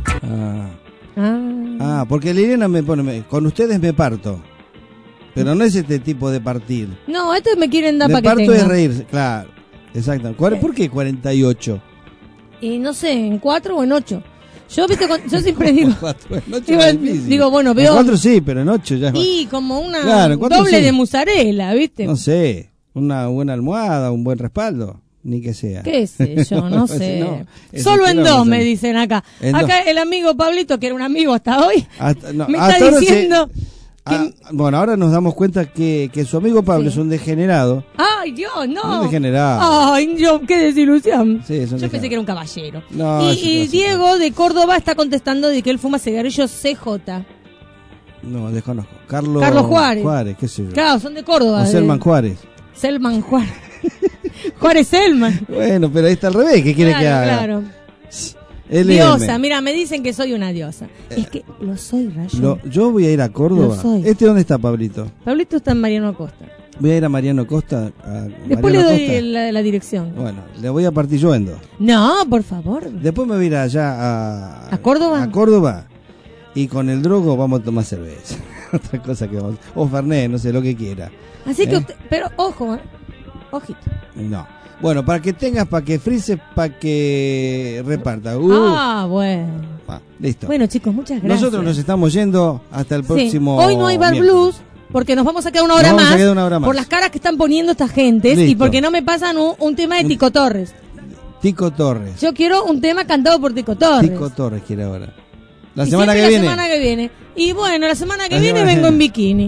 Porque Liliana me pone, con ustedes me parto. Pero no es este tipo de partir. No, estos me quieren dar Me para que parto tenga. es reírse, claro. Exacto. ¿Por qué 48? Y no sé, en 4 o en 8. Yo, viste, yo siempre digo... 4 en 8 es difícil. Digo, bueno, En veo... 4 sí, pero en 8 ya es... Y como una Claro, doble sí. de mozzarella, ¿viste? No sé, una buena almohada, un buen respaldo, ni que sea. ¿Qué sé yo? No sé. No, eso Solo ¿qué en vamos a 2 hacer? me dicen acá. En Acá dos. el amigo Pablito, que era un amigo hasta hoy, No, me hasta está ahora diciendo... bueno, ahora nos damos cuenta que su amigo Pablo es un degenerado. ¡Ay, Dios, no! Un degenerado. ¡Ay, Dios, qué desilusión! Sí, es un Yo pensé degenerado. que era un caballero. No, y Diego de Córdoba está contestando de que él fuma cigarrillos CJ. No, desconozco. Carlos Juárez. Juárez, qué sé yo. Claro, son de Córdoba. O Selman Juárez. Selman Juárez. Juárez Selman. Bueno, pero ahí está al revés. ¿Qué quiere que haga? Claro. LM. Diosa, mira, me dicen que soy una diosa. Es que lo soy, Rayo. Yo voy a ir a Córdoba. Lo soy. ¿Dónde está, Pablito? Pablito está en Mariano Acosta. Voy a ir a Mariano Costa. Después Mariano le doy Costa. la dirección. Bueno, le voy a partir yo en dos. No, por favor. Después me voy a ir allá ¿A Córdoba? A Córdoba. Y con el drogo vamos a tomar cerveza. Otra cosa que vamos. O Fernet, no sé, lo que quiera. Así que usted, pero ojo, ojito. No. Bueno, para que tengas, para que frises, para que reparta. Bueno. Listo. Bueno, chicos, muchas gracias. Nosotros nos estamos yendo hasta el próximo. Hoy no hay Bar miércoles. Blues porque nos vamos a quedar una hora, Nos vamos a más, quedar una hora más. por las caras que están poniendo esta gente y Listo. porque no me pasan un tema de Tico Torres. Tico Torres. Yo quiero un tema cantado por Tico Torres. Tico Torres quiere ahora. La Y semana siempre que viene. La semana que viene. Y bueno, la semana que La viene semana que vengo en viene. bikini.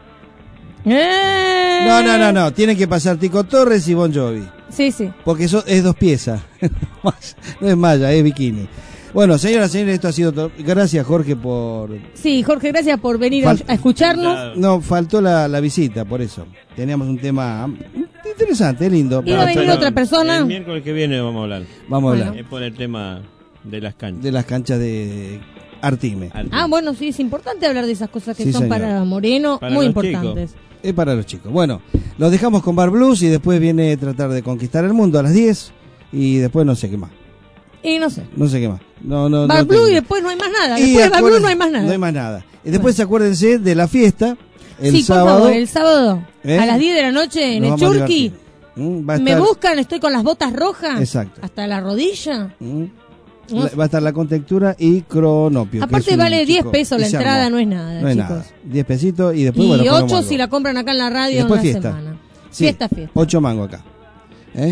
No. Tiene que pasar Tico Torres y Bon Jovi. Sí, sí. Porque eso es 2 piezas. No es malla, es bikini. Bueno, señoras y señores, esto ha sido todo. Gracias, Jorge, por... Sí, Jorge, gracias por venir a escucharnos. No, faltó la visita, por eso. Teníamos un tema interesante, lindo. ¿Iba a venir otra persona? El miércoles que viene vamos a hablar. Vamos a hablar. Es por el tema de las canchas. De las canchas de Artime. Bueno, sí, es importante hablar de esas cosas que Sí, son señor. para Moreno, Para muy los importantes. Es para los chicos. Bueno, los dejamos con Bar Blues y después viene tratar de conquistar el mundo a las 10 y después no sé qué más. Y no sé. No sé qué más. No, Bar no Blue tengo. y después no hay más nada. Y Después de Bar Blue acuérdense- no hay más nada. No hay más nada. Y después acuérdense de la fiesta el sí, sábado. por favor, el sábado ¿Eh? a las 10 de la noche en Nos el vamos a Churqui. Va a Me estar- buscan, estoy con las botas rojas. Exacto. Hasta la rodilla. Va a estar la contextura y Cronopio. que Aparte es un vale 10 chico. pesos la Y se entrada, armó. no es nada, No es chicos. nada. 10 pesitos y después Y bueno, ponemos 8 algo. si la compran acá en la Y radio en después la fiesta. semana. Sí, Fiesta. 8 mangos acá. ¿Eh?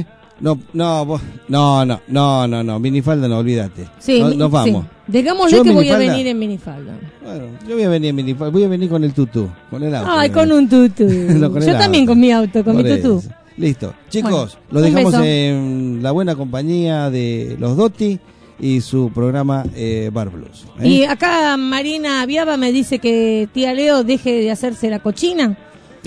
No, minifalda no, olvídate. Sí, Nos vamos. sí. Digámosle Yo que voy a minifalda. venir en minifalda. Bueno, yo voy a venir en minifalda, voy a venir con el tutú, con el auto. Ay, con un tutú. No, con el Yo también auto. con mi auto, con Por mi tutú. eso. Listo. Chicos, Bueno, los un dejamos beso. en la buena compañía de los Dotti y su programa Bar Blues. ¿eh? Y acá Marina Viaba me dice que tía Leo deje de hacerse la cochina.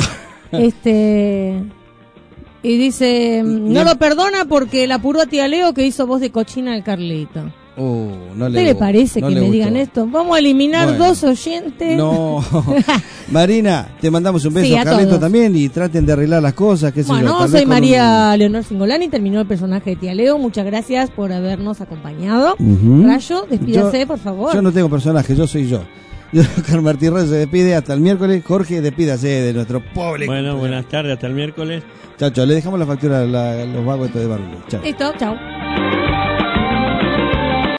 Y dice, no lo perdona porque la apuró a tía Leo que hizo voz de cochina al Carlito. No ¿Qué le parece no que le me gustó. digan esto? Vamos a eliminar Bueno. 2 oyentes. No. Marina, te mandamos un beso, Sí, a Carlito todos. también, y traten de arreglar las cosas, qué sé yo. Bueno, tal vez soy con María Leonor Singolani, terminó el personaje de tía Leo. Muchas gracias por habernos acompañado. Ujú. Rayo, despídase, Yo- por favor. Yo no tengo personaje, yo soy yo. Carlos Martín Rayo se despide hasta el miércoles. Jorge, despídase de nuestro público. Bueno, buenas tardes, hasta el miércoles. Chao, chao. Le dejamos la factura a los vagos estos de Bar Blues. Chao. Listo, chao.